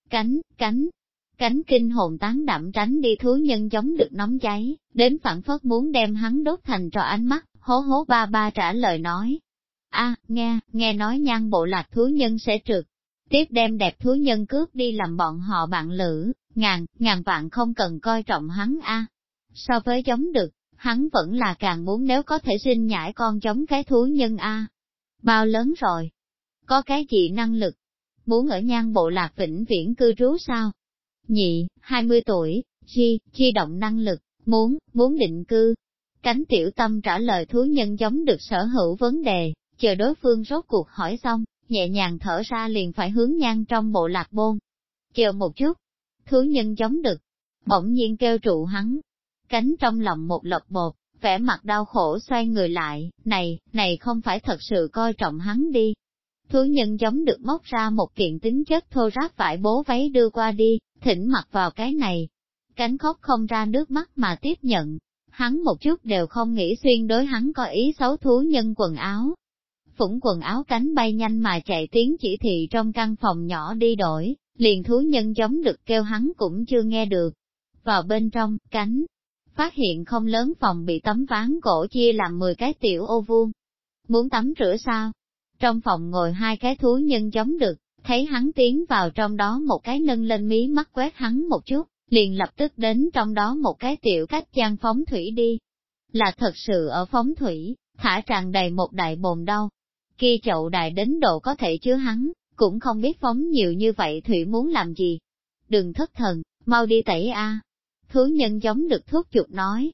Cánh kinh hồn tán đạm tránh đi thú nhân giống được nóng cháy, đến phản phất muốn đem hắn đốt thành trò ánh mắt, hố hố ba ba trả lời nói. Nghe nói Nhan bộ lạc thú nhân sẽ trực tiếp đem đẹp thú nhân cướp đi làm bọn họ bạn lữ, ngàn vạn không cần coi trọng hắn a. So với giống đực, hắn vẫn là càng muốn nếu có thể sinh nhãi con giống cái thú nhân a. Bao lớn rồi? Có cái gì năng lực? Muốn ở Nhan bộ lạc vĩnh viễn cư trú sao? Nhị, 20 tuổi, chi động năng lực, muốn định cư. Cánh tiểu tâm trả lời thú nhân giống được sở hữu vấn đề, chờ đối phương rốt cuộc hỏi xong, nhẹ nhàng thở ra liền phải hướng Nhan trong bộ lạc bôn. Chờ một chút, thú nhân giống được, bỗng nhiên kêu trụ hắn. Cánh trong lòng một lộc bột, vẻ mặt đau khổ xoay người lại, này không phải thật sự coi trọng hắn đi. Thú nhân giống được móc ra một kiện tính chất thô ráp vải bố váy đưa qua đi, thỉnh mặc vào cái này. Cánh khóc không ra nước mắt mà tiếp nhận, hắn một chút đều không nghĩ xuyên đối hắn có ý xấu thú nhân quần áo. Phủng quần áo cánh bay nhanh mà chạy tiến chỉ thị trong căn phòng nhỏ đi đổi, liền thú nhân giống được kêu hắn cũng chưa nghe được. Vào bên trong, cánh phát hiện không lớn phòng bị tấm ván gỗ chia làm 10 cái tiểu ô vuông. Muốn tắm rửa sao? Trong phòng ngồi 2 cái thú nhân giống được, thấy hắn tiến vào trong đó một cái nâng lên mí mắt quét hắn một chút, liền lập tức đến trong đó một cái tiểu cách gian phóng thủy đi. Là thật sự ở phóng thủy, thả tràn đầy một đại bồn đâu. Kia chậu đại đến độ có thể chứa hắn, cũng không biết phóng nhiều như vậy thủy muốn làm gì. Đừng thất thần, mau đi tẩy a. Thú nhân giống được thuốc chuột nói.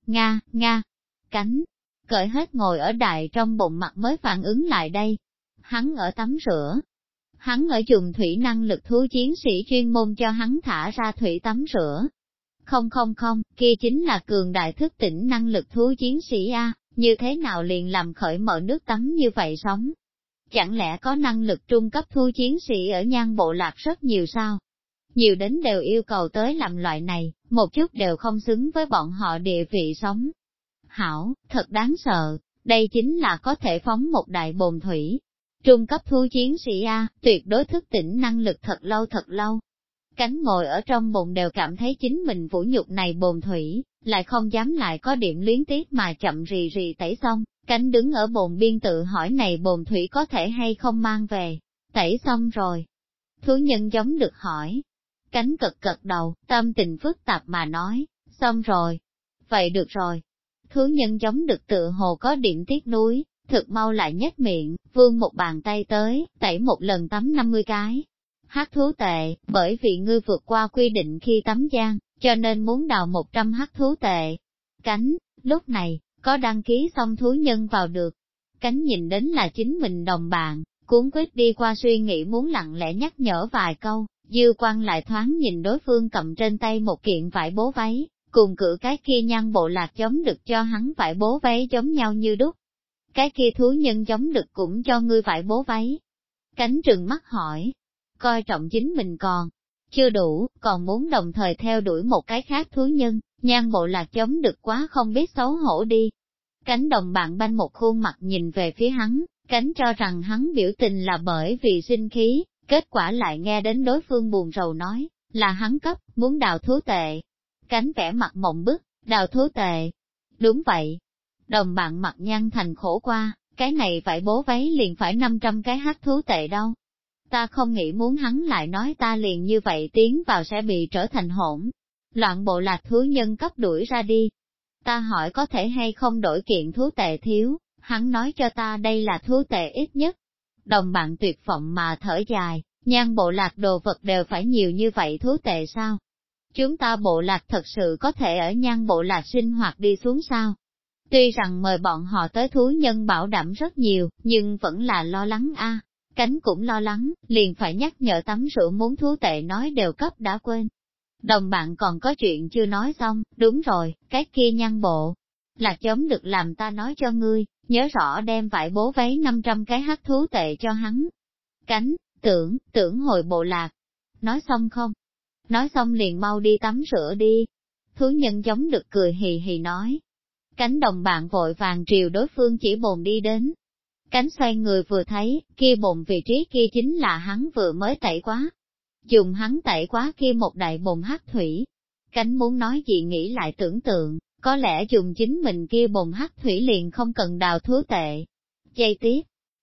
Nga, cánh, cởi hết ngồi ở đại trong bụng mặt mới phản ứng lại đây. Hắn ở tắm rửa. Hắn ở dùng thủy năng lực thú chiến sĩ chuyên môn cho hắn thả ra thủy tắm rửa. Không, kia chính là cường đại thức tỉnh năng lực thú chiến sĩ a, như thế nào liền làm khởi mở nước tắm như vậy sống? Chẳng lẽ có năng lực trung cấp thú chiến sĩ ở Nhan bộ lạc rất nhiều sao? Nhiều đến đều yêu cầu tới làm loại này, một chút đều không xứng với bọn họ địa vị sống. Hảo, thật đáng sợ, đây chính là có thể phóng một đại bồn thủy. Trung cấp thú chiến sĩ A, tuyệt đối thức tỉnh năng lực thật lâu. Cánh ngồi ở trong bồn đều cảm thấy chính mình vũ nhục này bồn thủy, lại không dám lại có điểm luyến tiếc mà chậm rì tẩy xong, cánh đứng ở bồn biên tự hỏi này bồn thủy có thể hay không mang về, tẩy xong rồi. Thú nhân giống được hỏi. Cánh cật đầu, tâm tình phức tạp mà nói, xong rồi. Vậy được rồi. Thú nhân giống được tựa hồ có điểm tiếc nuối, thực mau lại nhếch miệng, vươn một bàn tay tới, tẩy một lần tắm 50 cái. Hắc thú tệ, bởi vì ngươi vượt qua quy định khi tắm giang, cho nên muốn đào 100 hắc thú tệ. Cánh, lúc này, có đăng ký xong thú nhân vào được. Cánh nhìn đến là chính mình đồng bạn, cuốn quyết đi qua suy nghĩ muốn lặng lẽ nhắc nhở vài câu, dư quan lại thoáng nhìn đối phương cầm trên tay một kiện vải bố váy, cùng cử cái kia Nhan bộ lạc giống được cho hắn vải bố váy giống nhau như đúc. Cái kia thú nhân giống được cũng cho ngươi vải bố váy. Cánh trừng mắt hỏi, coi trọng chính mình còn chưa đủ, còn muốn đồng thời theo đuổi một cái khác thú nhân, Nhan bộ lạc giống được quá không biết xấu hổ đi. Cánh đồng bạn banh một khuôn mặt nhìn về phía hắn, cánh cho rằng hắn biểu tình là bởi vì sinh khí, kết quả lại nghe đến đối phương buồn rầu nói, là hắn cấp, muốn đào thú tệ. Cánh vẻ mặt mộng bức, đào thú tệ. Đúng vậy. Đồng bạn mặt nhăn thành khổ qua, cái này phải bố váy liền phải 500 cái hắc thú tệ đâu. Ta không nghĩ muốn hắn lại nói ta liền như vậy tiến vào sẽ bị trở thành hỗn loạn bộ lạc thú nhân cấp đuổi ra đi. Ta hỏi có thể hay không đổi kiện thú tệ thiếu, hắn nói cho ta đây là thú tệ ít nhất. Đồng bạn tuyệt vọng mà thở dài, Nhan bộ lạc đồ vật đều phải nhiều như vậy thú tệ sao? Chúng ta bộ lạc thật sự có thể ở Nhan bộ lạc sinh hoạt đi xuống sao? Tuy rằng mời bọn họ tới thú nhân bảo đảm rất nhiều, nhưng vẫn là lo lắng a. Cánh cũng lo lắng, liền phải nhắc nhở tắm rửa muốn thú tệ nói đều cấp đã quên. Đồng bạn còn có chuyện chưa nói xong, đúng rồi, cái kia Nhan bộ lạc giống được làm ta nói cho ngươi, nhớ rõ đem vải bố váy 500 cái hắc thú tệ cho hắn. Cánh, tưởng hồi bộ lạc. Nói xong không? Nói xong liền mau đi tắm rửa đi. Thú nhân giống được cười hì hì nói. Cánh đồng bạn vội vàng triều đối phương chỉ bồn đi đến. Cánh xoay người vừa thấy, kia bồn vị trí kia chính là hắn vừa mới tẩy quá. Dùng hắn tẩy quá kia một đại bồn hắc thủy. Cánh muốn nói gì nghĩ lại tưởng tượng, có lẽ dùng chính mình kia bồn hắc thủy liền không cần đào thú tệ. Giây tiếp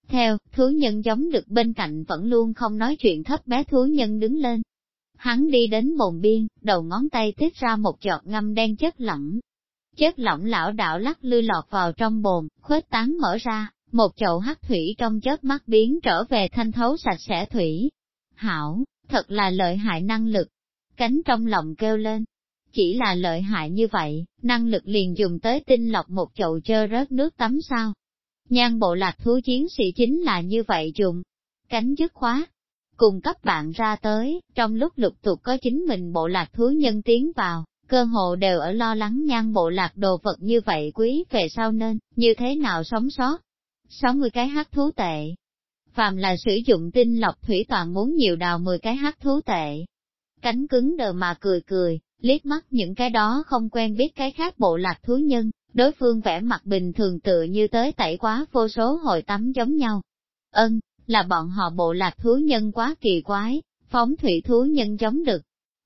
Theo, thú nhân giống được bên cạnh vẫn luôn không nói chuyện thấp bé thú nhân đứng lên. Hắn đi đến bồn biên, đầu ngón tay tiết ra một giọt ngâm đen chất lỏng. Chất lỏng lão đạo lắc lư lọt vào trong bồn, khuếch tán mở ra, một chậu hắc thủy trong chớp mắt biến trở về thanh thấu sạch sẽ thủy. Hảo, thật là lợi hại năng lực. Cánh trong lòng kêu lên. Chỉ là lợi hại như vậy, năng lực liền dùng tới tinh lọc một chậu trơ rớt nước tắm sao. Nhan bộ lạc thú chiến sĩ chính là như vậy dùng. Cánh dứt khoát, cùng cấp bạn ra tới, trong lúc lục tục có chính mình bộ lạc thú nhân tiến vào, cơ hồ đều ở lo lắng nhan bộ lạc đồ vật như vậy quý về sau nên, như thế nào sống sót. 60 cái hắc thú tệ. Phàm là sử dụng tinh lọc thủy toàn muốn nhiều đào 10 cái hắc thú tệ. Cánh cứng đờ mà cười cười, liếc mắt những cái đó không quen biết cái khác bộ lạc thú nhân, đối phương vẻ mặt bình thường tựa như tới tẩy quá vô số hồi tắm giống nhau. Là bọn họ bộ lạc thú nhân quá kỳ quái, phóng thủy thú nhân giống được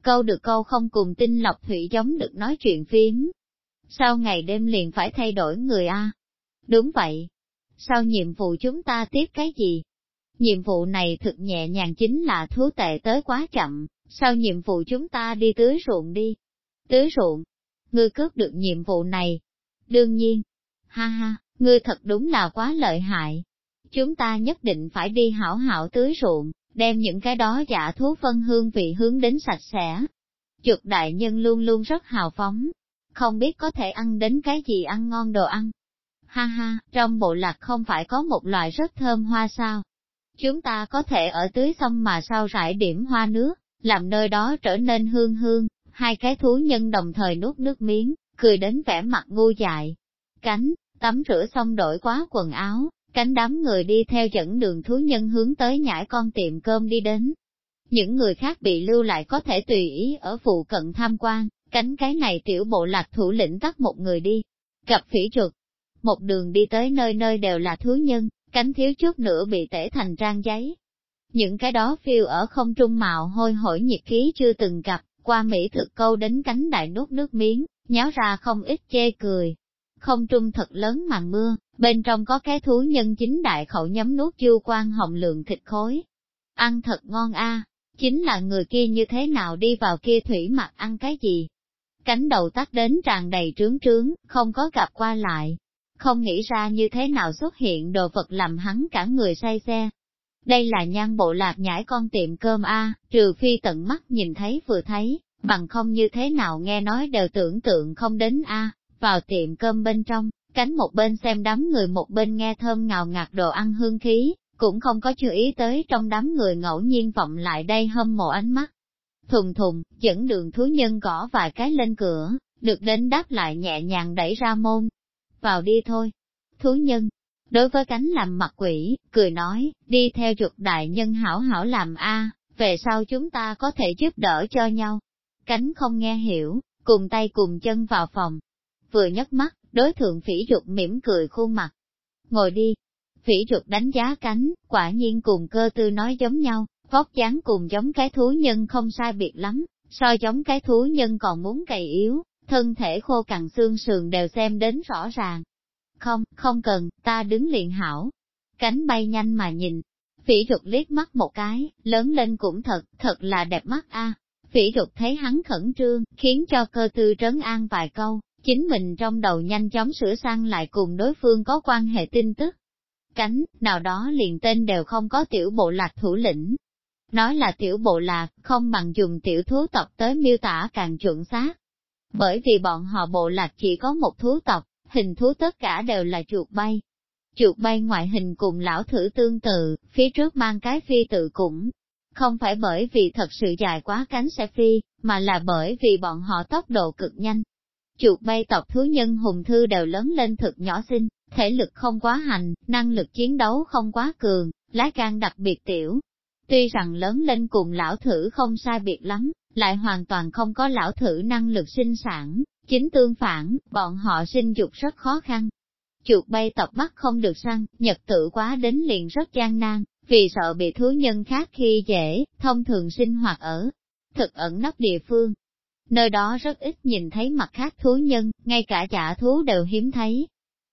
câu không cùng tinh lọc thủy giống được nói chuyện phiếm. Sau ngày đêm liền phải thay đổi người a. Đúng vậy. Sau nhiệm vụ chúng ta tiếp cái gì? Nhiệm vụ này thực nhẹ nhàng chính là thú tệ tới quá chậm, sau nhiệm vụ chúng ta đi tưới ruộng đi. Tưới ruộng? Ngươi cướp được nhiệm vụ này? Đương nhiên. Ha ha, ngươi thật đúng là quá lợi hại. Chúng ta nhất định phải đi hảo hảo tưới ruộng, đem những cái đó giả thú phân hương vị hướng đến sạch sẽ. Chuột đại nhân luôn luôn rất hào phóng, không biết có thể ăn đến cái gì ăn ngon đồ ăn. Ha ha, trong bộ lạc không phải có một loại rất thơm hoa sao? Chúng ta có thể ở tưới xong mà sau rải điểm hoa nước, làm nơi đó trở nên hương hương. Hai cái thú nhân đồng thời nuốt nước miếng, cười đến vẻ mặt ngu dại. Cánh, tắm rửa xong đổi quá quần áo, cánh đám người đi theo dẫn đường thú nhân hướng tới nhãi con tiệm cơm đi đến. Những người khác bị lưu lại có thể tùy ý ở phụ cận tham quan, cánh cái này tiểu bộ lạc thủ lĩnh tắt một người đi. Gặp phỉ chuột, một đường đi tới nơi nơi đều là thú nhân, cánh thiếu chút nữa bị tể thành trang giấy. Những cái đó phiêu ở không trung mạo hôi hổi nhiệt khí chưa từng gặp, qua mỹ thực câu đến cánh đại nuốt nước miếng, nháo ra không ít chê cười. Không trung thật lớn màn mưa, bên trong có cái thú nhân chính đại khẩu nhấm nuốt chu quan hồng lượng thịt khối. Ăn thật ngon a, chính là người kia như thế nào đi vào kia thủy mặt ăn cái gì. Cánh đầu tắt đến tràn đầy trướng trướng, không có gặp qua lại. Không nghĩ ra như thế nào xuất hiện đồ vật làm hắn cả người say xe. Đây là nhan bộ lạc nhãi con tiệm cơm a, trừ phi tận mắt nhìn thấy vừa thấy, bằng không như thế nào nghe nói đều tưởng tượng không đến a. Vào tiệm cơm bên trong, cánh một bên xem đám người một bên nghe thơm ngào ngạt đồ ăn hương khí, cũng không có chú ý tới trong đám người ngẫu nhiên vọng lại đây hâm mộ ánh mắt. Thùng thùng, dẫn đường thú nhân gõ vài cái lên cửa, được đến đáp lại nhẹ nhàng đẩy ra môn. Vào đi thôi. Thú nhân, đối với cánh làm mặt quỷ, cười nói, đi theo chuột đại nhân hảo hảo làm a, về sau chúng ta có thể giúp đỡ cho nhau. Cánh không nghe hiểu, cùng tay cùng chân vào phòng. Vừa nhấc mắt, đối thượng phỉ chuột mỉm cười khuôn mặt. Ngồi đi. Phỉ chuột đánh giá cánh, quả nhiên cùng cơ tư nói giống nhau, vóc dáng cùng giống cái thú nhân không sai biệt lắm, so giống cái thú nhân còn muốn gầy yếu, thân thể khô cằn xương sườn đều xem đến rõ ràng. Không cần, ta đứng liền hảo. Cánh bay nhanh mà nhìn. Phỉ chuột liếc mắt một cái, lớn lên cũng thật là đẹp mắt a. Phỉ chuột thấy hắn khẩn trương, khiến cho cơ tư trấn an vài câu, chính mình trong đầu nhanh chóng sửa sang lại cùng đối phương có quan hệ tin tức. Cánh, nào đó liền tên đều không có tiểu bộ lạc thủ lĩnh. Nói là tiểu bộ lạc, không bằng dùng tiểu thú tộc tới miêu tả càng chuẩn xác. Bởi vì bọn họ bộ lạc chỉ có một thú tộc, hình thú tất cả đều là chuột bay. Chuột bay ngoại hình cùng lão thử tương tự, phía trước mang cái phi tự cũng không phải bởi vì thật sự dài quá cánh sẽ phi, mà là bởi vì bọn họ tốc độ cực nhanh. Chuột bay tộc thú nhân hùng thư đều lớn lên thực nhỏ xinh, thể lực không quá hành, năng lực chiến đấu không quá cường, lá gan đặc biệt tiểu. Tuy rằng lớn lên cùng lão thử không sai biệt lắm, lại hoàn toàn không có lão thử năng lực sinh sản, chính tương phản, bọn họ sinh dục rất khó khăn. Chuột bay tộc bắt không được săn, nhật tự quá đến liền rất gian nan, vì sợ bị thú nhân khác khi dễ, thông thường sinh hoạt ở thực ẩn nấp địa phương. Nơi đó rất ít nhìn thấy mặt khác thú nhân, ngay cả dã thú đều hiếm thấy.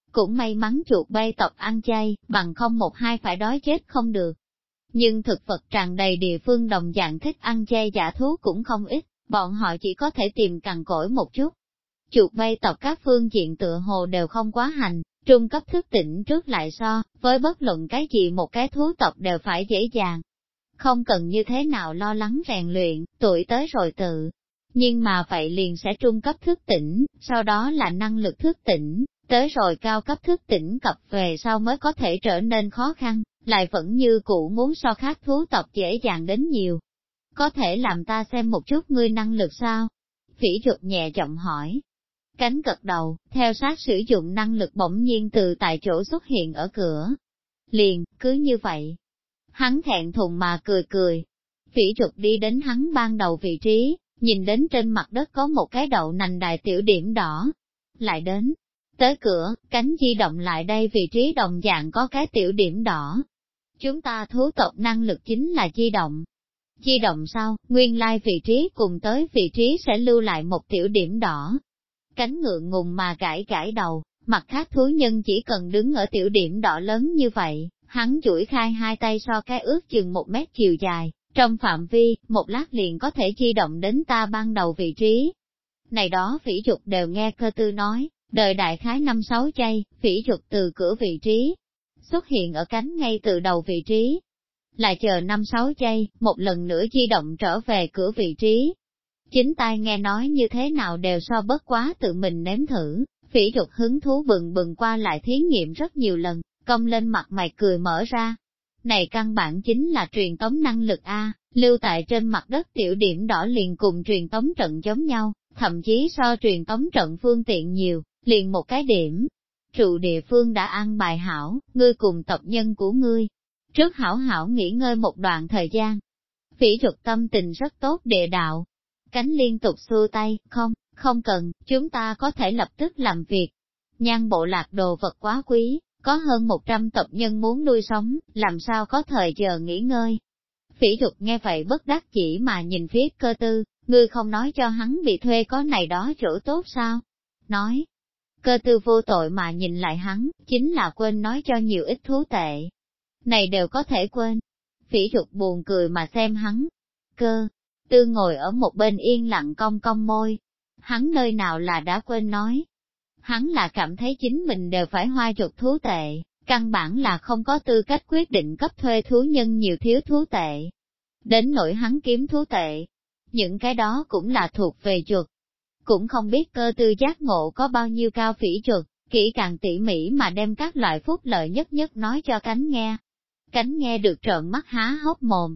Cũng may mắn chuột bay tộc ăn chay, bằng không một hai phải đói chết không được. Nhưng thực vật tràn đầy địa phương đồng dạng thích ăn chay dã thú cũng không ít, bọn họ chỉ có thể tìm cằn cỗi một chút. Chuột bay tộc các phương diện tựa hồ đều không quá hành, trung cấp thức tỉnh trước lại so, với bất luận cái gì một cái thú tộc đều phải dễ dàng. Không cần như thế nào lo lắng rèn luyện, tuổi tới rồi tự. Nhưng mà vậy liền sẽ trung cấp thức tỉnh, sau đó là năng lực thức tỉnh, tới rồi cao cấp thức tỉnh cập về sau mới có thể trở nên khó khăn, lại vẫn như cũ muốn so khác thú tộc dễ dàng đến nhiều. Có thể làm ta xem một chút ngươi năng lực sao? Phỉ Duật nhẹ giọng hỏi. Cánh gật đầu, theo sát sử dụng năng lực bỗng nhiên từ tại chỗ xuất hiện ở cửa. Liền, cứ như vậy. Hắn thẹn thùng mà cười cười. Phỉ Duật đi đến hắn ban đầu vị trí, nhìn đến trên mặt đất có một cái đậu nành đại tiểu điểm đỏ. Lại đến, tới cửa, cánh di động lại đây vị trí đồng dạng có cái tiểu điểm đỏ. Chúng ta thú tộc năng lực chính là di động. Di động sau, nguyên lai vị trí cùng tới vị trí sẽ lưu lại một tiểu điểm đỏ. Cánh ngượng ngùng mà gãi gãi đầu, mặt khác thú nhân chỉ cần đứng ở tiểu điểm đỏ lớn như vậy, hắn duỗi khai hai tay so cái ước chừng 1 mét chiều dài, trong phạm vi, một lát liền có thể di động đến ta ban đầu vị trí. Này đó Phỉ Duật đều nghe Cơ Tư nói, đời đại khái 5-6 giây, Phỉ Duật từ cửa vị trí, xuất hiện ở cánh ngay từ đầu vị trí. Lại chờ 5-6 giây, một lần nữa di động trở về cửa vị trí. Chính tai nghe nói như thế nào đều so bất quá tự mình nếm thử, Phỉ Duật hứng thú bừng bừng qua lại thí nghiệm rất nhiều lần, cong lên mặt mày cười mở ra. Này căn bản chính là truyền tống năng lực A, lưu tại trên mặt đất tiểu điểm đỏ liền cùng truyền tống trận giống nhau, thậm chí so truyền tống trận phương tiện nhiều, liền một cái điểm. Trụ địa phương đã an bài hảo, ngươi cùng tộc nhân của ngươi. Trước hảo hảo nghỉ ngơi một đoạn thời gian. Phỉ Duật tâm tình rất tốt địa đạo. Cánh liên tục xua tay, không cần, chúng ta có thể lập tức làm việc. Nhan bộ lạc đồ vật quá quý, có hơn 100 tộc nhân muốn nuôi sống, làm sao có thời giờ nghỉ ngơi. Phỉ Duật nghe vậy bất đắc chỉ mà nhìn phía Cơ Tư, ngươi không nói cho hắn bị thuê có này đó chỗ tốt sao? Nói, Cơ Tư vô tội mà nhìn lại hắn, chính là quên nói cho nhiều ít thú tệ. Này đều có thể quên. Phỉ Duật buồn cười mà xem hắn. Cơ Tư ngồi ở một bên yên lặng cong cong môi. Hắn nơi nào là đã quên nói. Hắn là cảm thấy chính mình đều phải hoa chuột thú tệ, căn bản là không có tư cách quyết định cấp thuê thú nhân nhiều thiếu thú tệ. Đến nỗi hắn kiếm thú tệ, những cái đó cũng là thuộc về chuột. Cũng không biết Cơ Tư giác ngộ có bao nhiêu cao Phỉ Duật, kỹ càng tỉ mỉ mà đem các loại phúc lợi nhất nhất nói cho cánh nghe. Cánh nghe được trợn mắt há hốc mồm.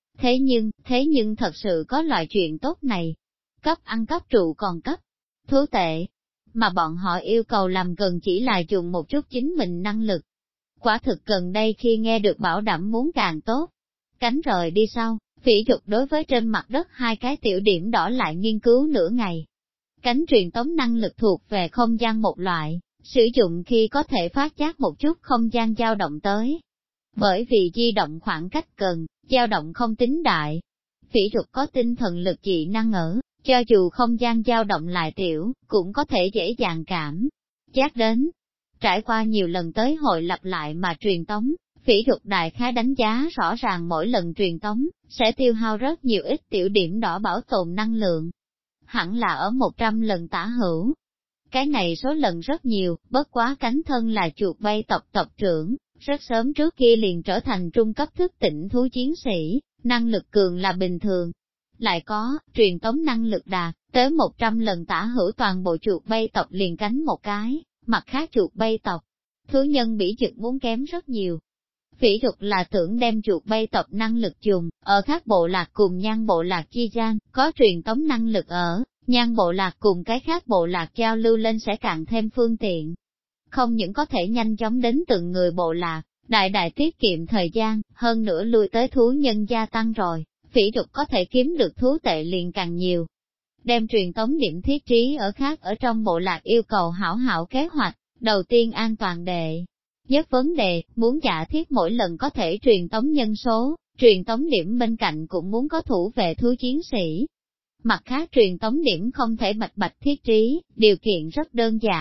Thế nhưng thật sự có loại chuyện tốt này. Cấp ăn cấp trụ còn cấp thú tệ. Mà bọn họ yêu cầu làm gần chỉ là dùng một chút chính mình năng lực. Quả thực gần đây khi nghe được bảo đảm muốn càng tốt. Cánh rời đi sau, Phỉ Duật đối với trên mặt đất hai cái tiểu điểm đỏ lại nghiên cứu nửa ngày. Cánh truyền tống năng lực thuộc về không gian một loại, sử dụng khi có thể phát giác một chút không gian dao động tới. Bởi vì di động khoảng cách gần, dao động không tính đại. Phỉ Duật có tinh thần lực dị năng ở, cho dù không gian dao động lại tiểu, cũng có thể dễ dàng cảm giác đến. Trải qua nhiều lần tới hội lặp lại mà truyền tống, Phỉ Duật đại khái đánh giá rõ ràng mỗi lần truyền tống, sẽ tiêu hao rất nhiều ít tiểu điểm đỏ bảo tồn năng lượng. Hẳn là ở 100 lần tả hữu. Cái này số lần rất nhiều, bất quá cánh thân là chuột bay tộc tộc trưởng, rất sớm trước kia liền trở thành trung cấp thức tỉnh thú chiến sĩ, năng lực cường là bình thường. Lại có, truyền tống năng lực đạt, tới 100 lần tả hữu toàn bộ chuột bay tộc liền cánh một cái, mặt khác chuột bay tộc. Thú nhân bỉ trực muốn kém rất nhiều. Phỉ Duật là tưởng đem chuột bay tộc năng lực dùng, ở khác bộ lạc cùng nhan bộ lạc chi gian, có truyền tống năng lực ở, nhan bộ lạc cùng cái khác bộ lạc giao lưu lên sẽ càng thêm phương tiện. Không những có thể nhanh chóng đến từng người bộ lạc, đại đại tiết kiệm thời gian, hơn nữa lui tới thú nhân gia tăng rồi, Phỉ Duật có thể kiếm được thú tệ liền càng nhiều. Đem truyền tống điểm thiết trí ở khác ở trong bộ lạc yêu cầu hảo hảo kế hoạch, đầu tiên an toàn đệ nhất vấn đề, muốn giả thiết mỗi lần có thể truyền tống nhân số, truyền tống điểm bên cạnh cũng muốn có thủ vệ thú chiến sĩ. Mặt khác truyền tống điểm không thể bạch bạch thiết trí, điều kiện rất đơn giản,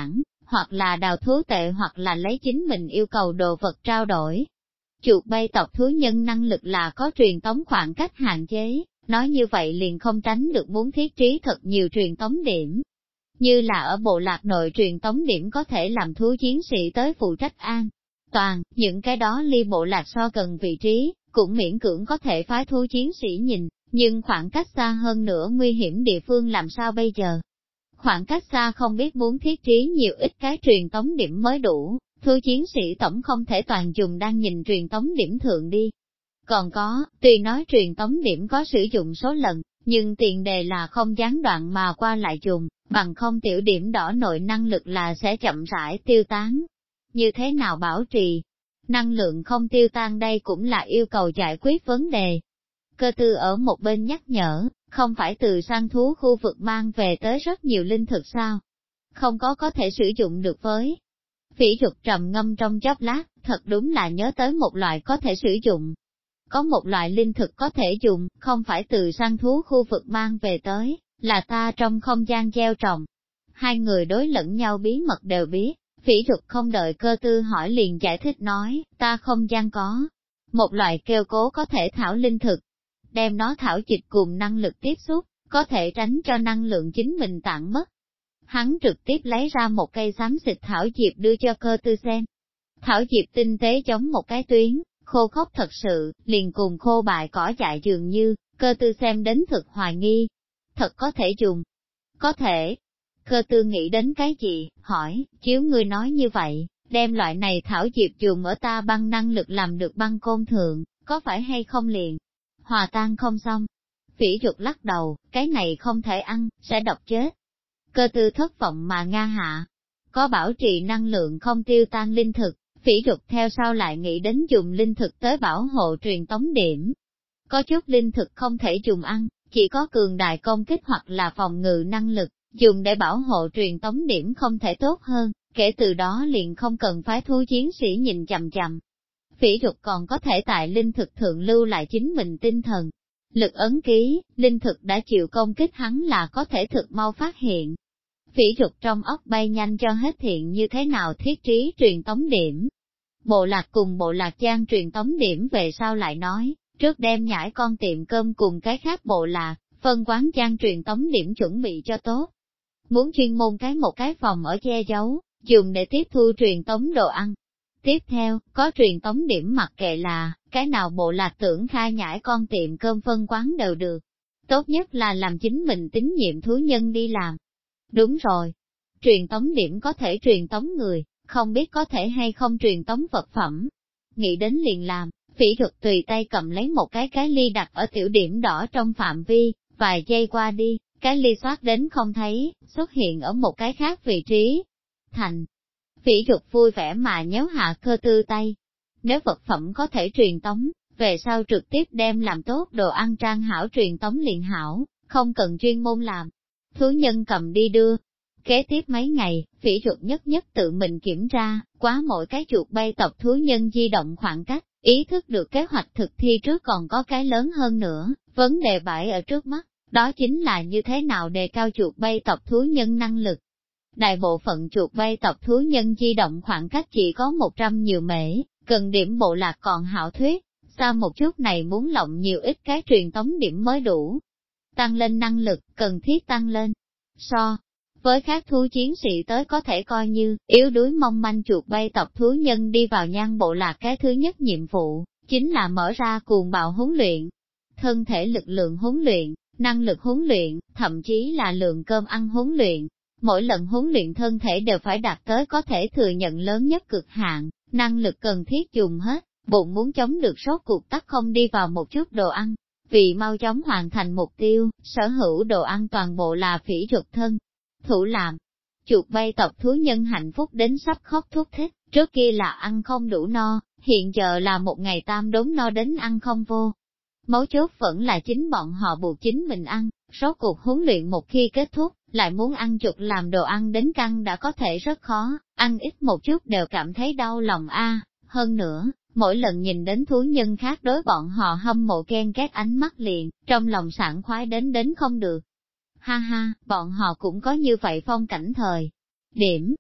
hoặc là đào thú tệ hoặc là lấy chính mình yêu cầu đồ vật trao đổi. Chuột bay tộc thú nhân năng lực là có truyền tống khoảng cách hạn chế, nói như vậy liền không tránh được muốn thiết trí thật nhiều truyền tống điểm. Như là ở bộ lạc nội truyền tống điểm có thể làm thú chiến sĩ tới phụ trách an toàn, những cái đó ly bộ lạc so gần vị trí, cũng miễn cưỡng có thể phái thú chiến sĩ nhìn, nhưng khoảng cách xa hơn nữa nguy hiểm địa phương làm sao bây giờ? Khoảng cách xa không biết muốn thiết trí nhiều ít cái truyền tống điểm mới đủ, thú chiến sĩ tổng không thể toàn dùng đang nhìn truyền tống điểm thượng đi. Còn có, tuy nói truyền tống điểm có sử dụng số lần, nhưng tiền đề là không gián đoạn mà qua lại dùng, bằng không tiểu điểm đỏ nội năng lực là sẽ chậm rãi tiêu tán. Như thế nào bảo trì? Năng lượng không tiêu tan đây cũng là yêu cầu giải quyết vấn đề. Cơ tư ở một bên nhắc nhở, không phải từ săn thú khu vực mang về tới rất nhiều linh thực sao? Không có thể sử dụng được với. Phỉ Dục trầm ngâm trong chốc lát, thật đúng là nhớ tới một loại có thể sử dụng. Có một loại linh thực có thể dùng, không phải từ săn thú khu vực mang về tới, là ta trong không gian gieo trồng. Hai người đối lẫn nhau bí mật đều biết, Phỉ Dục không đợi cơ tư hỏi liền giải thích nói, ta không gian có. Một loại kêu cố có thể thảo linh thực, đem nó thảo dịch cùng năng lực tiếp xúc, có thể tránh cho năng lượng chính mình tản mất. Hắn trực tiếp lấy ra một cây xám xịt thảo diệp đưa cho cơ tư xem. Thảo diệp tinh tế giống một cái tuyến, khô khốc thật sự, liền cùng khô bại cỏ dại dường như, cơ tư xem đến thực hoài nghi. Thật có thể dùng. Có thể. Cơ tư nghĩ đến cái gì, hỏi, chiếu ngươi nói như vậy, đem loại này thảo diệp dùng ở ta băng năng lực làm được băng côn thượng, có phải hay không liền? Hòa tan không xong. Phỉ Dục lắc đầu, cái này không thể ăn, sẽ độc chết. Cơ tư thất vọng mà nga hạ. Có bảo trì năng lượng không tiêu tan linh thực, Phỉ Dục theo sau lại nghĩ đến dùng linh thực tới bảo hộ truyền tống điểm. Có chút linh thực không thể dùng ăn, chỉ có cường đại công kích hoặc là phòng ngự năng lực, dùng để bảo hộ truyền tống điểm không thể tốt hơn, kể từ đó liền không cần phái thú chiến sĩ nhìn chằm chằm. Phỉ Dục còn có thể tại linh thực thượng lưu lại chính mình tinh thần. Lực ấn ký, linh thực đã chịu công kích hắn là có thể thực mau phát hiện. Phỉ Dục trong óc bay nhanh cho hết thiện như thế nào thiết trí truyền tống điểm. Bộ lạc cùng bộ lạc trang truyền tống điểm về sau lại nói, trước đem nhảy con tiệm cơm cùng cái khác bộ lạc, phân quán trang truyền tống điểm chuẩn bị cho tốt. Muốn chuyên môn một cái phòng ở che giấu, dùng để tiếp thu truyền tống đồ ăn. Tiếp theo, có truyền tống điểm mặc kệ là, cái nào bộ lạc tưởng khai nhảy con tiệm cơm phân quán đều được. Tốt nhất là làm chính mình tín nhiệm thú nhân đi làm. Đúng rồi. Truyền tống điểm có thể truyền tống người, không biết có thể hay không truyền tống vật phẩm. Nghĩ đến liền làm, Phỉ Dục tùy tay cầm lấy một cái ly đặt ở tiểu điểm đỏ trong phạm vi, vài giây qua đi, cái ly xoát đến không thấy, xuất hiện ở một cái khác vị trí. Thành. Phỉ Dục vui vẻ mà nhéo hạ cơ tư tay. Nếu vật phẩm có thể truyền tống, về sau trực tiếp đem làm tốt đồ ăn trang hảo truyền tống liền hảo, không cần chuyên môn làm. Thú nhân cầm đi đưa. Kế tiếp mấy ngày, Phỉ Dục nhất tự mình kiểm tra, quá mỗi cái chuột bay tộc thú nhân di động khoảng cách, ý thức được kế hoạch thực thi trước còn có cái lớn hơn nữa, vấn đề bãi ở trước mắt, đó chính là như thế nào đề cao chuột bay tộc thú nhân năng lực. Đại bộ phận chuột bay tộc thú nhân di động khoảng cách chỉ có 100 nhiều mễ, cần điểm bộ lạc còn hảo thuyết, xa một chút này muốn lộng nhiều ít cái truyền tống điểm mới đủ. Tăng lên năng lực, cần thiết tăng lên. So với các thú chiến sĩ tới có thể coi như yếu đuối mong manh chuột bay tộc thú nhân đi vào nhan bộ lạc cái thứ nhất nhiệm vụ, chính là mở ra cuồng bạo huấn luyện. Thân thể lực lượng huấn luyện, năng lực huấn luyện, thậm chí là lượng cơm ăn huấn luyện. Mỗi lần huấn luyện thân thể đều phải đạt tới có thể thừa nhận lớn nhất cực hạn, năng lực cần thiết dùng hết, bụng muốn chống được sốt cuộc tắc không đi vào một chút đồ ăn. Vì mau chóng hoàn thành mục tiêu, sở hữu đồ ăn toàn bộ là Phỉ Dục thân. Thủ làm. Chuột bay tộc thú nhân hạnh phúc đến sắp khóc thút thít, trước kia là ăn không đủ no, hiện giờ là một ngày tam đốn no đến ăn không vô. Mấu chốt vẫn là chính bọn họ buộc chính mình ăn, rốt cuộc huấn luyện một khi kết thúc, lại muốn ăn chuột làm đồ ăn đến căng đã có thể rất khó, ăn ít một chút đều cảm thấy đau lòng a. Hơn nữa, mỗi lần nhìn đến thú nhân khác đối bọn họ hâm mộ ghen ghét ánh mắt liền, trong lòng sảng khoái đến không được. Ha ha, bọn họ cũng có như vậy phong cảnh thời điểm.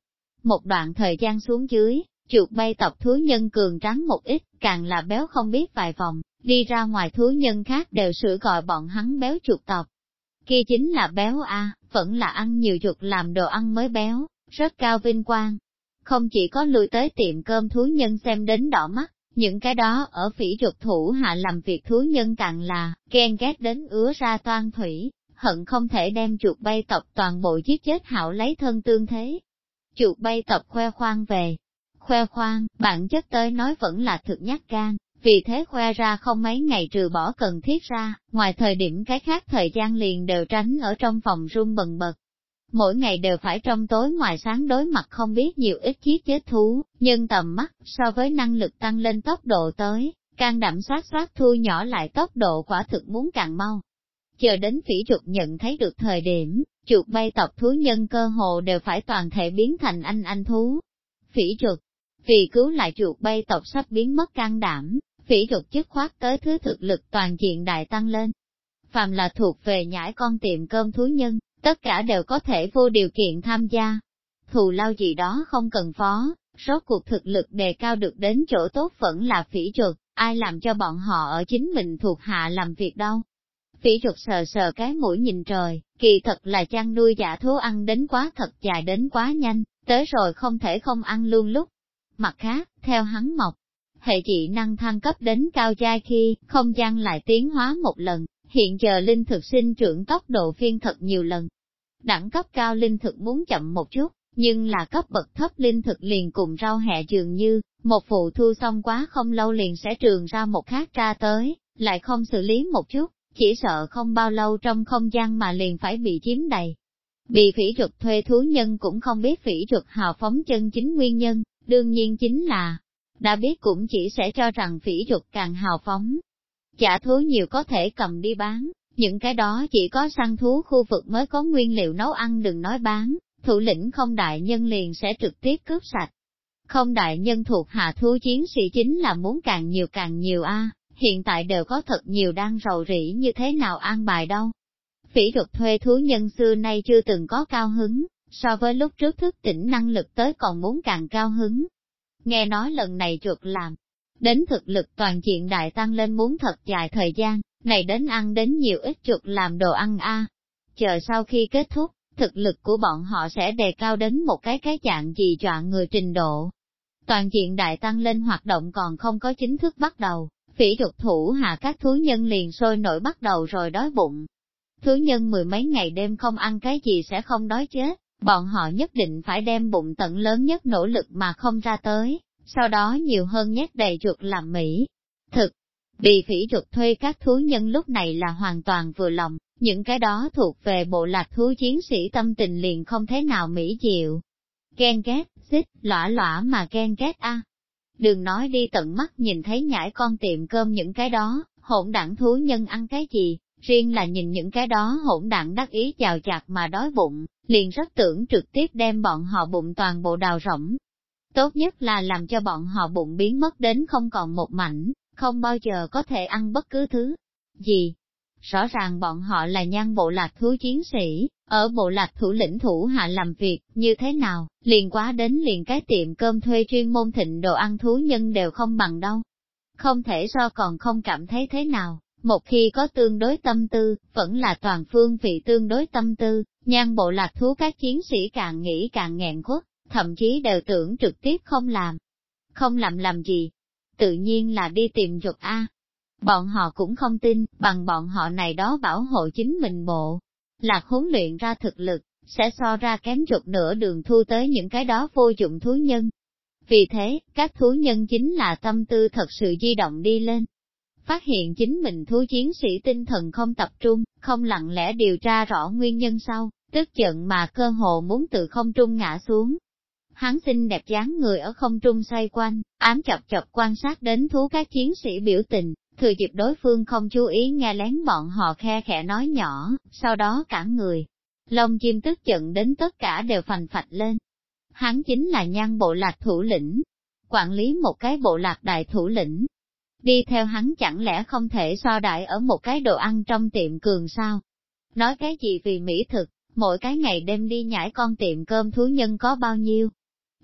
Một đoạn thời gian xuống dưới, chuột bay tộc thú nhân cường tráng một ít, càng là béo không biết vài vòng, đi ra ngoài thú nhân khác đều sửa gọi bọn hắn béo chuột tộc. Kia chính là béo a, vẫn là ăn nhiều chuột làm đồ ăn mới béo, rất cao vinh quang. Không chỉ có lui tới tiệm cơm thú nhân xem đến đỏ mắt, những cái đó ở phỉ chuột thủ hạ làm việc thú nhân càng là ghen ghét đến ứa ra toan thủy, hận không thể đem chuột bay tộc toàn bộ giết chết hảo lấy thân tương thế. Chuột bay tộc khoe khoang về. Khoe khoang, bản chất tới nói vẫn là thực nhát gan, vì thế khoe ra không mấy ngày trừ bỏ cần thiết ra, ngoài thời điểm cái khác thời gian liền đều tránh ở trong phòng run bần bật. Mỗi ngày đều phải trong tối ngoài sáng đối mặt không biết nhiều ít giết chết thú, nhưng tầm mắt, so với năng lực tăng lên tốc độ tới, can đảm xoát thu nhỏ lại tốc độ quả thực muốn càng mau. Chờ đến phỉ chuột nhận thấy được thời điểm, chuột bay tộc thú nhân cơ hồ đều phải toàn thể biến thành anh thú. Phỉ chuột, vì cứu lại chuột bay tộc sắp biến mất can đảm, phỉ chuột dứt khoát tới thứ thực lực toàn diện đại tăng lên. Phàm là thuộc về nhãi con tiệm cơm thú nhân, tất cả đều có thể vô điều kiện tham gia. Thù lao gì đó không cần phó, rốt cuộc thực lực đề cao được đến chỗ tốt vẫn là phỉ chuột, ai làm cho bọn họ ở chính mình thuộc hạ làm việc đâu. Phỉ chuột sờ sờ cái mũi nhìn trời, kỳ thật là chăn nuôi giả thú ăn đến quá thật dài đến quá nhanh, tới rồi không thể không ăn luôn lúc. Mặt khác, theo hắn mọc, hệ dị năng thăng cấp đến cao giai khi không gian lại tiến hóa một lần, hiện giờ linh thực sinh trưởng tốc độ phiên thật nhiều lần. Đẳng cấp cao linh thực muốn chậm một chút, nhưng là cấp bậc thấp linh thực liền cùng rau hẹ dường như, một vụ thu xong quá không lâu liền sẽ trường ra một khác ra tới, lại không xử lý một chút, chỉ sợ không bao lâu trong không gian mà liền phải bị chiếm đầy. Bị phỉ chuột thuê thú nhân cũng không biết phỉ chuột hào phóng chân chính nguyên nhân, đương nhiên chính là, đã biết cũng chỉ sẽ cho rằng phỉ chuột càng hào phóng. Chả thú nhiều có thể cầm đi bán, những cái đó chỉ có săn thú khu vực mới có nguyên liệu nấu ăn đừng nói bán, thủ lĩnh không đại nhân liền sẽ trực tiếp cướp sạch. Không đại nhân thuộc hạ thú chiến sĩ chính là muốn càng nhiều a, hiện tại đều có thật nhiều đang rầu rĩ như thế nào an bài đâu. Phỉ chuột thuê thú nhân xưa nay chưa từng có cao hứng, so với lúc trước thức tỉnh năng lực tới còn muốn càng cao hứng. Nghe nói lần này chuột làm, đến thực lực toàn diện đại tăng lên muốn thật dài thời gian, này đến ăn đến nhiều ít chuột làm đồ ăn a. Chờ sau khi kết thúc, thực lực của bọn họ sẽ đề cao đến một cái dạng gì dọa người trình độ. Toàn diện đại tăng lên hoạt động còn không có chính thức bắt đầu, phỉ chuột thủ hạ các thú nhân liền sôi nổi bắt đầu rồi đói bụng. Thú nhân mười mấy ngày đêm không ăn cái gì sẽ không đói chết, bọn họ nhất định phải đem bụng tận lớn nhất nỗ lực mà không ra tới, sau đó nhiều hơn nhét đầy chuột làm mỹ. Thực, bị phỉ chuột thuê các thú nhân lúc này là hoàn toàn vừa lòng, những cái đó thuộc về bộ lạc thú chiến sĩ tâm tình liền không thế nào mỹ diệu. Ghen ghét, xích, lõa mà ghen ghét a. Đừng nói đi tận mắt nhìn thấy nhãi con tiệm cơm những cái đó, hỗn đảng thú nhân ăn cái gì, riêng là nhìn những cái đó hỗn đảng đắc ý chào chạc mà đói bụng, liền rất tưởng trực tiếp đem bọn họ bụng toàn bộ đào rỗng. Tốt nhất là làm cho bọn họ bụng biến mất đến không còn một mảnh, không bao giờ có thể ăn bất cứ thứ gì. Rõ ràng bọn họ là nhan bộ lạc thú chiến sĩ, ở bộ lạc thủ lĩnh thủ hạ làm việc, như thế nào, liền quá đến liền cái tiệm cơm thuê chuyên môn thịnh đồ ăn thú nhân đều không bằng đâu. Không thể so còn không cảm thấy thế nào, một khi có tương đối tâm tư, vẫn là toàn phương vị tương đối tâm tư, nhan bộ lạc thú các chiến sĩ càng nghĩ càng nghẹn khuất, thậm chí đều tưởng trực tiếp không làm. Không làm gì? Tự nhiên là đi tìm chuột A. Bọn họ cũng không tin, bằng bọn họ này đó bảo hộ chính mình bộ. Lạc huấn luyện ra thực lực, sẽ so ra kém chuột nửa đường thu tới những cái đó vô dụng thú nhân. Vì thế, các thú nhân chính là tâm tư thật sự di động đi lên. Phát hiện chính mình thú chiến sĩ tinh thần không tập trung, không lặng lẽ điều tra rõ nguyên nhân sau, tức giận mà cơ hồ muốn từ không trung ngã xuống. Hắn xinh đẹp dáng người ở không trung xoay quanh, ám chọc quan sát đến thú các chiến sĩ biểu tình, thừa dịp đối phương không chú ý nghe lén bọn họ khe khẽ nói nhỏ, sau đó cả người. Lông chim tức giận đến tất cả đều phành phạch lên. Hắn chính là nhan bộ lạc thủ lĩnh, quản lý một cái bộ lạc đại thủ lĩnh. Đi theo hắn chẳng lẽ không thể so đại ở một cái đồ ăn trong tiệm cường sao? Nói cái gì vì mỹ thực, mỗi cái ngày đêm đi nhảy con tiệm cơm thú nhân có bao nhiêu?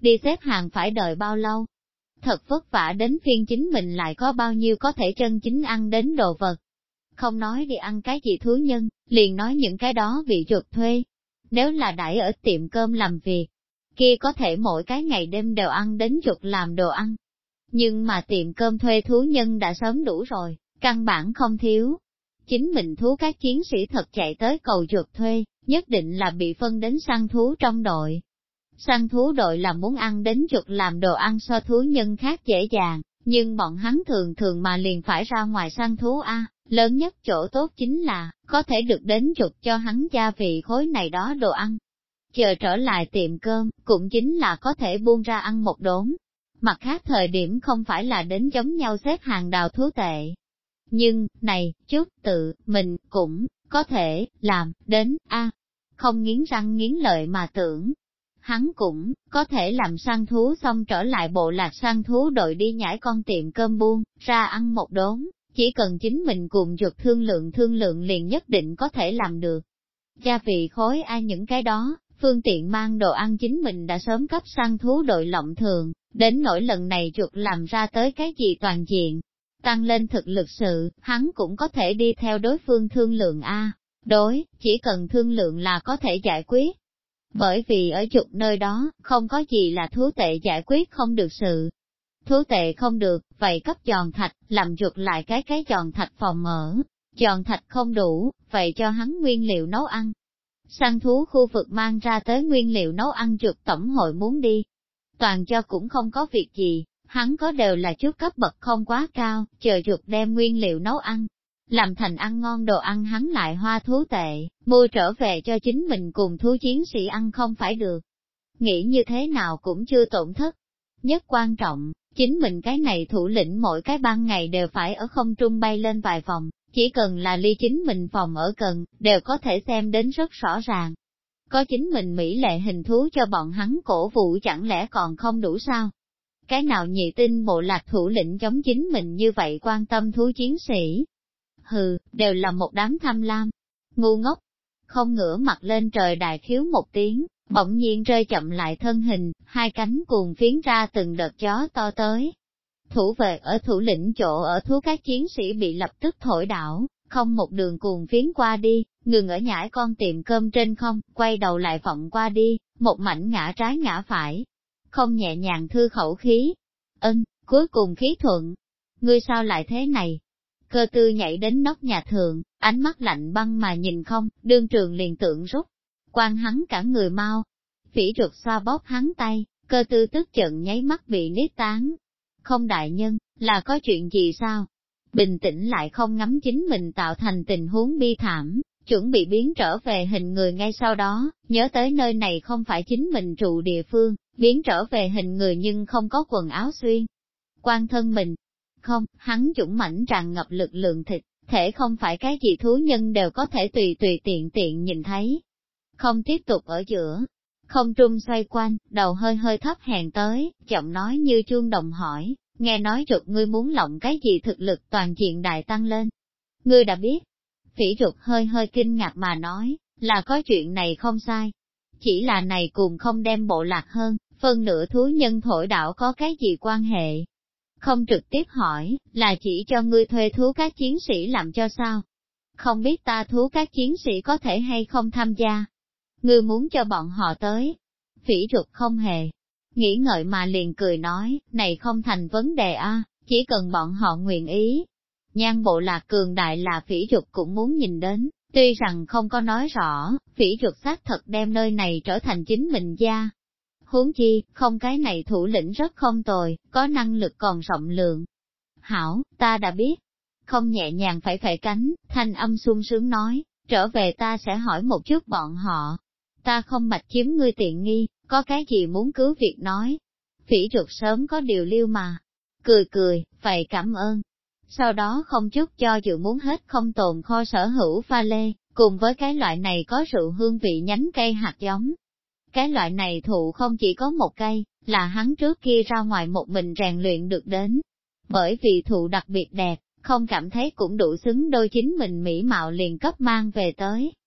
đi xếp hàng phải đợi bao lâu. Thật vất vả đến phiên chính mình lại có bao nhiêu có thể chân chính ăn đến đồ vật. Không nói đi ăn cái gì thú nhân, liền nói những cái đó bị chuột thuê. Nếu là đãi ở tiệm cơm làm việc, kia có thể mỗi cái ngày đêm đều ăn đến chuột làm đồ ăn. Nhưng mà tiệm cơm thuê thú nhân đã sớm đủ rồi, căn bản không thiếu. Chính mình thú các chiến sĩ thật chạy tới cầu chuột thuê, nhất định là bị phân đến săn thú trong đội. Săn thú đội là muốn ăn đến chuột làm đồ ăn so thú nhân khác dễ dàng, nhưng bọn hắn thường thường mà liền phải ra ngoài săn thú a. Lớn nhất chỗ tốt chính là, có thể được đến chuột cho hắn gia vị khối này đó đồ ăn. Chờ trở lại tiệm cơm, cũng chính là có thể buông ra ăn một đốn. Mặt khác thời điểm không phải là đến giống nhau xếp hàng đào thú tệ. Nhưng, này, chút tự, mình, cũng, có thể, làm, đến, không nghiến răng nghiến lợi mà tưởng. Hắn cũng, có thể làm săn thú xong trở lại bộ lạc săn thú đội đi nhảy con tiệm cơm buông, ra ăn một đốn, chỉ cần chính mình cùng chuột thương lượng liền nhất định có thể làm được. Gia vị khối những cái đó, phương tiện mang đồ ăn chính mình đã sớm cấp săn thú đội lộng thường, đến nỗi lần này chuột làm ra tới cái gì toàn diện. Tăng lên thực lực sự, hắn cũng có thể đi theo đối phương thương lượng đối, chỉ cần thương lượng là có thể giải quyết. Bởi vì ở chuột nơi đó, không có gì là thú tệ giải quyết không được sự. Thú tệ không được, vậy cấp giòn thạch, làm chuột lại cái giòn thạch phòng ở. Giòn thạch không đủ, vậy cho hắn nguyên liệu nấu ăn. Săn thú khu vực mang ra tới nguyên liệu nấu ăn chuột tổng hội muốn đi. Toàn cho cũng không có việc gì, hắn có đều là chút cấp bậc không quá cao, chờ chuột đem nguyên liệu nấu ăn. Làm thành ăn ngon đồ ăn hắn lại hoa thú tệ, mua trở về cho chính mình cùng thú chiến sĩ ăn không phải được. Nghĩ như thế nào cũng chưa tổn thất. Nhất quan trọng, chính mình cái này thủ lĩnh mỗi cái ban ngày đều phải ở không trung bay lên vài vòng, chỉ cần là ly chính mình phòng ở gần, đều có thể xem đến rất rõ ràng. Có chính mình mỹ lệ hình thú cho bọn hắn cổ vũ chẳng lẽ còn không đủ sao? Cái nào nhị tinh bộ lạc thủ lĩnh giống chính mình như vậy quan tâm thú chiến sĩ? Hừ, đều là một đám tham lam, ngu ngốc. Không ngửa mặt lên trời đại khiếu một tiếng, bỗng nhiên rơi chậm lại thân hình, hai cánh cuồng phiến ra từng đợt gió to tới. Thủ vệ ở thủ lĩnh chỗ ở thú các chiến sĩ bị lập tức thổi đảo, không một đường cuồng phiến qua đi, ngừng ở nhãi con tiệm cơm trên không, quay đầu lại vọng qua đi, một mảnh ngã trái ngã phải. Không nhẹ nhàng thư khẩu khí. Cuối cùng khí thuận. Ngươi sao lại thế này? Cơ tư nhảy đến nóc nhà thượng, ánh mắt lạnh băng mà nhìn không, đương trường liền tượng rút. Quan hắn cả người mau. Phỉ ruột xoa bóp hắn tay, cơ tư tức giận nháy mắt bị niết tán. Không đại nhân, là có chuyện gì sao? Bình tĩnh lại không ngắm chính mình tạo thành tình huống bi thảm, chuẩn bị biến trở về hình người ngay sau đó, nhớ tới nơi này không phải chính mình trụ địa phương, biến trở về hình người nhưng không có quần áo xuyên. Quan thân mình, không, hắn dũng mãnh tràn ngập lực lượng thịt, thể không phải cái gì thú nhân đều có thể tùy tiện nhìn thấy. Không tiếp tục ở giữa, không trung xoay quanh, đầu hơi hơi thấp hèn tới, giọng nói như chuông đồng hỏi, nghe nói ruột ngươi muốn lộng cái gì thực lực toàn diện đại tăng lên. Ngươi đã biết, phỉ ruột hơi hơi kinh ngạc mà nói, là có chuyện này không sai. Chỉ là này cùng không đem bộ lạc hơn, phân nửa thú nhân thổi đảo có cái gì quan hệ. Không trực tiếp hỏi, là chỉ cho ngươi thuê thú các chiến sĩ làm cho sao? Không biết ta thú các chiến sĩ có thể hay không tham gia? Ngươi muốn cho bọn họ tới. Phỉ ruột không hề nghĩ ngợi mà liền cười nói, này không thành vấn đề chỉ cần bọn họ nguyện ý. Nhan bộ lạc cường đại là phỉ ruột cũng muốn nhìn đến, tuy rằng không có nói rõ, phỉ ruột xác thật đem nơi này trở thành chính mình gia. Huống chi, không cái này thủ lĩnh rất không tồi, có năng lực còn rộng lượng. Hảo, ta đã biết. Không nhẹ nhàng phải cánh, thanh âm sung sướng nói, trở về ta sẽ hỏi một chút bọn họ. Ta không mạch chiếm ngươi tiện nghi, có cái gì muốn cứu việc nói. Phỉ ruột sớm có điều lưu mà. Cười, vậy cảm ơn. Sau đó không chút cho dự muốn hết không tồn kho sở hữu pha lê, cùng với cái loại này có rượu hương vị nhánh cây hạt giống. Cái loại này thụ không chỉ có một cây, là hắn trước kia ra ngoài một mình rèn luyện được đến. Bởi vì thụ đặc biệt đẹp, không cảm thấy cũng đủ xứng đôi chính mình mỹ mạo liền cấp mang về tới.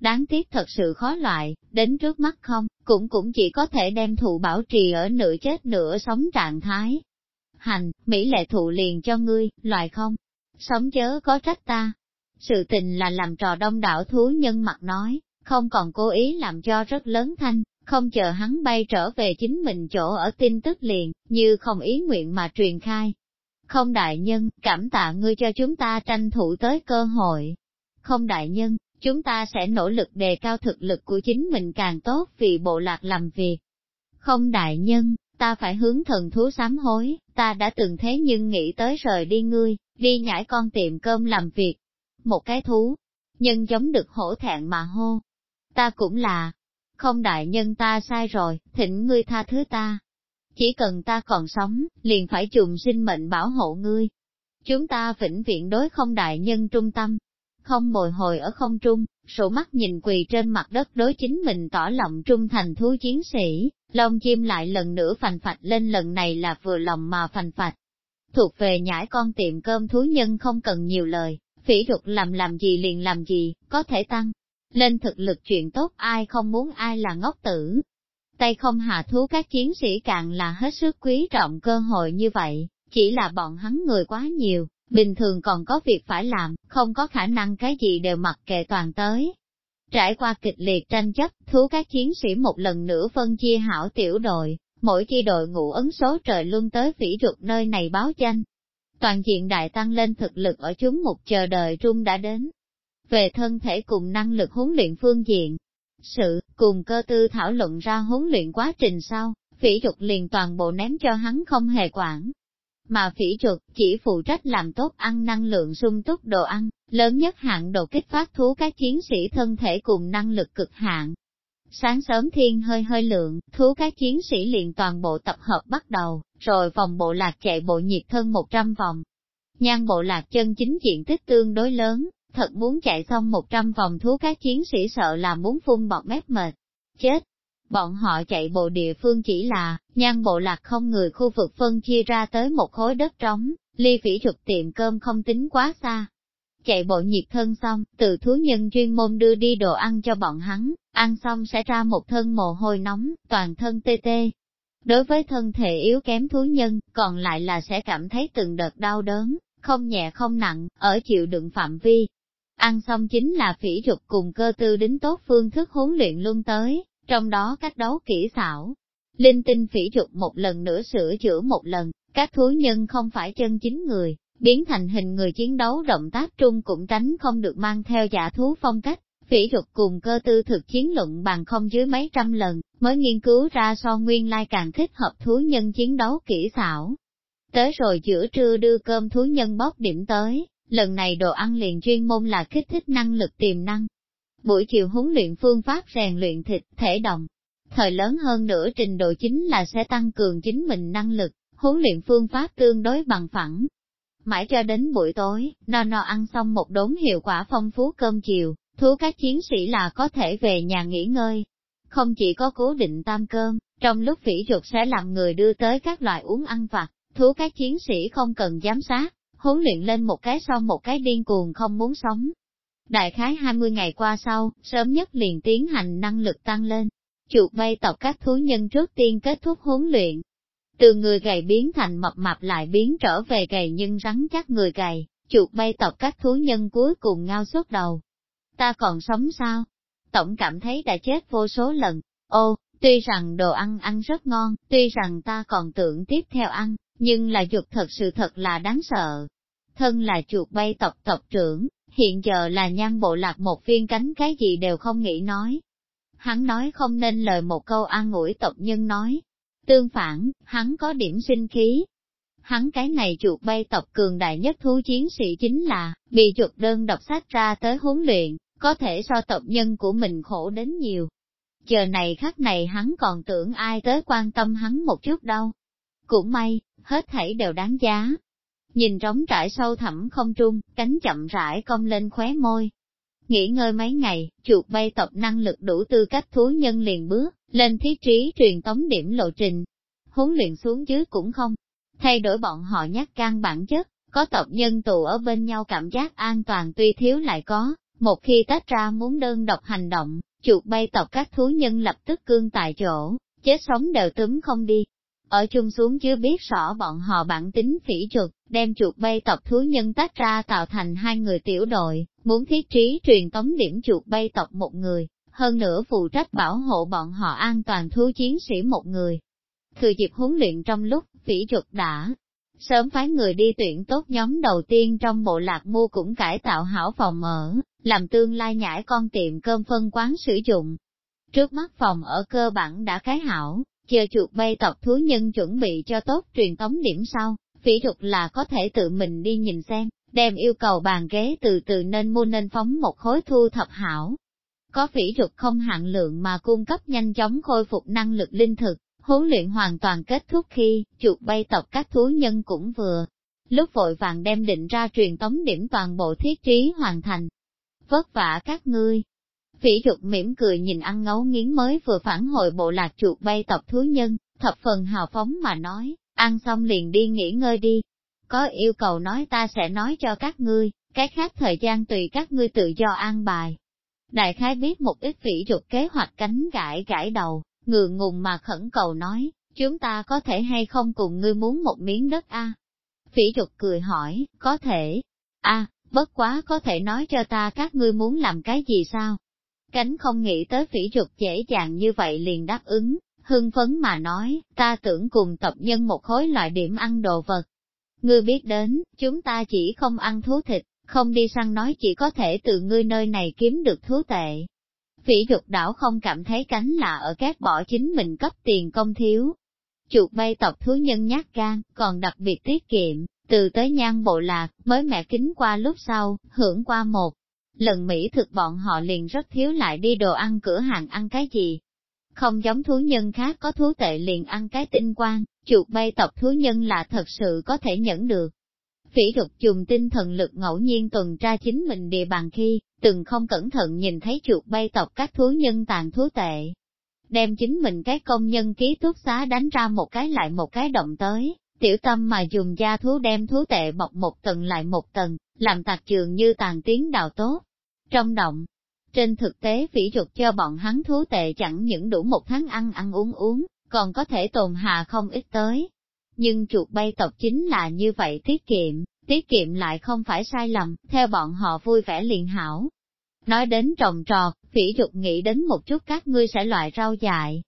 Đáng tiếc thật sự khó loại, đến trước mắt không, cũng chỉ có thể đem thụ bảo trì ở nửa chết nửa sống trạng thái. Hành, Mỹ lệ thụ liền cho ngươi, loại không, sống chớ có trách ta. Sự tình là làm trò đông đảo thú nhân mặt nói, không còn cố ý làm cho rất lớn thanh, không chờ hắn bay trở về chính mình chỗ ở tin tức liền, như không ý nguyện mà truyền khai. Không đại nhân, cảm tạ ngươi cho chúng ta tranh thủ tới cơ hội. Không đại nhân, chúng ta sẽ nỗ lực đề cao thực lực của chính mình càng tốt vì bộ lạc làm việc. Không đại nhân, ta phải hướng thần thú sám hối, ta đã từng thế nhưng nghĩ tới rời đi ngươi, đi nhảy con tiệm cơm làm việc. Một cái thú, nhân giống được hổ thẹn mà hô. Ta cũng là, không đại nhân ta sai rồi, thỉnh ngươi tha thứ ta. Chỉ cần ta còn sống, liền phải dùng sinh mệnh bảo hộ ngươi. Chúng ta vĩnh viễn đối không đại nhân trung tâm, không bồi hồi ở không trung, sổ mắt nhìn quỳ trên mặt đất đối chính mình tỏ lòng trung thành thú chiến sĩ, lông chim lại lần nữa phành phạch lên, lần này là vừa lòng mà phành phạch. Thuộc về nhãi con tiệm cơm thú nhân không cần nhiều lời, phỉ ruột làm gì liền làm gì, có thể tăng lên thực lực chuyện tốt, ai không muốn ai là ngốc tử. Tay không hạ thú các chiến sĩ càng là hết sức quý trọng cơ hội như vậy, chỉ là bọn hắn người quá nhiều, bình thường còn có việc phải làm, không có khả năng cái gì đều mặc kệ toàn tới. Trải qua kịch liệt tranh chấp, thú các chiến sĩ một lần nữa phân chia hảo tiểu đội, mỗi chi đội ngũ ấn số trời luân tới phỉ ruột nơi này báo danh. Toàn diện đại tăng lên thực lực ở chúng một chờ đợi trung đã đến. Về thân thể cùng năng lực huấn luyện phương diện, sự cùng cơ tư thảo luận ra huấn luyện quá trình sau, phỉ ruột liền toàn bộ ném cho hắn không hề quản. Mà phỉ ruột chỉ phụ trách làm tốt ăn năng lượng sung túc đồ ăn, lớn nhất hạn độ kích phát thú các chiến sĩ thân thể cùng năng lực cực hạn. Sáng sớm thiên hơi hơi lượng, thú các chiến sĩ liền toàn bộ tập hợp bắt đầu, rồi vòng bộ lạc chạy bộ nhiệt thân 100 vòng. Nhan bộ lạc chân chính diện tích tương đối lớn, thật muốn chạy xong 100 vòng thú các chiến sĩ sợ là muốn phun bọt mép mệt. Chết! Bọn họ chạy bộ địa phương chỉ là, nhan bộ lạc không người khu vực phân chia ra tới một khối đất trống, ly phỉ ruột tiệm cơm không tính quá xa. Chạy bộ nhiệt thân xong, từ thú nhân chuyên môn đưa đi đồ ăn cho bọn hắn, ăn xong sẽ ra một thân mồ hôi nóng, toàn thân tê tê. Đối với thân thể yếu kém thú nhân, còn lại là sẽ cảm thấy từng đợt đau đớn, không nhẹ không nặng, ở chịu đựng phạm vi. Ăn xong chính là phỉ ruột cùng cơ tư đính tốt phương thức huấn luyện luôn tới, trong đó cách đấu kỹ xảo. Linh tinh phỉ ruột một lần nữa sửa chữa một lần, các thú nhân không phải chân chính người, biến thành hình người chiến đấu động tác trung cũng tránh không được mang theo giả thú phong cách. Phỉ ruột cùng cơ tư thực chiến luận bằng không dưới mấy trăm lần, mới nghiên cứu ra so nguyên lai càng thích hợp thú nhân chiến đấu kỹ xảo. Tới rồi giữa trưa đưa cơm thú nhân bóp điểm tới, lần này đồ ăn liền chuyên môn là kích thích năng lực tiềm năng. Buổi chiều huấn luyện phương pháp rèn luyện thịt, thể động. Thời lớn hơn nữa trình độ chính là sẽ tăng cường chính mình năng lực, huấn luyện phương pháp tương đối bằng phẳng. Mãi cho đến buổi tối, no ăn xong một đốn hiệu quả phong phú cơm chiều, thú các chiến sĩ là có thể về nhà nghỉ ngơi. Không chỉ có cố định tam cơm, trong lúc phỉ ruột sẽ làm người đưa tới các loại uống ăn vặt, thú các chiến sĩ không cần giám sát, huấn luyện lên một cái sau một cái điên cuồng không muốn sống. Đại khái 20 ngày qua sau, sớm nhất liền tiến hành năng lực tăng lên. Chuột bay tộc các thú nhân trước tiên kết thúc huấn luyện. Từ người gầy biến thành mập mạp lại biến trở về gầy nhưng rắn chắc người gầy, chuột bay tộc các thú nhân cuối cùng ngao suốt đầu. Ta còn sống sao? Tổng cảm thấy đã chết vô số lần. Ô, tuy rằng đồ ăn ăn rất ngon, tuy rằng ta còn tưởng tiếp theo ăn, nhưng là chuột thật là đáng sợ. Thân là chuột bay tộc tộc trưởng, hiện giờ là nhan bộ lạc một viên cánh cái gì đều không nghĩ nói. Hắn nói không nên lời một câu an ủi tộc nhân nói. Tương phản, hắn có điểm sinh khí. Hắn cái này chuột bay tộc cường đại nhất thú chiến sĩ chính là, bị chuột đơn độc sách ra tới huấn luyện, có thể so tộc nhân của mình khổ đến nhiều. Giờ này khắc này hắn còn tưởng ai tới quan tâm hắn một chút đâu. Cũng may, hết thảy đều đáng giá. Nhìn trống trải sâu thẳm không trung, cánh chậm rãi cong lên khóe môi. Nghỉ ngơi mấy ngày, chuột bay tộc năng lực đủ tư cách thú nhân liền bước lên thiết trí truyền tống điểm lộ trình. Huấn luyện xuống dưới cũng không thay đổi bọn họ nhát gan bản chất, có tộc nhân tụ ở bên nhau cảm giác an toàn tuy thiếu lại có, Một khi tách ra muốn đơn độc hành động, chuột bay tộc các thú nhân lập tức cương tại chỗ, chết sống đều túm không đi. Ở chung xuống chưa biết rõ bọn họ bản tính phỉ chuột, đem chuột bay tộc thú nhân tách ra tạo thành hai người tiểu đội, muốn thiết trí truyền tống điểm chuột bay tộc một người, hơn nữa phụ trách bảo hộ bọn họ an toàn thú chiến sĩ một người. Thừa dịp huấn luyện trong lúc, phỉ chuột đã sớm phái người đi tuyển tốt nhóm đầu tiên trong bộ lạc mua cũng cải tạo hảo phòng ở, làm tương lai nhãi con tiệm cơm phân quán sử dụng. Trước mắt phòng ở cơ bản đã cái hảo, chờ chuột bay tộc thú nhân chuẩn bị cho tốt truyền tống điểm sau, phỉ chuột là có thể tự mình đi nhìn xem, đem yêu cầu bàn ghế từ từ nên mua nên phóng một khối thu thập hảo. Có phỉ chuột không hạn lượng mà cung cấp nhanh chóng khôi phục năng lực linh thực. Huấn luyện hoàn toàn kết thúc khi, chuột bay tộc các thú nhân cũng vừa. Lúc vội vàng đem định ra truyền tống điểm toàn bộ thiết trí hoàn thành. Vất vả các ngươi. Phỉ chuột mỉm cười nhìn ăn ngấu nghiến mới vừa phản hồi bộ lạc chuột bay tộc thú nhân, thập phần hào phóng mà nói, ăn xong liền đi nghỉ ngơi đi. Có yêu cầu nói ta sẽ nói cho các ngươi, cái khác thời gian tùy các ngươi tự do an bài. Đại khái biết một ít phỉ chuột kế hoạch cánh gãi gãi đầu. Ngượng ngùng mà khẩn cầu nói, chúng ta có thể hay không cùng ngươi muốn một miếng đất a? Phỉ chuột cười hỏi, có thể. Bất quá có thể nói cho ta các ngươi muốn làm cái gì sao? Cánh không nghĩ tới phỉ chuột dễ dàng như vậy liền đáp ứng, hưng phấn mà nói, ta tưởng cùng tộc nhân một khối loại điểm ăn đồ vật. Ngươi biết đến, chúng ta chỉ không ăn thú thịt, không đi săn nói chỉ có thể từ ngươi nơi này kiếm được thú tệ. Phỉ chuột đảo không cảm thấy cánh là ở các bỏ chính mình cấp tiền công thiếu. Chuột bay tộc thú nhân nhát gan, còn đặc biệt tiết kiệm, từ tới nhan bộ lạc, mới mẹ kính qua lúc sau, hưởng qua một lần Mỹ thực bọn họ liền rất thiếu lại đi đồ ăn cửa hàng ăn cái gì. Không giống thú nhân khác có thú tệ liền ăn cái tinh quang, chuột bay tộc thú nhân là thật sự có thể nhẫn được. Phỉ chuột dùng tinh thần lực ngẫu nhiên tuần tra chính mình địa bàn khi, từng không cẩn thận nhìn thấy chuột bay tộc các thú nhân tàn thú tệ. Đem chính mình cái công nhân ký túc xá đánh ra một cái lại một cái động tới, tiểu tâm mà dùng da thú đem thú tệ bọc một tầng lại một tầng, làm tạc trường như tàn tiếng đào tốt. Trong động, trên thực tế phỉ chuột cho bọn hắn thú tệ chẳng những đủ một tháng ăn ăn uống, còn có thể tồn hạ không ít tới. Nhưng chuột bay tộc chính là như vậy tiết kiệm lại không phải sai lầm, theo bọn họ vui vẻ liền hảo. Nói đến trồng trọt, phỉ chuột nghĩ đến một chút các ngươi sẽ loại rau dại.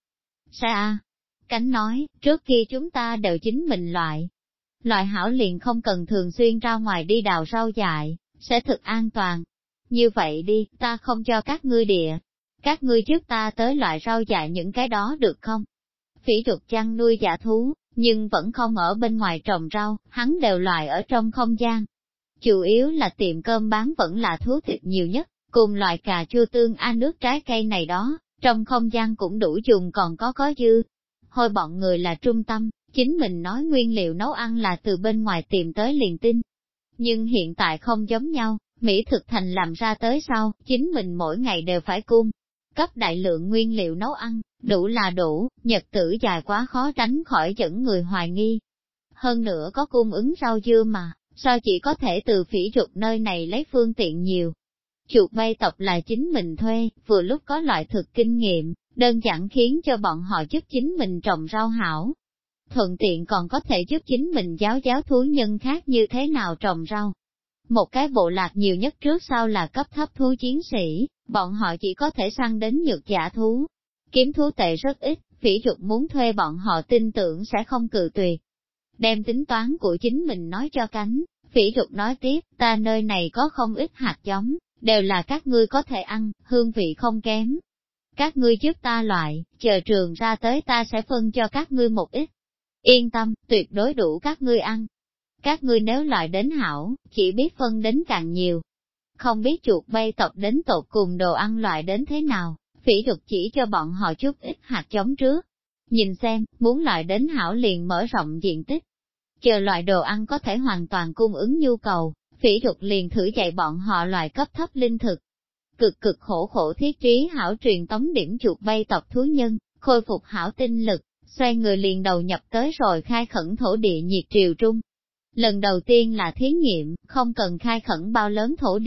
Cánh nói, trước kia chúng ta đều chính mình loại. Loại hảo liền không cần thường xuyên ra ngoài đi đào rau dại, sẽ thực an toàn. Như vậy đi, ta không cho các ngươi địa. Các ngươi trước ta tới loại rau dại những cái đó được không? Phỉ chuột chăn nuôi dã thú, nhưng vẫn không ở bên ngoài trồng rau, hắn đều loại ở trong không gian. Chủ yếu là tiệm cơm bán vẫn là thú thịt nhiều nhất, cùng loại cà chua tương nước trái cây này đó, trong không gian cũng đủ dùng còn có dư. Hồi bọn người là trung tâm, chính mình nói nguyên liệu nấu ăn là từ bên ngoài tìm tới liền tin. Nhưng hiện tại không giống nhau, Mỹ thực thành làm ra tới sau, chính mình mỗi ngày đều phải cung cấp đại lượng nguyên liệu nấu ăn, đủ là đủ, nhật tử dài quá khó tránh khỏi dẫn người hoài nghi. Hơn nữa có cung ứng rau dưa mà, sao chỉ có thể từ phỉ chuột nơi này lấy phương tiện nhiều. Chuột bay tộc là chính mình thuê, vừa lúc có loại thực kinh nghiệm, đơn giản khiến cho bọn họ giúp chính mình trồng rau hảo. Thuận tiện còn có thể giúp chính mình giáo thú nhân khác như thế nào trồng rau. Một cái bộ lạc nhiều nhất trước sau là cấp thấp thú chiến sĩ, bọn họ chỉ có thể săn đến nhược dã thú. Kiếm thú tệ rất ít, phỉ chuột muốn thuê bọn họ tin tưởng sẽ không cự tuyệt. Đem tính toán của chính mình nói cho cánh, phỉ chuột nói tiếp, ta nơi này có không ít hạt giống, đều là các ngươi có thể ăn, hương vị không kém. Các ngươi giúp ta loại, chờ trường ra tới ta sẽ phân cho các ngươi một ít. Yên tâm, tuyệt đối đủ các ngươi ăn. Các ngươi nếu loại đến hảo, chỉ biết phân đến càng nhiều. Không biết chuột bay tộc đến tột cùng đồ ăn loại đến thế nào, phỉ chuột chỉ cho bọn họ chút ít hạt giống trước. Nhìn xem, muốn loại đến hảo liền mở rộng diện tích. Chờ loại đồ ăn có thể hoàn toàn cung ứng nhu cầu, phỉ chuột liền thử dạy bọn họ loại cấp thấp linh thực. Cực khổ thiết trí hảo truyền tống điểm chuột bay tộc thú nhân, khôi phục hảo tinh lực, xoay người liền đầu nhập tới rồi khai khẩn thổ địa nhiệt triều trung. Lần đầu tiên là thí nghiệm, không cần khai khẩn bao lớn thổ địa,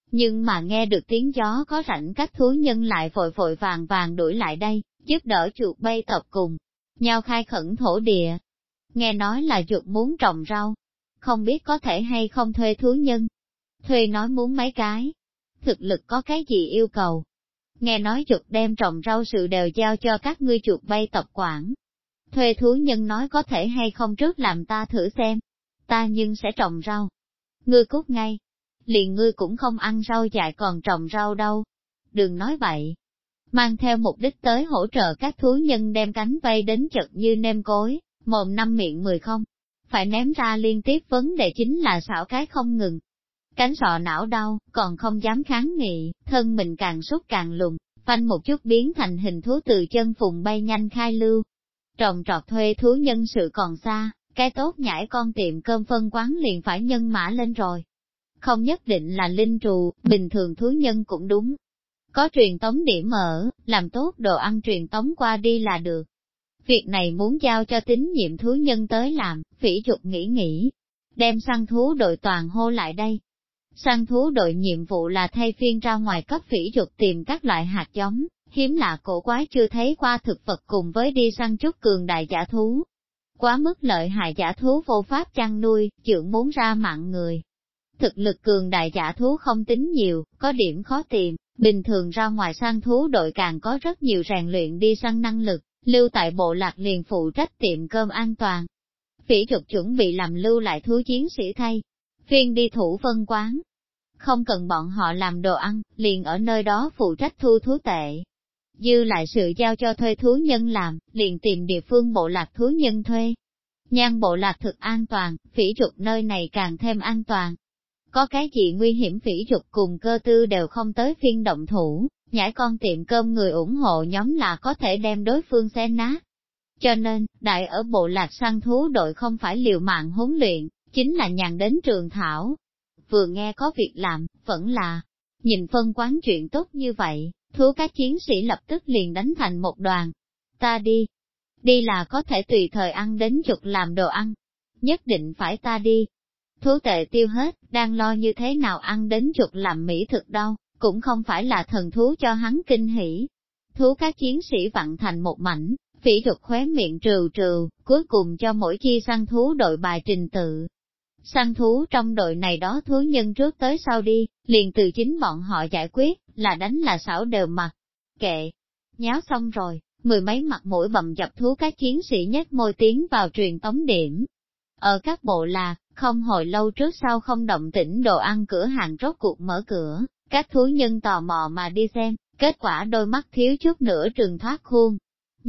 Nhưng mà nghe được tiếng gió có rảnh các thú nhân lại vội vội vàng vàng đuổi lại đây, giúp đỡ chuột bay tộc cùng nhau khai khẩn thổ địa. Nghe nói là chuột muốn trồng rau, không biết có thể hay không thuê thú nhân. Thuê nói muốn mấy cái, thực lực có cái gì yêu cầu. Nghe nói chuột đem trồng rau sự đều giao cho các ngươi chuột bay tộc quản. Thuê thú nhân nói có thể hay không trước làm ta thử xem, ta nhưng sẽ trồng rau. Ngươi cút ngay, liền ngươi cũng không ăn rau dại còn trồng rau đâu. Đừng nói vậy. Mang theo mục đích tới hỗ trợ các thú nhân đem cánh vây đến chật như nêm cối, mồm năm miệng 10 không. Phải ném ra liên tiếp vấn đề chính là xảo cái không ngừng. Cánh sọ não đau, còn không dám kháng nghị, thân mình càng sút càng lùn, phanh một chút biến thành hình thú từ chân phùng bay nhanh khai lưu. Trồng trọt thuê thú nhân sự còn xa, cái tốt nhảy con tiệm cơm phân quán liền phải nhân mã lên rồi. Không nhất định là linh trù, bình thường thú nhân cũng đúng. Có truyền tống điểm ở, làm tốt đồ ăn truyền tống qua đi là được. Việc này muốn giao cho tín nhiệm thú nhân tới làm, Phỉ Dục nghĩ, đem săn thú đội toàn hô lại đây. Săn thú đội nhiệm vụ là thay phiên ra ngoài cấp Phỉ Dục tìm các loại hạt giống, hiếm lạ cổ quái chưa thấy qua thực vật cùng với đi săn chút cường đại giả thú. Quá mức lợi hại giả thú vô pháp chăn nuôi, dưỡng muốn ra mạng người. Thực lực cường đại giả thú không tính nhiều, có điểm khó tìm, bình thường ra ngoài săn thú đội càng có rất nhiều rèn luyện đi săn năng lực, lưu tại bộ lạc liền phụ trách tiệm cơm an toàn. Phỉ Dục chuẩn bị làm lưu lại thú chiến sĩ thay, phiên đi thủ phân quán. Không cần bọn họ làm đồ ăn, liền ở nơi đó phụ trách thu thú tệ. Dư lại sự giao cho thuê thú nhân làm, liền tìm địa phương bộ lạc thú nhân thuê. Nhan bộ lạc thực an toàn, Phỉ Dục nơi này càng thêm an toàn. Có cái gì nguy hiểm Phỉ Dục cùng Cơ Tư đều không tới phiên động thủ, nhảy con tiệm cơm người ủng hộ nhóm là có thể đem đối phương xé nát. Cho nên, đại ở bộ lạc săn thú đội không phải liều mạng huấn luyện, chính là nhàn đến trường thảo. Vừa nghe có việc làm, vẫn là, nhìn phân quán chuyện tốt như vậy, thú các chiến sĩ lập tức liền đánh thành một đoàn. Ta đi, đi là có thể tùy thời ăn đến chuột làm đồ ăn, nhất định phải ta đi. Thú tệ tiêu hết, đang lo như thế nào ăn đến chuột làm mỹ thực đâu, cũng không phải là thần thú cho hắn kinh hỉ. Thú các chiến sĩ vặn thành một mảnh, Phỉ Dục khóe miệng trừ trừ, cuối cùng cho mỗi chi săn thú đội bài trình tự. Săn thú trong đội này đó thú nhân trước tới sau đi, liền từ chính bọn họ giải quyết, là đánh là xảo đều mặc. Kệ, nháo xong rồi, mười mấy mặt mũi bầm dập thú các chiến sĩ nhếch môi tiến vào truyền tống điểm. Ở các bộ lạc, không hồi lâu trước sau không động tĩnh đồ ăn cửa hàng rốt cuộc mở cửa, các thú nhân tò mò mà đi xem, kết quả đôi mắt thiếu chút nữa trừng thoát khuôn.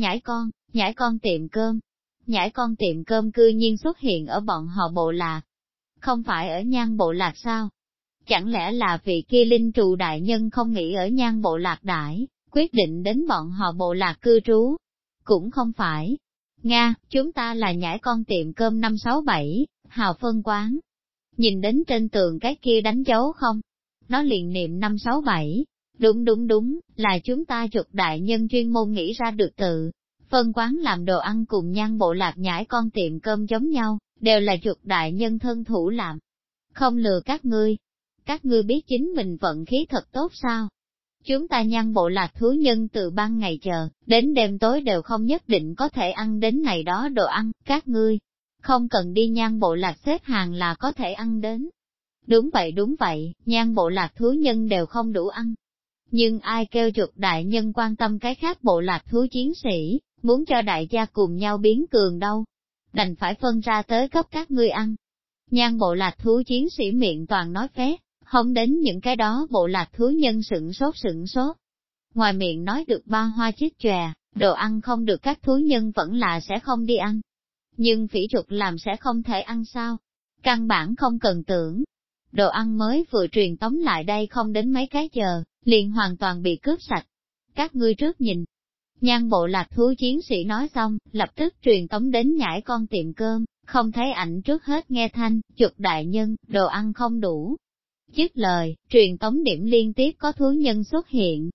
Nhãi con tiệm cơm. Nhãi con tiệm cơm cư nhiên xuất hiện ở bọn họ bộ lạc. Không phải ở Nhan bộ lạc sao? Chẳng lẽ là vị kia linh trù đại nhân không nghĩ ở Nhan bộ lạc đãi, quyết định đến bọn họ bộ lạc cư trú? Cũng không phải. Nga, chúng ta là nhãi con tiệm cơm 567, hào phân quán. Nhìn đến trên tường cái kia đánh dấu không? Nó liền niệm 567. Đúng, là chúng ta chuột đại nhân chuyên môn nghĩ ra được tự. Phân quán làm đồ ăn cùng Nhan bộ lạc nhãi con tiệm cơm giống nhau, đều là chuột đại nhân thân thủ làm. Không lừa các ngươi biết chính mình vận khí thật tốt sao? Chúng ta Nhan bộ lạc thú nhân từ ban ngày chờ, đến đêm tối đều không nhất định có thể ăn đến ngày đó đồ ăn, các ngươi không cần đi Nhan bộ lạc xếp hàng là có thể ăn đến. Đúng vậy, Nhan bộ lạc thú nhân đều không đủ ăn. Nhưng ai kêu chuột đại nhân quan tâm cái khác bộ lạc thú chiến sĩ, muốn cho đại gia cùng nhau biến cường đâu. Đành phải phân ra tới cấp các ngươi ăn. Nhan bộ lạc thú chiến sĩ miệng toàn nói phét, không đến những cái đó bộ lạc thú nhân sửng sốt. Ngoài miệng nói được ba hoa chiếc chòe, đồ ăn không được các thú nhân vẫn là sẽ không đi ăn. Nhưng Phỉ Dục làm sẽ không thể ăn sao? Căn bản không cần tưởng. Đồ ăn mới vừa truyền tống lại đây không đến mấy cái giờ, liền hoàn toàn bị cướp sạch. Các ngươi trước nhìn. Nhan bộ lạc thú chiến sĩ nói xong, lập tức truyền tống đến nhãi con tiệm cơm, không thấy ảnh trước hết nghe thanh, chuột đại nhân, đồ ăn không đủ. Dứt lời, truyền tống điểm liên tiếp có thú nhân xuất hiện.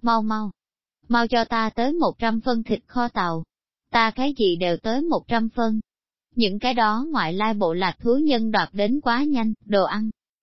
Mau cho ta tới 100 phân thịt kho tàu. Ta cái gì đều tới 100 phân. Những cái đó ngoại lai bộ lạc thú nhân đoạt đến quá nhanh, đồ ăn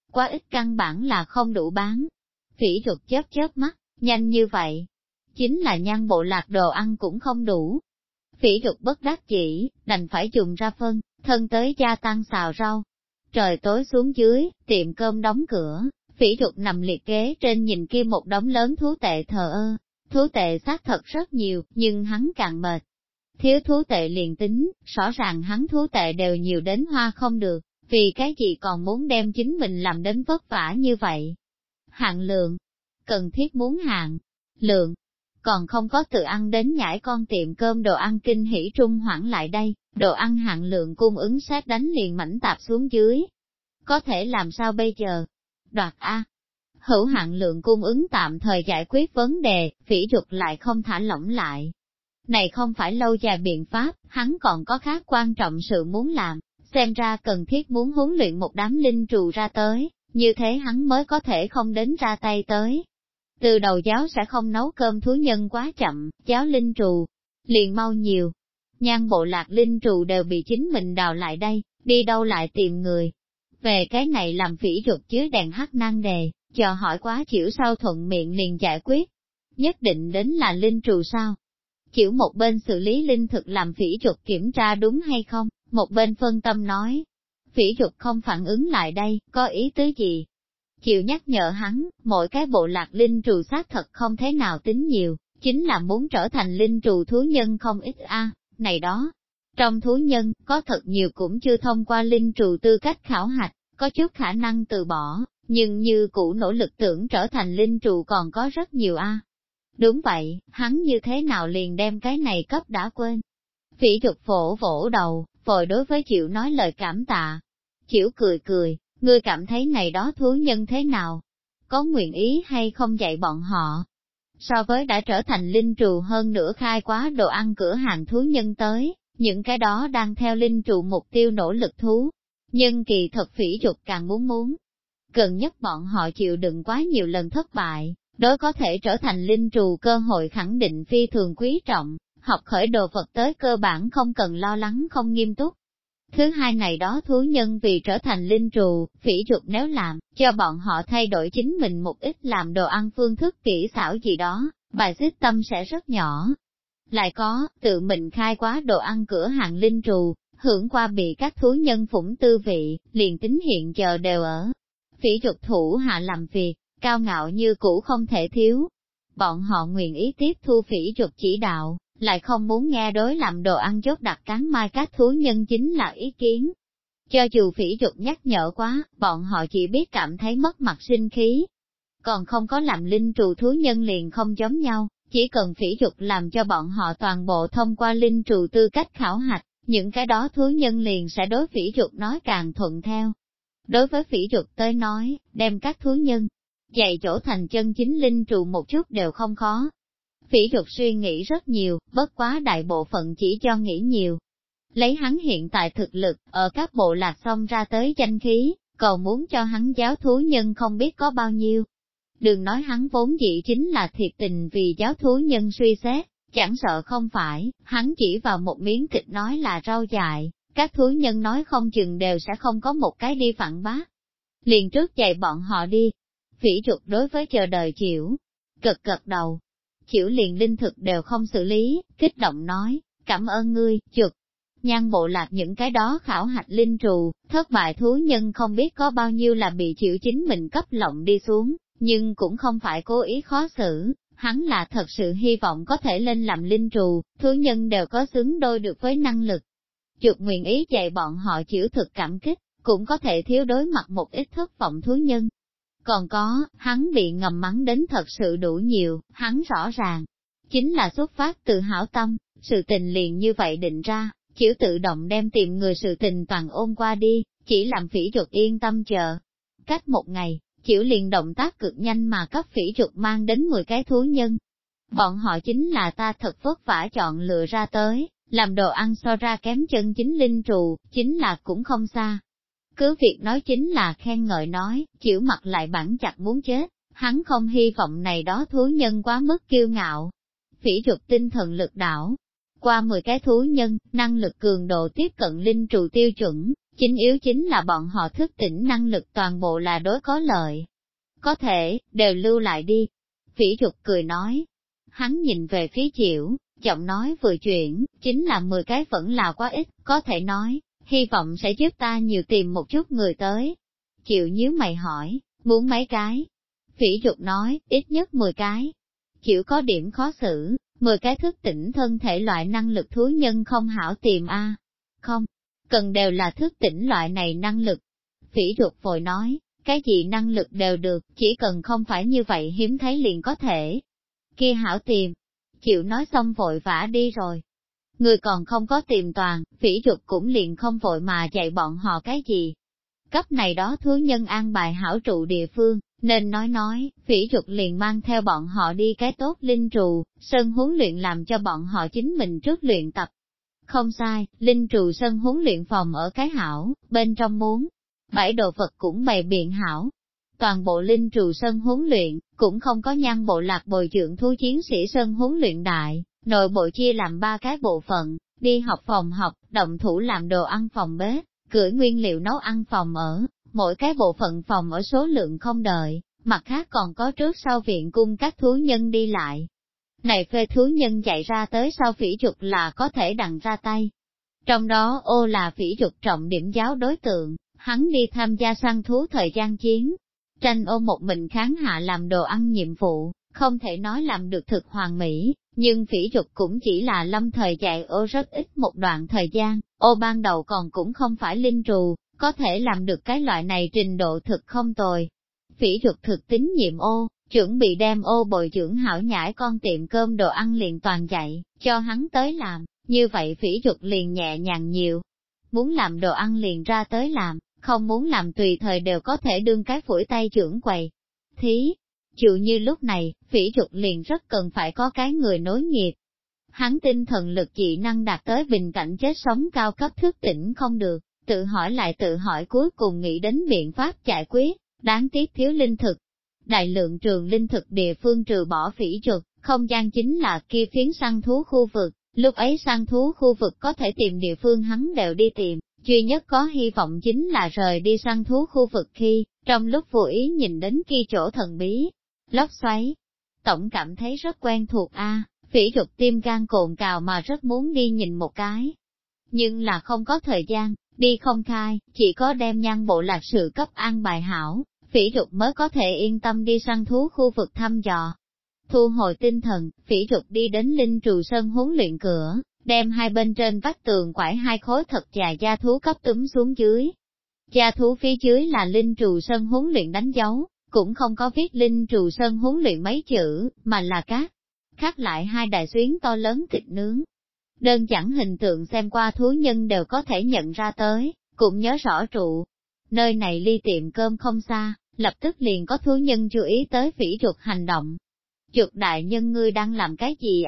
quá ít căn bản là không đủ bán. Phỉ Trục chớp chớp mắt, nhanh như vậy. Chính là Nhan bộ lạc đồ ăn cũng không đủ. Phỉ Trục bất đắc chỉ, đành phải dùng ra phân, thân tới gia tăng xào rau. Trời tối xuống dưới, tiệm cơm đóng cửa, Phỉ Trục nằm liệt kế trên nhìn kia một đống lớn thú tệ thờ ơ. Thú tệ xác thật rất nhiều, nhưng hắn càng mệt. Thiếu thú tệ liền tính, rõ ràng hắn thú tệ đều nhiều đến hoa không được, vì cái gì còn muốn đem chính mình làm đến vất vả như vậy. Hạn lượng, cần thiết muốn hạn lượng, còn không có tự ăn đến nhảy con tiệm cơm đồ ăn kinh hỉ trung hoãn lại đây, đồ ăn hạn lượng cung ứng sát đánh liền mảnh tạp xuống dưới. Có thể làm sao bây giờ? Đoạt A. Hữu hạn lượng cung ứng tạm thời giải quyết vấn đề, Phỉ Trục lại không thả lỏng lại. Này không phải lâu dài biện pháp, hắn còn có khác quan trọng sự muốn làm, xem ra cần thiết muốn huấn luyện một đám linh trù ra tới, như thế hắn mới có thể không đến ra tay tới. Từ đầu giáo sẽ không nấu cơm thú nhân quá chậm, giáo linh trù liền mau nhiều. Nhan bộ lạc linh trù đều bị chính mình đào lại đây, đi đâu lại tìm người. Về cái này làm Phỉ Trục dưới đèn hắt nan đề, chờ hỏi quá chịu sau thuận miệng liền giải quyết. Nhất định đến là linh trù sao? Chịu một bên xử lý linh thực làm Phỉ Trục kiểm tra đúng hay không, một bên phân tâm nói. Phỉ Trục không phản ứng lại đây, có ý tứ gì? Chịu nhắc nhở hắn, mỗi cái bộ lạc linh trù xác thật không thế nào tính nhiều, chính là muốn trở thành linh trù thú nhân không ít này đó. Trong thú nhân, có thật nhiều cũng chưa thông qua linh trù tư cách khảo hạch, có chút khả năng từ bỏ, nhưng như cũ nỗ lực tưởng trở thành linh trù còn có rất nhiều Đúng vậy, hắn như thế nào liền đem cái này cấp đã quên. Phỉ Trục vỗ vỗ đầu, vội đối với Chịu nói lời cảm tạ. Chịu cười cười, ngươi cảm thấy này đó thú nhân thế nào? Có nguyện ý hay không dạy bọn họ? So với đã trở thành linh trù hơn nữa khai quá đồ ăn cửa hàng thú nhân tới, những cái đó đang theo linh trù mục tiêu nỗ lực thú. Nhưng kỳ thật Phỉ Trục càng muốn. Gần nhất bọn họ chịu đựng quá nhiều lần thất bại, đối có thể trở thành linh trù cơ hội khẳng định phi thường quý trọng, học khởi đồ vật tới cơ bản không cần lo lắng không nghiêm túc. Thứ hai này đó thú nhân vì trở thành linh trù, Phỉ Trục nếu làm, cho bọn họ thay đổi chính mình một ít làm đồ ăn phương thức kỹ xảo gì đó, bài xích tâm sẽ rất nhỏ. Lại có, tự mình khai quá đồ ăn cửa hàng linh trù, hưởng qua bị các thú nhân phủng tư vị, liền tính hiện giờ đều ở. Phỉ Trục thủ hạ làm việc, cao ngạo như cũ không thể thiếu. Bọn họ nguyện ý tiếp thu Phỉ Trục chỉ đạo, lại không muốn nghe đối làm đồ ăn chốt đặt cán mai các thú nhân chính là ý kiến. Cho dù Phỉ Trục nhắc nhở quá, bọn họ chỉ biết cảm thấy mất mặt sinh khí. Còn không có làm linh trù thú nhân liền không giống nhau, chỉ cần Phỉ Trục làm cho bọn họ toàn bộ thông qua linh trù tư cách khảo hạch, những cái đó thú nhân liền sẽ đối Phỉ Trục nói càng thuận theo. Đối với Phỉ Trục tới nói, đem các thú nhân dạy chỗ thành chân chính linh trù một chút đều không khó. Phỉ Trục suy nghĩ rất nhiều, bất quá đại bộ phận chỉ cho nghĩ nhiều. Lấy hắn hiện tại thực lực, ở các bộ lạc xông ra tới danh khí, cầu muốn cho hắn giáo thú nhân không biết có bao nhiêu. Đừng nói hắn vốn dĩ chính là thiệt tình vì giáo thú nhân suy xét, chẳng sợ không phải, hắn chỉ vào một miếng thịt nói là rau dại, các thú nhân nói không chừng đều sẽ không có một cái đi phản bác. Liền trước dạy bọn họ đi. Phỉ Trục đối với chờ đợi Chịu, gật đầu. Chịu liền linh thực đều không xử lý, kích động nói, cảm ơn ngươi, Trục. Nhan bộ lạc những cái đó khảo hạch linh trù, thất bại thú nhân không biết có bao nhiêu là bị Chịu chính mình cấp lộng đi xuống, nhưng cũng không phải cố ý khó xử, hắn là thật sự hy vọng có thể lên làm linh trù, thú nhân đều có xứng đôi được với năng lực. Trục nguyện ý dạy bọn họ Chịu thực cảm kích, cũng có thể thiếu đối mặt một ít thất vọng thú nhân. Còn có, hắn bị ngầm mắng đến thật sự đủ nhiều, hắn rõ ràng, chính là xuất phát từ hảo tâm, sự tình liền như vậy định ra, Chịu tự động đem tìm người sự tình toàn ôm qua đi, chỉ làm Phỉ Trục yên tâm chờ. Cách một ngày, Chịu liền động tác cực nhanh mà cấp Phỉ Trục mang đến 10 cái thú nhân. Bọn họ chính là ta thật vất vả chọn lựa ra tới, làm đồ ăn so ra kém chân chính linh trù, chính là cũng không xa. Cứ việc nói chính là khen ngợi nói, Chịu mặt lại bản chặt muốn chết, hắn không hy vọng này đó thú nhân quá mức kiêu ngạo. Phỉ Trục tinh thần lực đảo, qua 10 cái thú nhân, năng lực cường độ tiếp cận linh trù tiêu chuẩn, Chính yếu chính là bọn họ thức tỉnh năng lực toàn bộ là đối có lợi. Có thể, đều lưu lại đi. Phỉ Dục cười nói. Hắn nhìn về phía Chiểu, giọng nói vừa chuyển, chính là 10 cái vẫn là quá ít, có thể nói, hy vọng sẽ giúp ta nhiều tìm một chút người tới. Chiểu nhíu mày hỏi, muốn mấy cái? Phỉ Dục nói, ít nhất 10 cái. Chiểu có điểm khó xử, 10 cái thức tỉnh thân thể loại năng lực thú nhân không hảo tìm a. Không, cần đều là thức tỉnh loại này năng lực. Phỉ Dục vội nói, cái gì năng lực đều được, chỉ cần không phải như vậy hiếm thấy liền có thể. Kia hảo tìm. Chịu nói xong vội vã đi rồi. Người còn không có tìm toàn, Phỉ Dục cũng liền không vội mà dạy bọn họ cái gì. Cấp này đó thú nhân an bài hảo trụ địa phương, nên nói, Phỉ Dục liền mang theo bọn họ đi cái tốt linh trù, sân huấn luyện làm cho bọn họ chính mình trước luyện tập. Không sai, linh trù sân huấn luyện phòng ở cái hảo, bên trong muốn, 7 đồ vật cũng bày biện hảo. Toàn bộ linh trù sân huấn luyện, cũng không có Nhan bộ lạc bồi dưỡng thú chiến sĩ sân huấn luyện đại, nội bộ chia làm 3 cái bộ phận, đi học phòng học, động thủ làm đồ ăn phòng bếp, cưỡi nguyên liệu nấu ăn phòng ở, mỗi cái bộ phận phòng ở số lượng không đợi, mặt khác còn có trước sau viện cung các thú nhân đi lại. Này phê thú nhân chạy ra tới sau Phỉ Dục là có thể đặng ra tay. Trong đó ô là Phỉ Dục trọng điểm giáo đối tượng, hắn đi tham gia săn thú thời gian chiến. Tranh ô một mình kháng hạ làm đồ ăn nhiệm vụ, không thể nói làm được thực hoàn mỹ, nhưng Phỉ Dục cũng chỉ là lâm thời dạy ô rất ít một đoạn thời gian, ô ban đầu còn cũng không phải linh trù, có thể làm được cái loại này trình độ thực không tồi. Phỉ Dục thực tín nhiệm ô, chuẩn bị đem ô bồi dưỡng hảo nhãi con tiệm cơm đồ ăn liền toàn dạy, cho hắn tới làm, như vậy Phỉ Dục liền nhẹ nhàng nhiều. Muốn làm đồ ăn liền ra tới làm, không muốn làm tùy thời đều có thể đương cái phủi tay trưởng quầy. Thí, chịu như lúc này, Phỉ Dục liền rất cần phải có cái người nối nghiệp. Hắn tinh thần lực dị năng đạt tới bình cảnh chết sống cao cấp thức tỉnh không được, tự hỏi lại tự hỏi cuối cùng nghĩ đến biện pháp giải quyết, đáng tiếc thiếu linh thực. Đại lượng trường linh thực địa phương trừ bỏ Phỉ Dục, không gian chính là kia phiến săn thú khu vực, lúc ấy săn thú khu vực có thể tìm địa phương hắn đều đi tìm. Duy nhất có hy vọng chính là rời đi săn thú khu vực khi, trong lúc vô ý nhìn đến kia chỗ thần bí, lốc xoáy. Tổng cảm thấy rất quen thuộc Phỉ Dục tim gan cồn cào mà rất muốn đi nhìn một cái. Nhưng là không có thời gian, đi không khai, chỉ có đem Nhan bộ lạc sự cấp an bài hảo, Phỉ Dục mới có thể yên tâm đi săn thú khu vực thăm dò. Thu hồi tinh thần, Phỉ Dục đi đến linh trù sân huấn luyện cửa, đem hai bên trên vách tường quải 2 khối thật dài da thú cấp túm xuống dưới. Da thú phía dưới là linh trù sân huấn luyện đánh dấu, cũng không có viết linh trù sân huấn luyện mấy chữ, mà là khắc lại 2 đại xuyến to lớn thịt nướng. Đơn giản hình tượng xem qua thú nhân đều có thể nhận ra tới, cũng nhớ rõ trụ. Nơi này ly tiệm cơm không xa, lập tức liền có thú nhân chú ý tới Phỉ Dục hành động. Chuột đại nhân ngươi đang làm cái gì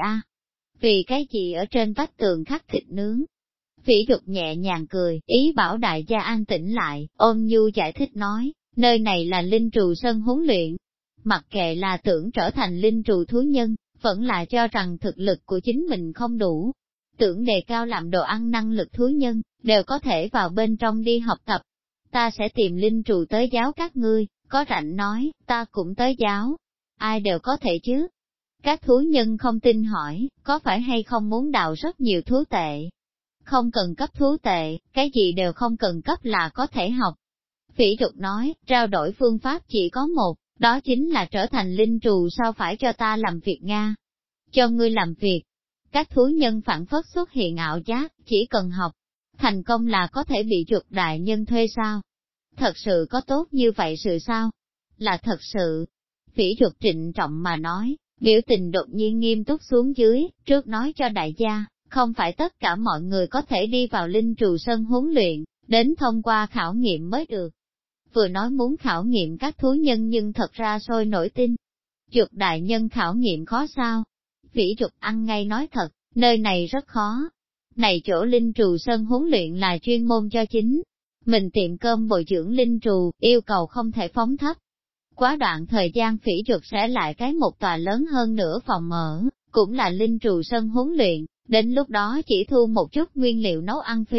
Vì cái gì ở trên vách tường khắc thịt nướng? Phỉ Dục nhẹ nhàng cười, ý bảo đại gia an tĩnh lại, ôm nhu giải thích nói, nơi này là linh trù sân huấn luyện. Mặc kệ là tưởng trở thành linh trù thú nhân, vẫn là cho rằng thực lực của chính mình không đủ. Tưởng đề cao làm đồ ăn năng lực thú nhân, đều có thể vào bên trong đi học tập. Ta sẽ tìm linh trù tới giáo các ngươi, có rảnh nói, ta cũng tới giáo. Ai đều có thể chứ. Các thú nhân không tin hỏi, có phải hay không muốn đào rất nhiều thú tệ? Không cần cấp thú tệ, cái gì đều không cần cấp là có thể học. Phỉ Dục nói, trao đổi phương pháp chỉ có một, đó chính là trở thành linh trù sao phải cho ta làm việc Nga. Cho ngươi làm việc. Các thú nhân phản phất xuất hiện ảo giác, chỉ cần học. Thành công là có thể bị chuột đại nhân thuê sao? Thật sự có tốt như vậy sự sao? Là thật sự. Phỉ Dục trịnh trọng mà nói, biểu tình đột nhiên nghiêm túc xuống dưới, trước nói cho đại gia, không phải tất cả mọi người có thể đi vào linh trù sân huấn luyện, đến thông qua khảo nghiệm mới được. Vừa nói muốn khảo nghiệm các thú nhân nhưng thật ra sôi nổi tin. Chuột đại nhân khảo nghiệm khó sao? Phỉ Dục ăn ngay nói thật, nơi này rất khó. Này chỗ linh trù sân huấn luyện là chuyên môn cho chính. Mình tiệm cơm bồi dưỡng linh trù, yêu cầu không thể phóng thấp. Quá đoạn thời gian Phỉ Dục sẽ lại cái một tòa lớn hơn nữa phòng ở, cũng là linh trù sân huấn luyện, đến lúc đó chỉ thu một chút nguyên liệu nấu ăn phí,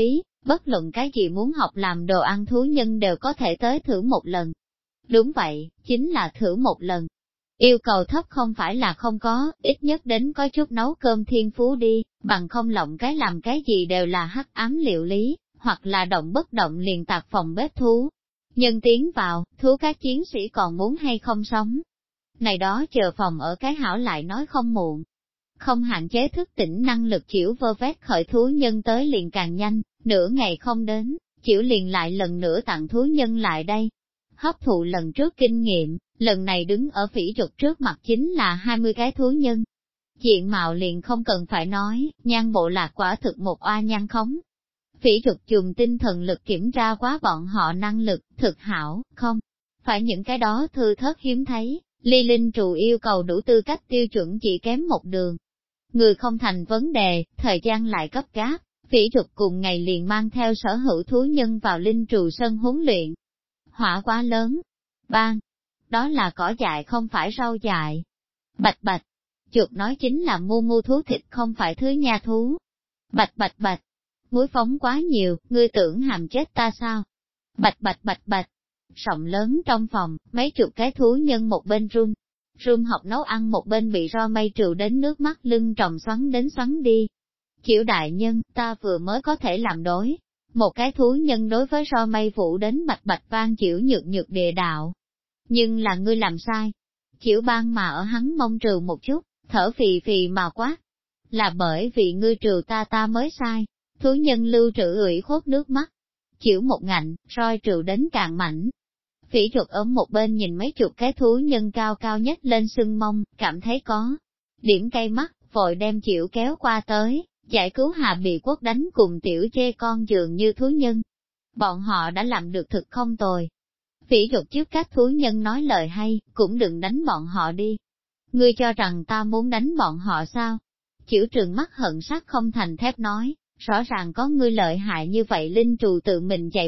Bất luận cái gì muốn học làm đồ ăn thú nhân đều có thể tới thử một lần. Đúng vậy, chính là thử một lần. Yêu cầu thấp không phải là không có, ít nhất đến có chút nấu cơm thiên phú đi, bằng không lộng cái làm cái gì đều là hắc ám liệu lý, hoặc là động bất động liền tạc phòng bếp thú. Nhân tiến vào, thú các chiến sĩ còn muốn hay không sống. Này đó chờ phòng ở cái hảo lại nói không muộn. Không hạn chế thức tỉnh năng lực chịu vơ vét khởi thú nhân tới liền càng nhanh, nửa ngày không đến, chịu liền lại lần nữa tặng thú nhân lại đây. Hấp thụ lần trước kinh nghiệm, lần này đứng ở phỉ trục trước mặt chính là 20 cái thú nhân. Diện mạo liền không cần phải nói, nhan bộ lạc quả thực một oa nhan khống. Phỉ trục dùng tinh thần lực kiểm tra quá bọn họ năng lực, thực hảo, không? Phải những cái đó thư thớt hiếm thấy, ly linh trù yêu cầu đủ tư cách tiêu chuẩn chỉ kém một đường. Người không thành vấn đề, thời gian lại cấp gáp, phỉ trục cùng ngày liền mang theo sở hữu thú nhân vào linh trù sân huấn luyện. Hỏa quá lớn. Bang! Đó là cỏ dại không phải rau dại. Bạch bạch! Chuột nói chính là mu thú thịt không phải thứ nha thú. Bạch bạch bạch! Muối phóng quá nhiều, ngươi tưởng hàm chết ta sao? Bạch bạch bạch bạch! Sọng lớn trong phòng, mấy chục cái thú nhân một bên run học nấu ăn một bên bị ro mây trừ đến nước mắt lưng tròng xoắn đến xoắn đi. Chịu đại nhân, ta vừa mới có thể làm đối. Một cái thú nhân đối với ro mây vụ đến bạch bạch vang chịu nhược nhược địa đạo. Nhưng là ngươi làm sai. Chịu ban mà ở hắn mông trừ một chút, thở phì phì mà quát. Là bởi vì ngươi trừ ta mới sai. Thú nhân lưu trữ ủy khuất nước mắt. Chịu một ngạnh, roi trừ đến càng mạnh. Phỉ trục ở một bên nhìn mấy chục cái thú nhân cao cao nhất lên sưng mông, cảm thấy có điểm cay mắt, vội đem chịu kéo qua tới, giải cứu Hà bị quốc đánh cùng tiểu chê con dường như thú nhân. Bọn họ đã làm được thực không tồi. Phỉ trục trước các thú nhân nói lời hay, cũng đừng đánh bọn họ đi. Ngươi cho rằng ta muốn đánh bọn họ sao? Chịu trường mắt hận sắc không thành thép nói, rõ ràng có ngươi lợi hại như vậy linh trù tự mình dạy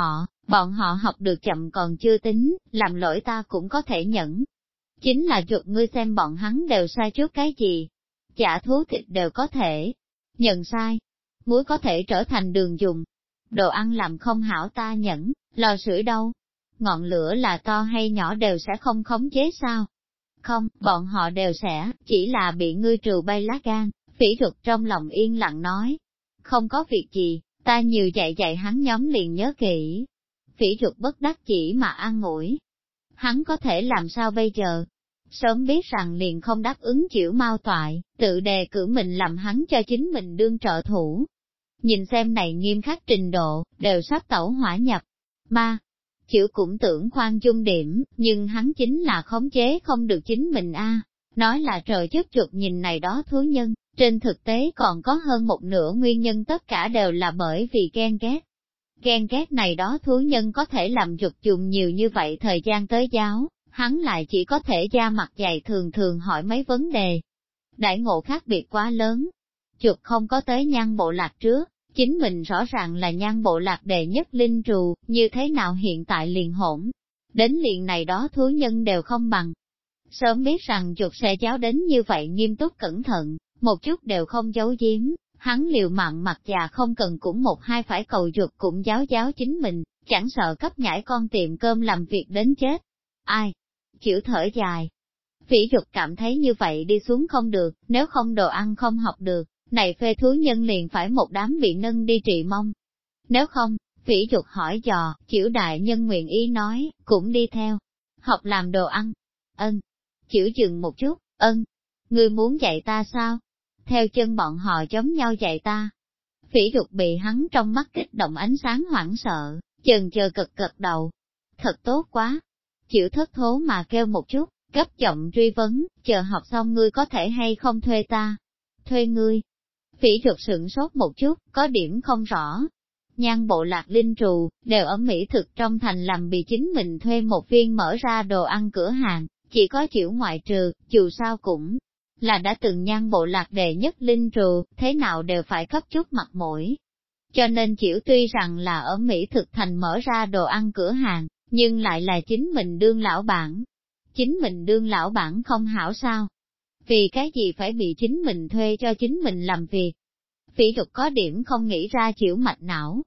bọn họ học được chậm còn chưa tính, làm lỗi ta cũng có thể nhẫn. Chính là chuột ngươi xem bọn hắn đều sai trước cái gì. Chả thú thịt đều có thể nhận sai. Muối có thể trở thành đường dùng. Đồ ăn làm không hảo ta nhẫn, lò sưởi đâu. Ngọn lửa là to hay nhỏ đều sẽ không khống chế sao? Không, bọn họ đều sẽ, chỉ là bị ngươi trừ bay lá gan. Phỉ trục trong lòng yên lặng nói. Không có việc gì, ta nhiều dạy hắn nhóm liền nhớ kỹ. Phỉ trục bất đắc chỉ mà an ủi. Hắn có thể làm sao bây giờ? Sớm biết rằng liền không đáp ứng chịu mau toại, tự đề cử mình làm hắn cho chính mình đương trợ thủ. Nhìn xem này nghiêm khắc trình độ, đều sắp tẩu hỏa nhập. Ma, chịu cũng tưởng khoan dung điểm, nhưng hắn chính là khống chế không được chính mình a. Nói là trời giúp chuột nhìn này đó thú nhân, trên thực tế còn có hơn một nửa nguyên nhân tất cả đều là bởi vì ghen ghét. Ghen ghét này đó thú nhân có thể làm chuột dùng nhiều như vậy thời gian tới giáo, hắn lại chỉ có thể da mặt dày thường thường hỏi mấy vấn đề. Đại ngộ khác biệt quá lớn. Chuột không có tới nhan bộ lạc trước, chính mình rõ ràng là nhan bộ lạc đệ nhất linh trù, như thế nào hiện tại liền hỗn. Đến liền này đó thú nhân đều không bằng. Sớm biết rằng chuột sẽ giáo đến như vậy nghiêm túc cẩn thận, một chút đều không giấu giếm, hắn liều mạng mặt già không cần cũng một hai phải cầu chuột cũng giáo chính mình, chẳng sợ cấp nhãi con tiệm cơm làm việc đến chết. Ai? Chịu thở dài. Phỉ trục cảm thấy như vậy đi xuống không được, nếu không đồ ăn không học được, này phê thú nhân liền phải một đám bị nâng đi trị mông. Nếu không, phỉ trục hỏi dò, chịu đại nhân nguyện ý nói, cũng đi theo. Học làm đồ ăn. Ân. Chịu dừng một chút, ân. Ngươi muốn dạy ta sao? Theo chân bọn họ giống nhau dạy ta. Phỉ trục bị hắn trong mắt kích động ánh sáng hoảng sợ, chần chờ cực đầu. Thật tốt quá. Chịu thất thố mà kêu một chút, cấp giọng truy vấn, chờ học xong ngươi có thể hay không thuê ta? Thuê ngươi? Phỉ trục sửng sốt một chút, có điểm không rõ. Nhan bộ lạc linh trù, đều ở Mỹ thực trong thành làm bị chính mình thuê một viên mở ra đồ ăn cửa hàng, chỉ có chịu ngoại trừ, dù sao cũng là đã từng nhan bộ lạc đệ nhất linh trù, thế nào đều phải cấp chút mặt mũi. Cho nên chịu tuy rằng là ở Mỹ thực thành mở ra đồ ăn cửa hàng, nhưng lại là chính mình đương lão bản. Chính mình đương lão bản không hảo sao? Vì cái gì phải bị chính mình thuê cho chính mình làm việc? Phỉ trục có điểm không nghĩ ra chịu mạch não.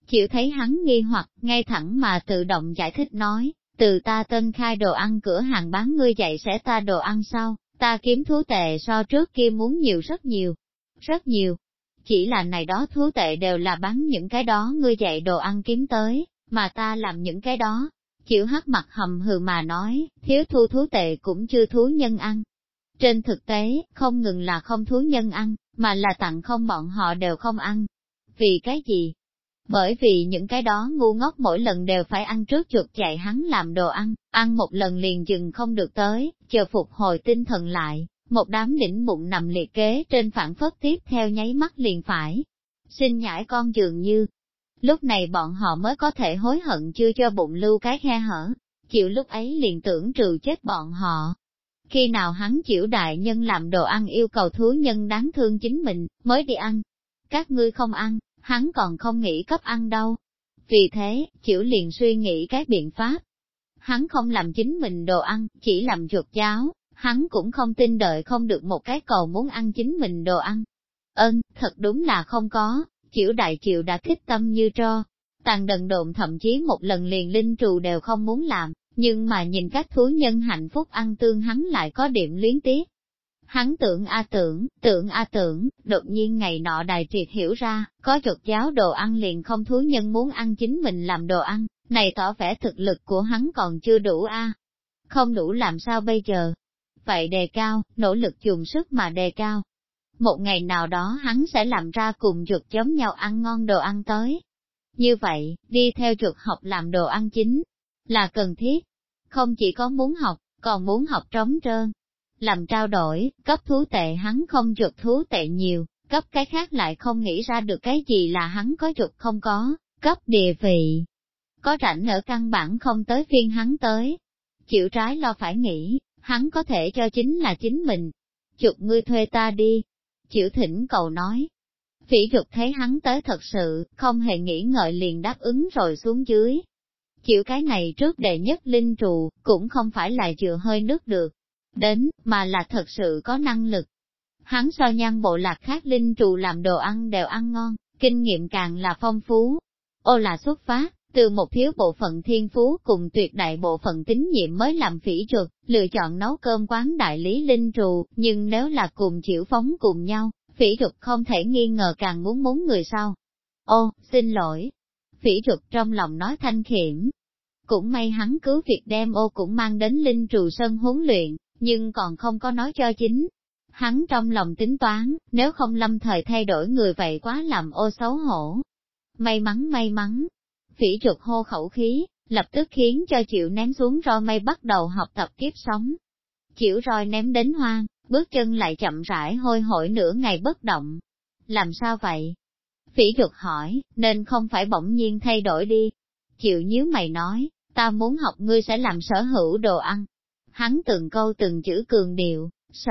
Chịu thấy hắn nghi hoặc, ngay thẳng mà tự động giải thích nói, từ ta tên khai đồ ăn cửa hàng bán ngươi dạy sẽ ta đồ ăn sau, ta kiếm thú tệ so trước kia muốn nhiều rất nhiều, rất nhiều. Chỉ là này đó thú tệ đều là bán những cái đó ngươi dạy đồ ăn kiếm tới, mà ta làm những cái đó. Chịu hắc mặt hầm hừ mà nói, thiếu thu thú tệ cũng chưa thú nhân ăn. Trên thực tế, không ngừng là không thú nhân ăn, mà là tặng không bọn họ đều không ăn. Vì cái gì? Bởi vì những cái đó ngu ngốc mỗi lần đều phải ăn trước chuột chạy hắn làm đồ ăn một lần liền dừng không được tới, chờ phục hồi tinh thần lại, một đám đỉnh bụng nằm liệt kế trên phản phất tiếp theo nháy mắt liền phải. Xin nhãi con dường như, lúc này bọn họ mới có thể hối hận chưa cho bụng lưu cái khe hở, chịu lúc ấy liền tưởng trừ chết bọn họ. Khi nào hắn chịu đại nhân làm đồ ăn yêu cầu thú nhân đáng thương chính mình, mới đi ăn. Các ngươi không ăn, hắn còn không nghĩ cấp ăn đâu. Vì thế, chịu liền suy nghĩ cái biện pháp. Hắn không làm chính mình đồ ăn, chỉ làm chuột cháo, hắn cũng không tin đợi không được một cái cầu muốn ăn chính mình đồ ăn. Thật đúng là không có, chịu đại chịu đã kích tâm như tro. Tàn đần độn thậm chí một lần liền linh trù đều không muốn làm, nhưng mà nhìn các thú nhân hạnh phúc ăn tương hắn lại có điểm luyến tiếc. Hắn tưởng, đột nhiên ngày nọ Đài Triệt hiểu ra, có chuột cháo đồ ăn liền không thú nhân muốn ăn chính mình làm đồ ăn, này tỏ vẻ thực lực của hắn còn chưa đủ Không đủ làm sao bây giờ? Vậy đề cao, nỗ lực dùng sức mà đề cao. Một ngày nào đó hắn sẽ làm ra cùng chuột giống nhau ăn ngon đồ ăn tới. Như vậy, đi theo chuột học làm đồ ăn chính, là cần thiết. Không chỉ có muốn học, còn muốn học trống trơn. Làm trao đổi, cấp thú tệ hắn không chuột thú tệ nhiều, cấp cái khác lại không nghĩ ra được cái gì là hắn có chuột không có, cấp địa vị. Có rảnh ở căn bản không tới phiên hắn tới. Chịu trái lo phải nghĩ, hắn có thể cho chính là chính mình. Chuột ngươi thuê ta đi. Chịu thỉnh cầu nói. Phỉ chuột thấy hắn tới thật sự, không hề nghĩ ngợi liền đáp ứng rồi xuống dưới. Chịu cái này trước đệ nhất linh trù, cũng không phải là chừa hơi nước được. Đến, mà là thật sự có năng lực. Hắn so nhan bộ lạc khác linh trù làm đồ ăn đều ăn ngon, kinh nghiệm càng là phong phú. Là xuất phát, từ một thiếu bộ phận thiên phú cùng tuyệt đại bộ phận tín nhiệm mới làm phỉ chuột, lựa chọn nấu cơm quán đại lý linh trù, nhưng nếu là cùng chịu phóng cùng nhau, phỉ chuột không thể nghi ngờ càng muốn người sau. Xin lỗi. Phỉ chuột trong lòng nói thanh khiểm. Cũng may hắn cứu việc đem cũng mang đến linh trù sân huấn luyện, nhưng còn không có nói cho chính. Hắn trong lòng tính toán, nếu không lâm thời thay đổi người vậy quá làm xấu hổ. May mắn. Phỉ chuột hô khẩu khí, lập tức khiến cho chịu ném xuống roi mây bắt đầu học tập kiếp sống. Chịu roi ném đến hoang, bước chân lại chậm rãi hôi hổi nửa ngày bất động. Làm sao vậy? Phỉ chuột hỏi, nên không phải bỗng nhiên thay đổi đi. Chịu nhíu mày nói, ta muốn học ngươi sẽ làm sở hữu đồ ăn. Hắn từng câu từng chữ cường điệu,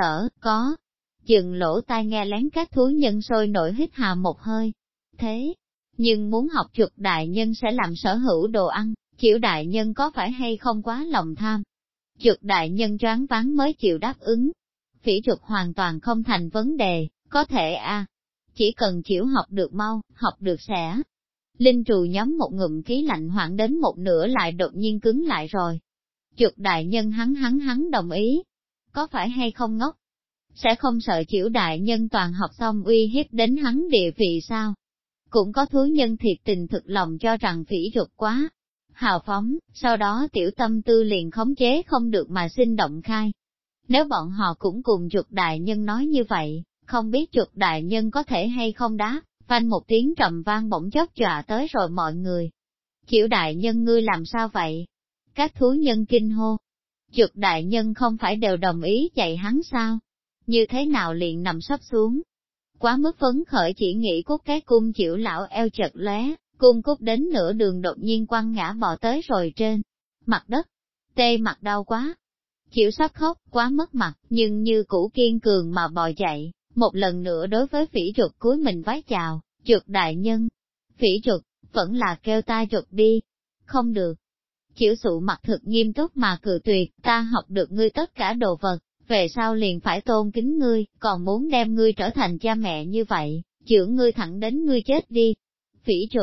có. Dừng lỗ tai nghe lén các thú nhân sôi nổi hít hà một hơi. Thế, nhưng muốn học chuột đại nhân sẽ làm sở hữu đồ ăn, chịu đại nhân có phải hay không quá lòng tham? Chuột đại nhân choáng váng mới chịu đáp ứng. Phỉ chuột hoàn toàn không thành vấn đề, có thể chỉ cần chịu học được mau, học được sẽ. Linh trù nhóm một ngụm khí lạnh hoảng đến một nửa lại đột nhiên cứng lại rồi. Chuột đại nhân hắn đồng ý. Có phải hay không ngốc? Sẽ không sợ chịu đại nhân toàn học xong uy hiếp đến hắn địa vị sao? Cũng có thú nhân thiệt tình thực lòng cho rằng phỉ chuột quá hào phóng, sau đó tiểu tâm tư liền khống chế không được mà sinh động khai. Nếu bọn họ cũng cùng chuột đại nhân nói như vậy, không biết chuột đại nhân có thể hay không đáp, phanh một tiếng trầm vang bỗng chốc dọa tới rồi mọi người. Chịu đại nhân ngươi làm sao vậy? Các thú nhân kinh hô. Chuột đại nhân không phải đều đồng ý chạy hắn sao? Như thế nào liền nằm sấp xuống? Quá mức phấn khởi chỉ nghĩ cút cái cung chịu lão eo chật lóe, cung cút đến nửa đường đột nhiên quăng ngã bò tới rồi trên mặt đất. Tê mặt đau quá. Chịu sắp khóc, quá mất mặt, nhưng như cũ kiên cường mà bò dậy, một lần nữa đối với phỉ chuột cúi mình vái chào, chuột đại nhân. Phỉ chuột, vẫn là kêu ta chuột đi. Không được. Chịu sụ mặt thực nghiêm túc mà cự tuyệt, ta học được ngươi tất cả đồ vật, về sau liền phải tôn kính ngươi, còn muốn đem ngươi trở thành cha mẹ như vậy, chữa ngươi thẳng đến ngươi chết đi. Phỉ chuột,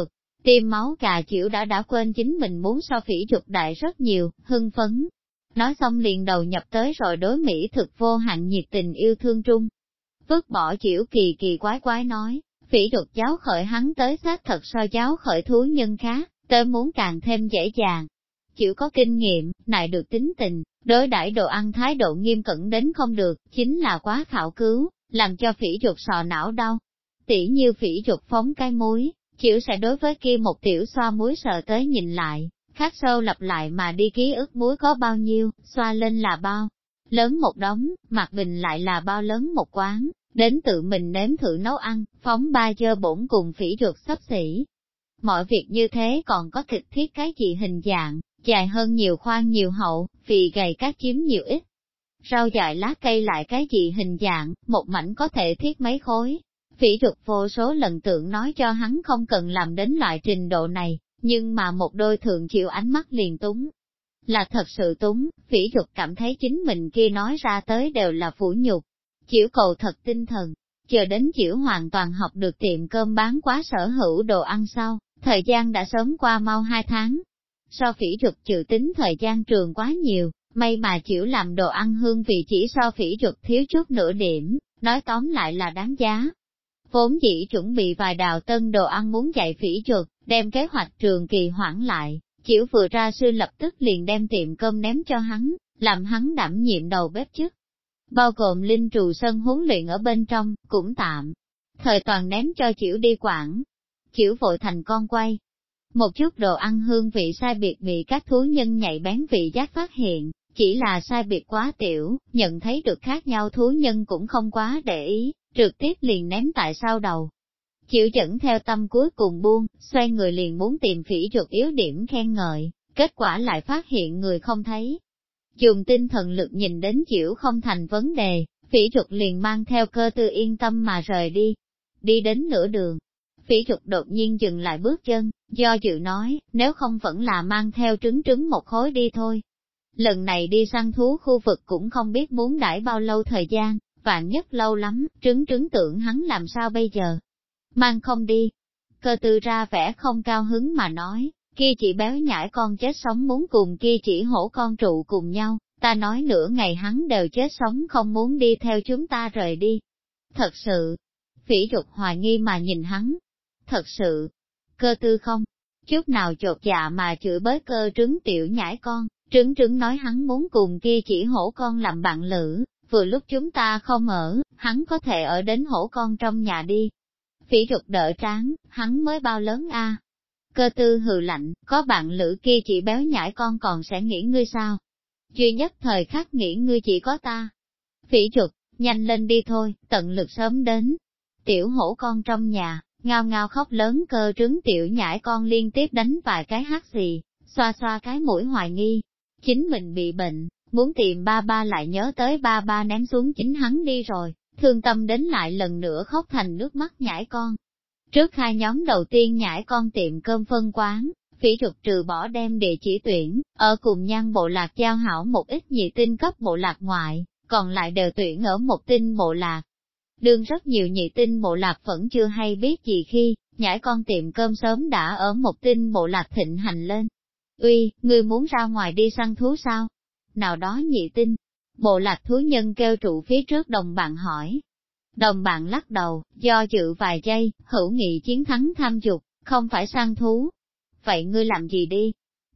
Tiêm máu cà chịu đã quên chính mình muốn so Phỉ Dục đại rất nhiều, hưng phấn. Nói xong liền đầu nhập tới rồi đối Mỹ thực vô hạn nhiệt tình yêu thương trung. Vứt bỏ chịu kỳ kỳ quái quái nói, Phỉ Dục giáo khởi hắn tới xác thật so giáo khởi thú nhân khác, tới muốn càng thêm dễ dàng. Chịu có kinh nghiệm, nại được tính tình, đối đãi đồ ăn thái độ nghiêm cẩn đến không được, chính là quá khảo cứu, làm cho Phỉ Dục sọ não đau. Tỉ như Phỉ Dục phóng cái muối, chịu sẽ đối với kia một tiểu xoa muối sợ tới nhìn lại, khắc sâu lặp lại mà đi ký ức muối có bao nhiêu, xoa lên là bao lớn một đống, mặt bình lại là bao lớn một quán, đến tự mình nếm thử nấu ăn, phóng ba dơ bổn cùng Phỉ Dục xấp xỉ. Mọi việc như thế còn có thịt thiết cái gì hình dạng, dài hơn nhiều khoan nhiều hậu, phì gầy các chiếm nhiều ít. Rau dại lá cây lại cái gì hình dạng, một mảnh có thể thiết mấy khối. Phỉ Dục vô số lần tưởng nói cho hắn không cần làm đến loại trình độ này, nhưng mà một đôi thượng chịu ánh mắt liền túng. Là thật sự túng, Phỉ Dục cảm thấy chính mình kia nói ra tới đều là phủ nhục. Chịu cầu thật tinh thần, chờ đến chịu hoàn toàn học được tiệm cơm bán quá sở hữu đồ ăn sau, thời gian đã sớm qua mau 2 tháng. So Phỉ Dục dự tính thời gian trường quá nhiều, may mà chịu làm đồ ăn hương vị chỉ so Phỉ Dục thiếu chút nửa điểm, nói tóm lại là đáng giá. Vốn dĩ chuẩn bị vài đào tân đồ ăn muốn dạy Phỉ Dục, đem kế hoạch trường kỳ hoãn lại, chịu vừa ra sư lập tức liền đem tiệm cơm ném cho hắn, làm hắn đảm nhiệm đầu bếp chức. Bao gồm linh trù sân huấn luyện ở bên trong, cũng tạm. Thời toàn ném cho chịu đi quản. Chịu vội thành con quay. Một chút đồ ăn hương vị sai biệt bị các thú nhân nhạy bén vị giác phát hiện, chỉ là sai biệt quá tiểu, nhận thấy được khác nhau thú nhân cũng không quá để ý, trực tiếp liền ném tại sau đầu. Chịu dẫn theo tâm cuối cùng buông, xoay người liền muốn tìm Phỉ Dục yếu điểm khen ngợi, kết quả lại phát hiện người không thấy. Dùng tinh thần lực nhìn đến chịu không thành vấn đề, Phỉ Dục liền mang theo cơ tư yên tâm mà rời đi. Đi đến nửa đường, Phỉ Dục đột nhiên dừng lại bước chân, do dự nói, nếu không vẫn là mang theo trứng một khối đi thôi. Lần này đi săn thú khu vực cũng không biết muốn đãi bao lâu thời gian, vạn nhất lâu lắm, trứng tưởng hắn làm sao bây giờ. Mang không đi. Cơ tư ra vẻ không cao hứng mà nói, kia chỉ béo nhãi con chết sống muốn cùng kia chỉ hổ con trụ cùng nhau, ta nói nửa ngày hắn đều chết sống không muốn đi theo chúng ta rời đi. Thật sự, Phỉ Dục hoài nghi mà nhìn hắn. Thật sự, cơ tư không, chút nào chột dạ mà chửi bới cơ trứng tiểu nhãi con, trứng nói hắn muốn cùng kia chỉ hổ con làm bạn lữ, vừa lúc chúng ta không ở, hắn có thể ở đến hổ con trong nhà đi. Phỉ Dục đỡ trán, hắn mới bao lớn a? Cơ tư hừ lạnh, có bạn lữ kia chỉ béo nhãi con còn sẽ nghĩ ngươi sao? Duy nhất thời khắc nghĩ ngươi chỉ có ta. Phỉ Dục, nhanh lên đi thôi, tận lực sớm đến. Tiểu hổ con trong nhà, ngao ngao khóc lớn cơ trứng tiểu nhãi con liên tiếp đánh vài cái hắt xì, xoa xoa cái mũi hoài nghi. Chính mình bị bệnh, muốn tìm ba ba lại nhớ tới ba ba ném xuống chính hắn đi rồi, thương tâm đến lại lần nữa khóc thành nước mắt nhãi con. Trước hai nhóm đầu tiên nhãi con tiệm cơm phân quán, Phỉ Dục trừ bỏ đem địa chỉ tuyển, ở cùng Nhan bộ lạc giao hảo một ít nhị tinh cấp bộ lạc ngoại, còn lại đều tuyển ở một tinh bộ lạc. Đương rất nhiều nhị tinh bộ lạc vẫn chưa hay biết gì khi, nhãi con tiệm cơm sớm đã ở một tinh bộ lạc thịnh hành lên. Uy, ngươi muốn ra ngoài đi săn thú sao? Nào đó nhị tinh, bộ lạc thú nhân kêu trụ phía trước đồng bạn hỏi. Đồng bạn lắc đầu, do dự vài giây, hữu nghị chiến thắng tham dục, không phải săn thú. Vậy ngươi làm gì đi?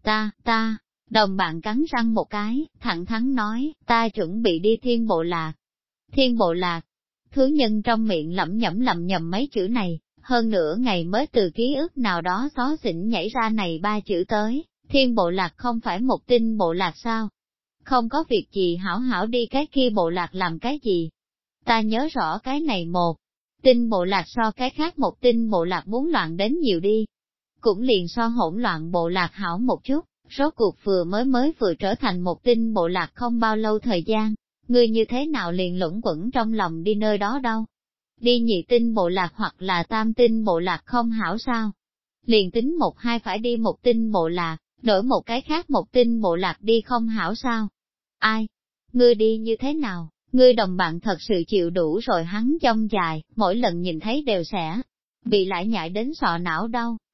Ta, đồng bạn cắn răng một cái, thẳng thắn nói, ta chuẩn bị đi thiên bộ lạc. Thiên bộ lạc, thú nhân trong miệng lẩm nhẩm mấy chữ này, hơn nửa ngày mới từ ký ức nào đó xó xỉnh nhảy ra này 3 chữ tới, thiên bộ lạc không phải một tinh bộ lạc sao? Không có việc gì hảo hảo đi cái kia bộ lạc làm cái gì? Ta nhớ rõ cái này một tinh bộ lạc so cái khác một tinh bộ lạc muốn loạn đến nhiều đi. Cũng liền so hỗn loạn bộ lạc hảo một chút, rốt cuộc mới vừa trở thành một tinh bộ lạc không bao lâu thời gian, ngươi như thế nào liền luẩn quẩn trong lòng đi nơi đó đâu. Đi nhị tinh bộ lạc hoặc là tam tinh bộ lạc không hảo sao. Liền tính một hai phải đi một tinh bộ lạc, đổi một cái khác một tinh bộ lạc đi không hảo sao. Ai? Ngươi đi như thế nào? Ngươi đồng bạn thật sự chịu đủ rồi hắn trong dài, mỗi lần nhìn thấy đều sẽ bị lại nhại đến sọ não đau,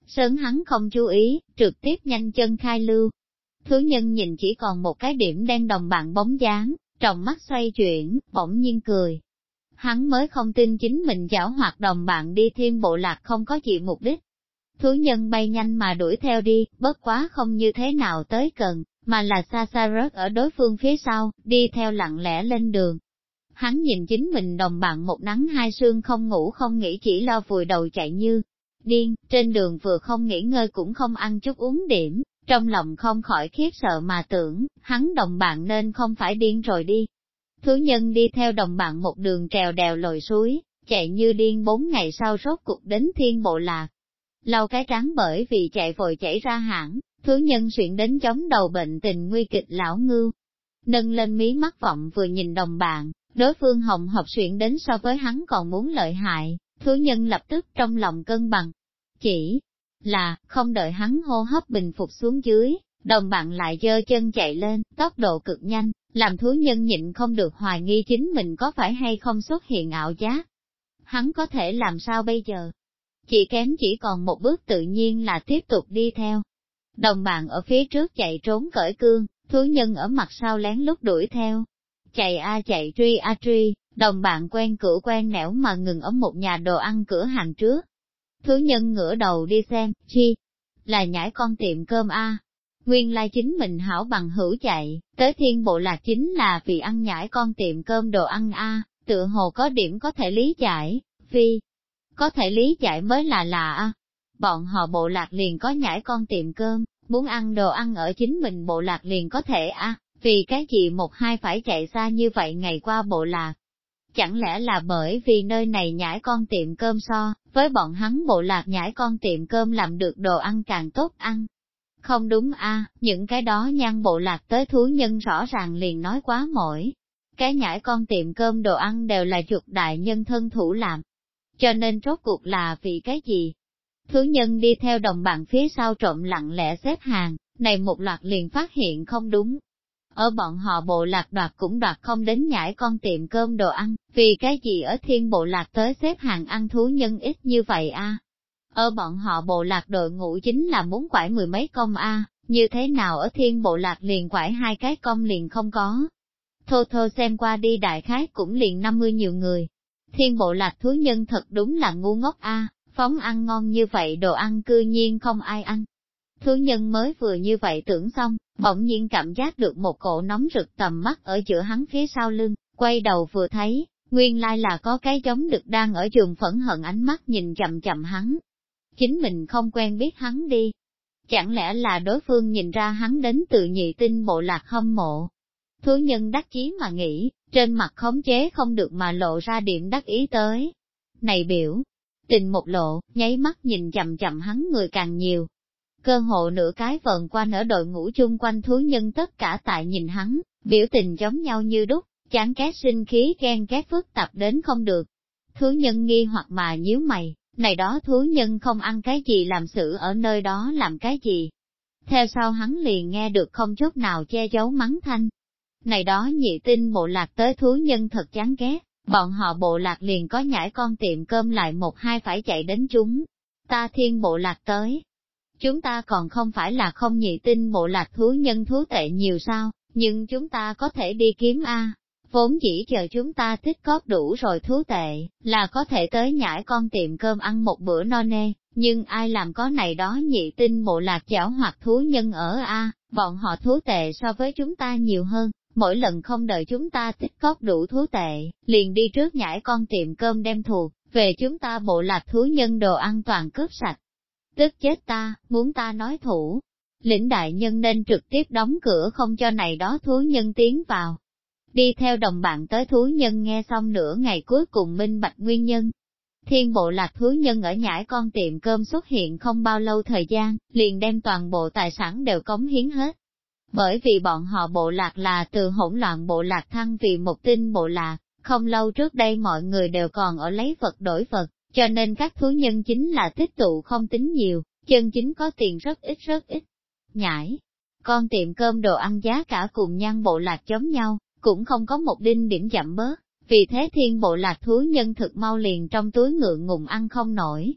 Sớm hắn không chú ý, trực tiếp nhanh chân khai lưu. Thú nhân nhìn chỉ còn một cái điểm đen đồng bạn bóng dáng, trong mắt xoay chuyển, bỗng nhiên cười. Hắn mới không tin chính mình giảo hoạt đồng bạn đi Thiên Bộ Lạc không có gì mục đích. Thú nhân bay nhanh mà đuổi theo đi, bất quá không như thế nào tới gần, mà là xa xa rớt ở đối phương phía sau, đi theo lặng lẽ lên đường. Hắn nhìn chính mình đồng bạn một nắng hai sương không ngủ không nghỉ chỉ lo vùi đầu chạy như điên, trên đường vừa không nghỉ ngơi cũng không ăn chút uống điểm, trong lòng không khỏi khiếp sợ mà tưởng, hắn đồng bạn nên không phải điên rồi đi. Thú nhân đi theo đồng bạn một đường trèo đèo lội suối, chạy như điên 4 ngày sau rốt cục đến Thiên Bộ Lạc. Lau cái trắng bởi vì chạy vội chảy ra hãng, thú nhân xuyện đến chống đầu bệnh tình nguy kịch lão ngưu. Nâng lên mí mắt vọng vừa nhìn đồng bạn, đối phương hồng hộc xuyện đến so với hắn còn muốn lợi hại, thú nhân lập tức trong lòng cân bằng. Chỉ là, không đợi hắn hô hấp bình phục xuống dưới, đồng bạn lại giơ chân chạy lên, tốc độ cực nhanh, làm thú nhân nhịn không được hoài nghi chính mình có phải hay không xuất hiện ảo giác. Hắn có thể làm sao bây giờ? Chỉ kém chỉ còn một bước tự nhiên là tiếp tục đi theo. Đồng bạn ở phía trước chạy trốn cởi cương, thú nhân ở mặt sau lén lút đuổi theo. Chạy a chạy truy a truy, đồng bạn quen cửa quen nẻo mà ngừng ở một nhà đồ ăn cửa hàng trước. Thú nhân ngửa đầu đi xem, chi? Là nhãi con tiệm cơm a. Nguyên lai chính mình hảo bằng hữu chạy, tới Thiên Bộ Lạc chính là vì ăn nhãi con tiệm cơm đồ ăn a, tựa hồ có điểm có thể lý giải, phi. Có thể lý giải mới là lạ a. Bọn họ Bộ Lạc liền có nhãi con tiệm cơm, muốn ăn đồ ăn ở chính mình Bộ Lạc liền có thể a, vì cái gì một hai phải chạy xa như vậy ngày qua Bộ Lạc. Chẳng lẽ là bởi vì nơi này nhãi con tiệm cơm so, với bọn hắn Bộ Lạc nhãi con tiệm cơm làm được đồ ăn càng tốt ăn. Không đúng a, những cái đó nhan Bộ Lạc tới thú nhân rõ ràng liền nói quá mỗi. Cái nhãi con tiệm cơm đồ ăn đều là chuột đại nhân thân thủ làm. Cho nên rốt cuộc là vì cái gì? Thú nhân đi theo đồng bạn phía sau trộm lặng lẽ xếp hàng, này một loạt liền phát hiện không đúng. Ở bọn họ Bộ Lạc đoạt cũng đoạt không đến nhãi con tiệm cơm đồ ăn, vì cái gì ở Thiên Bộ Lạc tới xếp hàng ăn thú nhân ít như vậy a? Ở bọn họ Bộ Lạc đội ngũ chính là muốn quải 10 mấy công a, như thế nào ở Thiên Bộ Lạc liền quải 2 cái công liền không có. Thô thô xem qua đi đại khái cũng liền 50 nhiều người. Thiên Bộ Lạc thú nhân thật đúng là ngu ngốc a, phóng ăn ngon như vậy đồ ăn cư nhiên không ai ăn. Thú nhân mới vừa như vậy tưởng xong, bỗng nhiên cảm giác được một cổ nóng rực tầm mắt ở giữa hắn phía sau lưng, quay đầu vừa thấy, nguyên lai là có cái giống đực đang ở trường phẫn hận ánh mắt nhìn chậm chậm hắn. Chính mình không quen biết hắn đi. Chẳng lẽ là đối phương nhìn ra hắn đến từ Nhị Tinh Bộ Lạc hâm mộ? Thú nhân đắc chí mà nghĩ, trên mặt khống chế không được mà lộ ra điểm đắc ý tới. Này biểu, tình một lộ, nháy mắt nhìn chậm chậm hắn người càng nhiều. Cơ hộ nửa cái vần quanh ở đội ngũ chung quanh thú nhân tất cả tại nhìn hắn, biểu tình giống nhau như đúc, chán ghét sinh khí ghen ghét phức tạp đến không được. Thú nhân nghi hoặc mà nhíu mày, này đó thú nhân không ăn cái gì làm sự ở nơi đó làm cái gì. Theo sau hắn liền nghe được không chút nào che giấu mắng thanh. Này đó Nhị Tinh Bộ Lạc tới thú nhân thật chán ghét, bọn họ Bộ Lạc liền có nhãi con tiệm cơm lại một hai phải chạy đến chúng. Ta Thiên Bộ Lạc tới. Chúng ta còn không phải là không Nhị Tinh Bộ Lạc thú nhân thú tệ nhiều sao, nhưng chúng ta có thể đi kiếm a. Vốn chỉ chờ chúng ta tích cóp đủ rồi thú tệ, là có thể tới nhãi con tiệm cơm ăn một bữa no nê, nhưng ai làm có này đó Nhị Tinh Bộ Lạc giảo hoặc thú nhân ở a, bọn họ thú tệ so với chúng ta nhiều hơn, mỗi lần không đợi chúng ta tích cóp đủ thú tệ, liền đi trước nhãi con tiệm cơm đem thuộc, về chúng ta Bộ Lạc thú nhân đồ ăn toàn cướp sạch. Tức chết ta, muốn ta nói thủ. Lĩnh đại nhân nên trực tiếp đóng cửa không cho này đó thú nhân tiến vào. Đi theo đồng bạn tới thú nhân nghe xong nửa ngày cuối cùng minh bạch nguyên nhân. Thiên Bộ Lạc thú nhân ở nhãi con tiệm cơm xuất hiện không bao lâu thời gian, liền đem toàn bộ tài sản đều cống hiến hết. Bởi vì bọn họ Bộ Lạc là từ hỗn loạn Bộ Lạc thăng vì một tinh Bộ Lạc, không lâu trước đây mọi người đều còn ở lấy vật đổi vật, cho nên các thú nhân chính là tích tụ không tính nhiều, chân chính có tiền rất ít rất ít. Nhãi, con tiệm cơm đồ ăn giá cả cùng nhan Bộ Lạc giống nhau, cũng không có một đinh điểm chậm bớt, vì thế Thiên Bộ Lạc thú nhân thực mau liền trong túi ngượng ngùng ăn không nổi.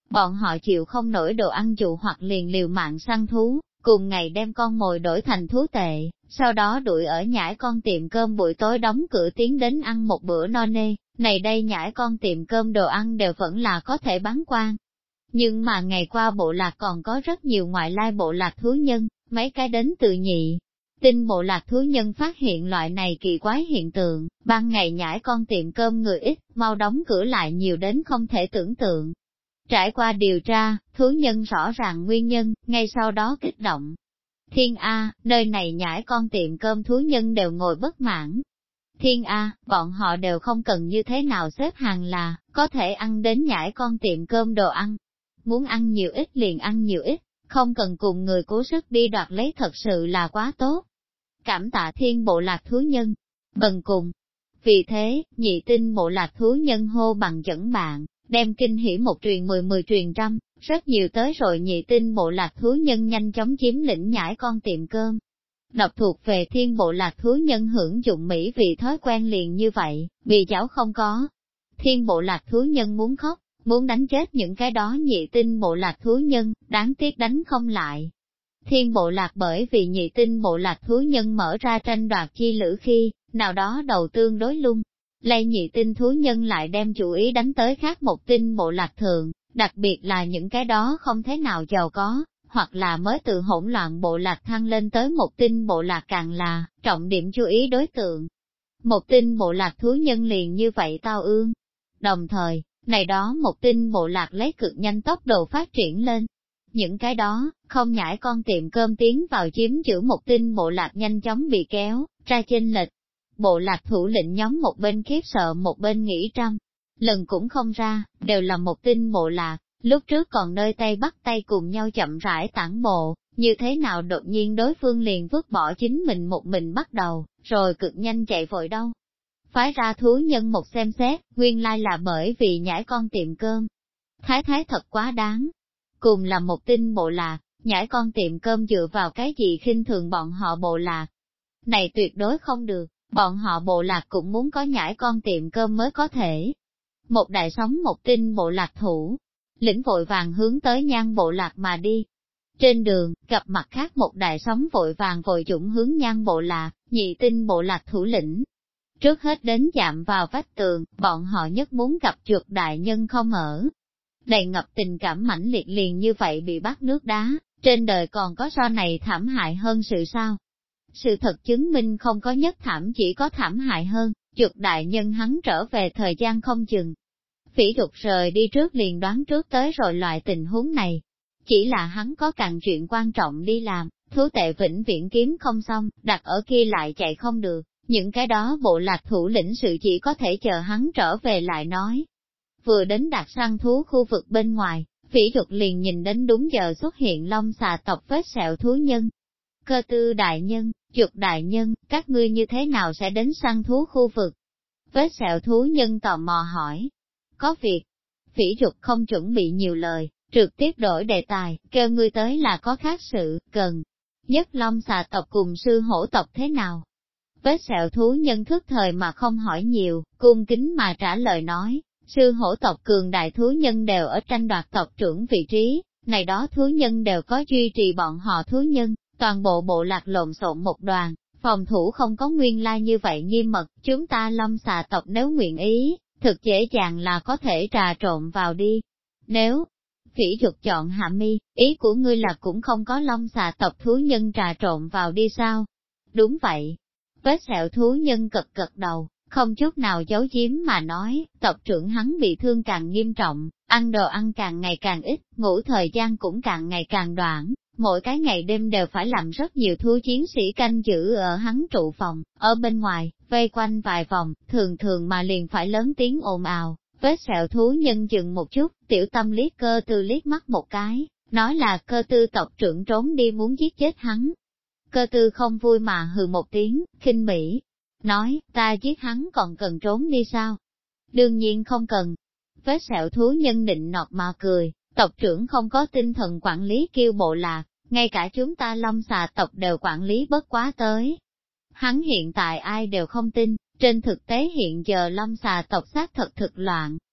bọn họ chịu không nổi đồ ăn dụ hoặc liền liều mạng săn thú, cùng ngày đem con mồi đổi thành thú tệ, sau đó đuổi ở nhãi con tiệm cơm buổi tối đóng cửa tiến đến ăn một bữa no nê, này đây nhãi con tiệm cơm đồ ăn đều vẫn là có thể bán quan. Nhưng mà ngày qua bộ lạc còn có rất nhiều ngoại lai bộ lạc thú nhân, mấy cái đến từ nhị. Tinh bộ lạc thú nhân phát hiện loại này kỳ quái hiện tượng, ban ngày nhãi con tiệm cơm người ít, mau đóng cửa lại nhiều đến không thể tưởng tượng. Trải qua điều tra, thú nhân rõ ràng nguyên nhân, ngay sau đó kích động. Thiên A, nơi này nhãi con tiệm cơm thú nhân đều ngồi bất mãn. Thiên A, bọn họ đều không cần như thế nào xếp hàng là, có thể ăn đến nhãi con tiệm cơm đồ ăn. Muốn ăn nhiều ít liền ăn nhiều ít, không cần cùng người cố sức đi đoạt lấy thật sự là quá tốt. Cảm tạ thiên bộ lạc thú nhân, bần cùng. Vì thế, nhị tinh bộ lạc thú nhân hô bằng dẫn bạn, đem kinh hỉ một truyền 10 truyền trăm, rất nhiều tới rồi nhị tinh bộ lạc thú nhân nhanh chóng chiếm lĩnh nhãi con tiệm cơm. Độc thuộc về thiên bộ lạc thú nhân hưởng dụng mỹ vì thói quen liền như vậy, vì cháu không có. Thiên bộ lạc thú nhân muốn khóc, muốn đánh chết những cái đó nhị tinh bộ lạc thú nhân, đáng tiếc đánh không lại. Thiên bộ lạc bởi vì nhị tinh bộ lạc thú nhân mở ra tranh đoạt chi lữ khi, nào đó đầu tương đối lung. Lây nhị tinh thú nhân lại đem chủ ý đánh tới khác một tinh bộ lạc thường, đặc biệt là những cái đó không thế nào giàu có, hoặc là mới từ hỗn loạn bộ lạc thăng lên tới một tinh bộ lạc càng là trọng điểm chú ý đối tượng. Một tinh bộ lạc thú nhân liền như vậy tao ương. Đồng thời, này đó một tinh bộ lạc lấy cực nhanh tốc độ phát triển lên. Những cái đó, không nhảy con tiệm cơm tiến vào chiếm giữ một tinh bộ lạc nhanh chóng bị kéo, ra chênh lệch. Bộ lạc thủ lĩnh nhóm một bên khiếp sợ một bên nghĩ trăm lần cũng không ra, đều là một tinh bộ lạc, lúc trước còn nơi tay bắt tay cùng nhau chậm rãi tản bộ, như thế nào đột nhiên đối phương liền vứt bỏ chính mình một mình bắt đầu, rồi cực nhanh chạy vội đâu. Phái ra thú nhân một xem xét, nguyên lai là bởi vì nhảy con tiệm cơm. Thái thái thật quá đáng. Cùng là một tinh bộ lạc, nhảy con tiệm cơm dựa vào cái gì khinh thường bọn họ bộ lạc. Này tuyệt đối không được, bọn họ bộ lạc cũng muốn có nhảy con tiệm cơm mới có thể. Một đại sống một tinh bộ lạc thủ, lĩnh vội vàng hướng tới Nhan bộ lạc mà đi. Trên đường, gặp mặt khác một đại sống vội vàng vội dũng hướng Nhan bộ lạc, nhị tinh bộ lạc thủ lĩnh. Trước hết đến chạm vào vách tường, bọn họ nhất muốn gặp trượt đại nhân không ở. Đầy ngập tình cảm mãnh liệt liền như vậy bị bắt nước đá, trên đời còn có so này thảm hại hơn sự sao? Sự thật chứng minh không có nhất thảm, chỉ có thảm hại hơn, trượt đại nhân hắn trở về thời gian không chừng. Phỉ Đục rời đi trước liền đoán trước tới rồi loại tình huống này. Chỉ là hắn có càng chuyện quan trọng đi làm, thú tệ vĩnh viễn kiếm không xong, đặt ở kia lại chạy không được, những cái đó bộ lạc thủ lĩnh sự chỉ có thể chờ hắn trở về lại nói. Vừa đến đặt săn thú khu vực bên ngoài, Phỉ Đục liền nhìn đến đúng giờ xuất hiện long xà tộc vết sẹo thú nhân. Cơ tư đại nhân, Chuột đại nhân, các ngươi như thế nào sẽ đến săn thú khu vực? Vết sẹo thú nhân tò mò hỏi. Có việc. Phỉ Đục không chuẩn bị nhiều lời, trực tiếp đổi đề tài, kêu ngươi tới là có khác sự, cần. Nhất long xà tộc cùng sư hổ tộc thế nào? Vết sẹo thú nhân thức thời mà không hỏi nhiều, cung kính mà trả lời nói, sư hổ tộc cường đại thú nhân đều ở tranh đoạt tộc trưởng vị trí, này đó thú nhân đều có duy trì bọn họ thú nhân, toàn bộ bộ lạc lộn xộn một đoàn, phòng thủ không có nguyên lai như vậy nghiêm mật, chúng ta long xà tộc nếu nguyện ý, thực dễ dàng là có thể trà trộn vào đi. Nếu, Phỉ Đục chọn hạ mi, ý của ngươi là cũng không có long xà tộc thú nhân trà trộn vào đi sao? Đúng vậy. Vết sẹo thú nhân cực cực đầu, không chút nào giấu giếm mà nói, tộc trưởng hắn bị thương càng nghiêm trọng, ăn đồ ăn càng ngày càng ít, ngủ thời gian cũng càng ngày càng đoạn, mỗi cái ngày đêm đều phải làm rất nhiều thú chiến sĩ canh giữ ở hắn trụ phòng, ở bên ngoài, vây quanh vài vòng, thường thường mà liền phải lớn tiếng ồn ào. Vết sẹo thú nhân dừng một chút, tiểu tâm liếc Cơ tư liếc mắt một cái, nói là Cơ tư tộc trưởng trốn đi muốn giết chết hắn. Cơ tư không vui mà hừ một tiếng, khinh bỉ, nói, ta giết hắn còn cần trốn đi sao? Đương nhiên không cần. Vết sẹo thú nhân định nọt mà cười, tộc trưởng không có tinh thần quản lý kiêu bộ lạc, ngay cả chúng ta long xà tộc đều quản lý bất quá tới. Hắn hiện tại ai đều không tin, trên thực tế hiện giờ long xà tộc xác thật thực loạn,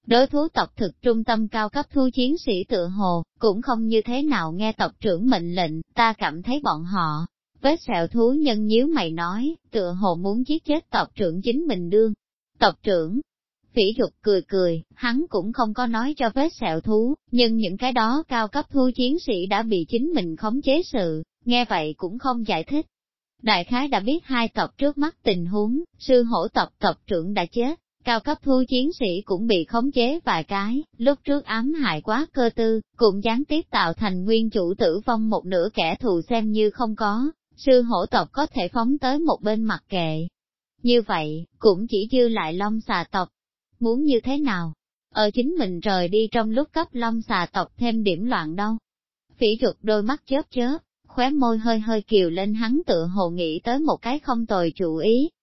Đối thú tộc thực trung tâm cao cấp thú chiến sĩ tựa hồ, cũng không như thế nào nghe tộc trưởng mệnh lệnh, ta cảm thấy bọn họ. Vết sẹo thú nhân nhíu mày nói, tựa hồ muốn giết chết tộc trưởng chính mình đương. Tộc trưởng, Phỉ Dục cười cười, hắn cũng không có nói cho vết sẹo thú, nhưng những cái đó cao cấp thú chiến sĩ đã bị chính mình khống chế sự, nghe vậy cũng không giải thích. Đại khái đã biết hai tộc trước mắt tình huống, sư hổ tộc tộc trưởng đã chết, cao cấp thú chiến sĩ cũng bị khống chế vài cái, lúc trước ám hại quá cơ tư, cũng gián tiếp tạo thành nguyên chủ tử vong một nửa kẻ thù xem như không có, sư hổ tộc có thể phóng tới một bên mặc kệ. Như vậy, cũng chỉ dư lại Long xà tộc. Muốn như thế nào? Ở chính mình rời đi trong lúc cấp Long xà tộc thêm điểm loạn đâu. Phỉ Dục đôi mắt chớp chớp, khóe môi hơi hơi kiều lên, hắn tựa hồ nghĩ tới một cái không tồi chủ ý,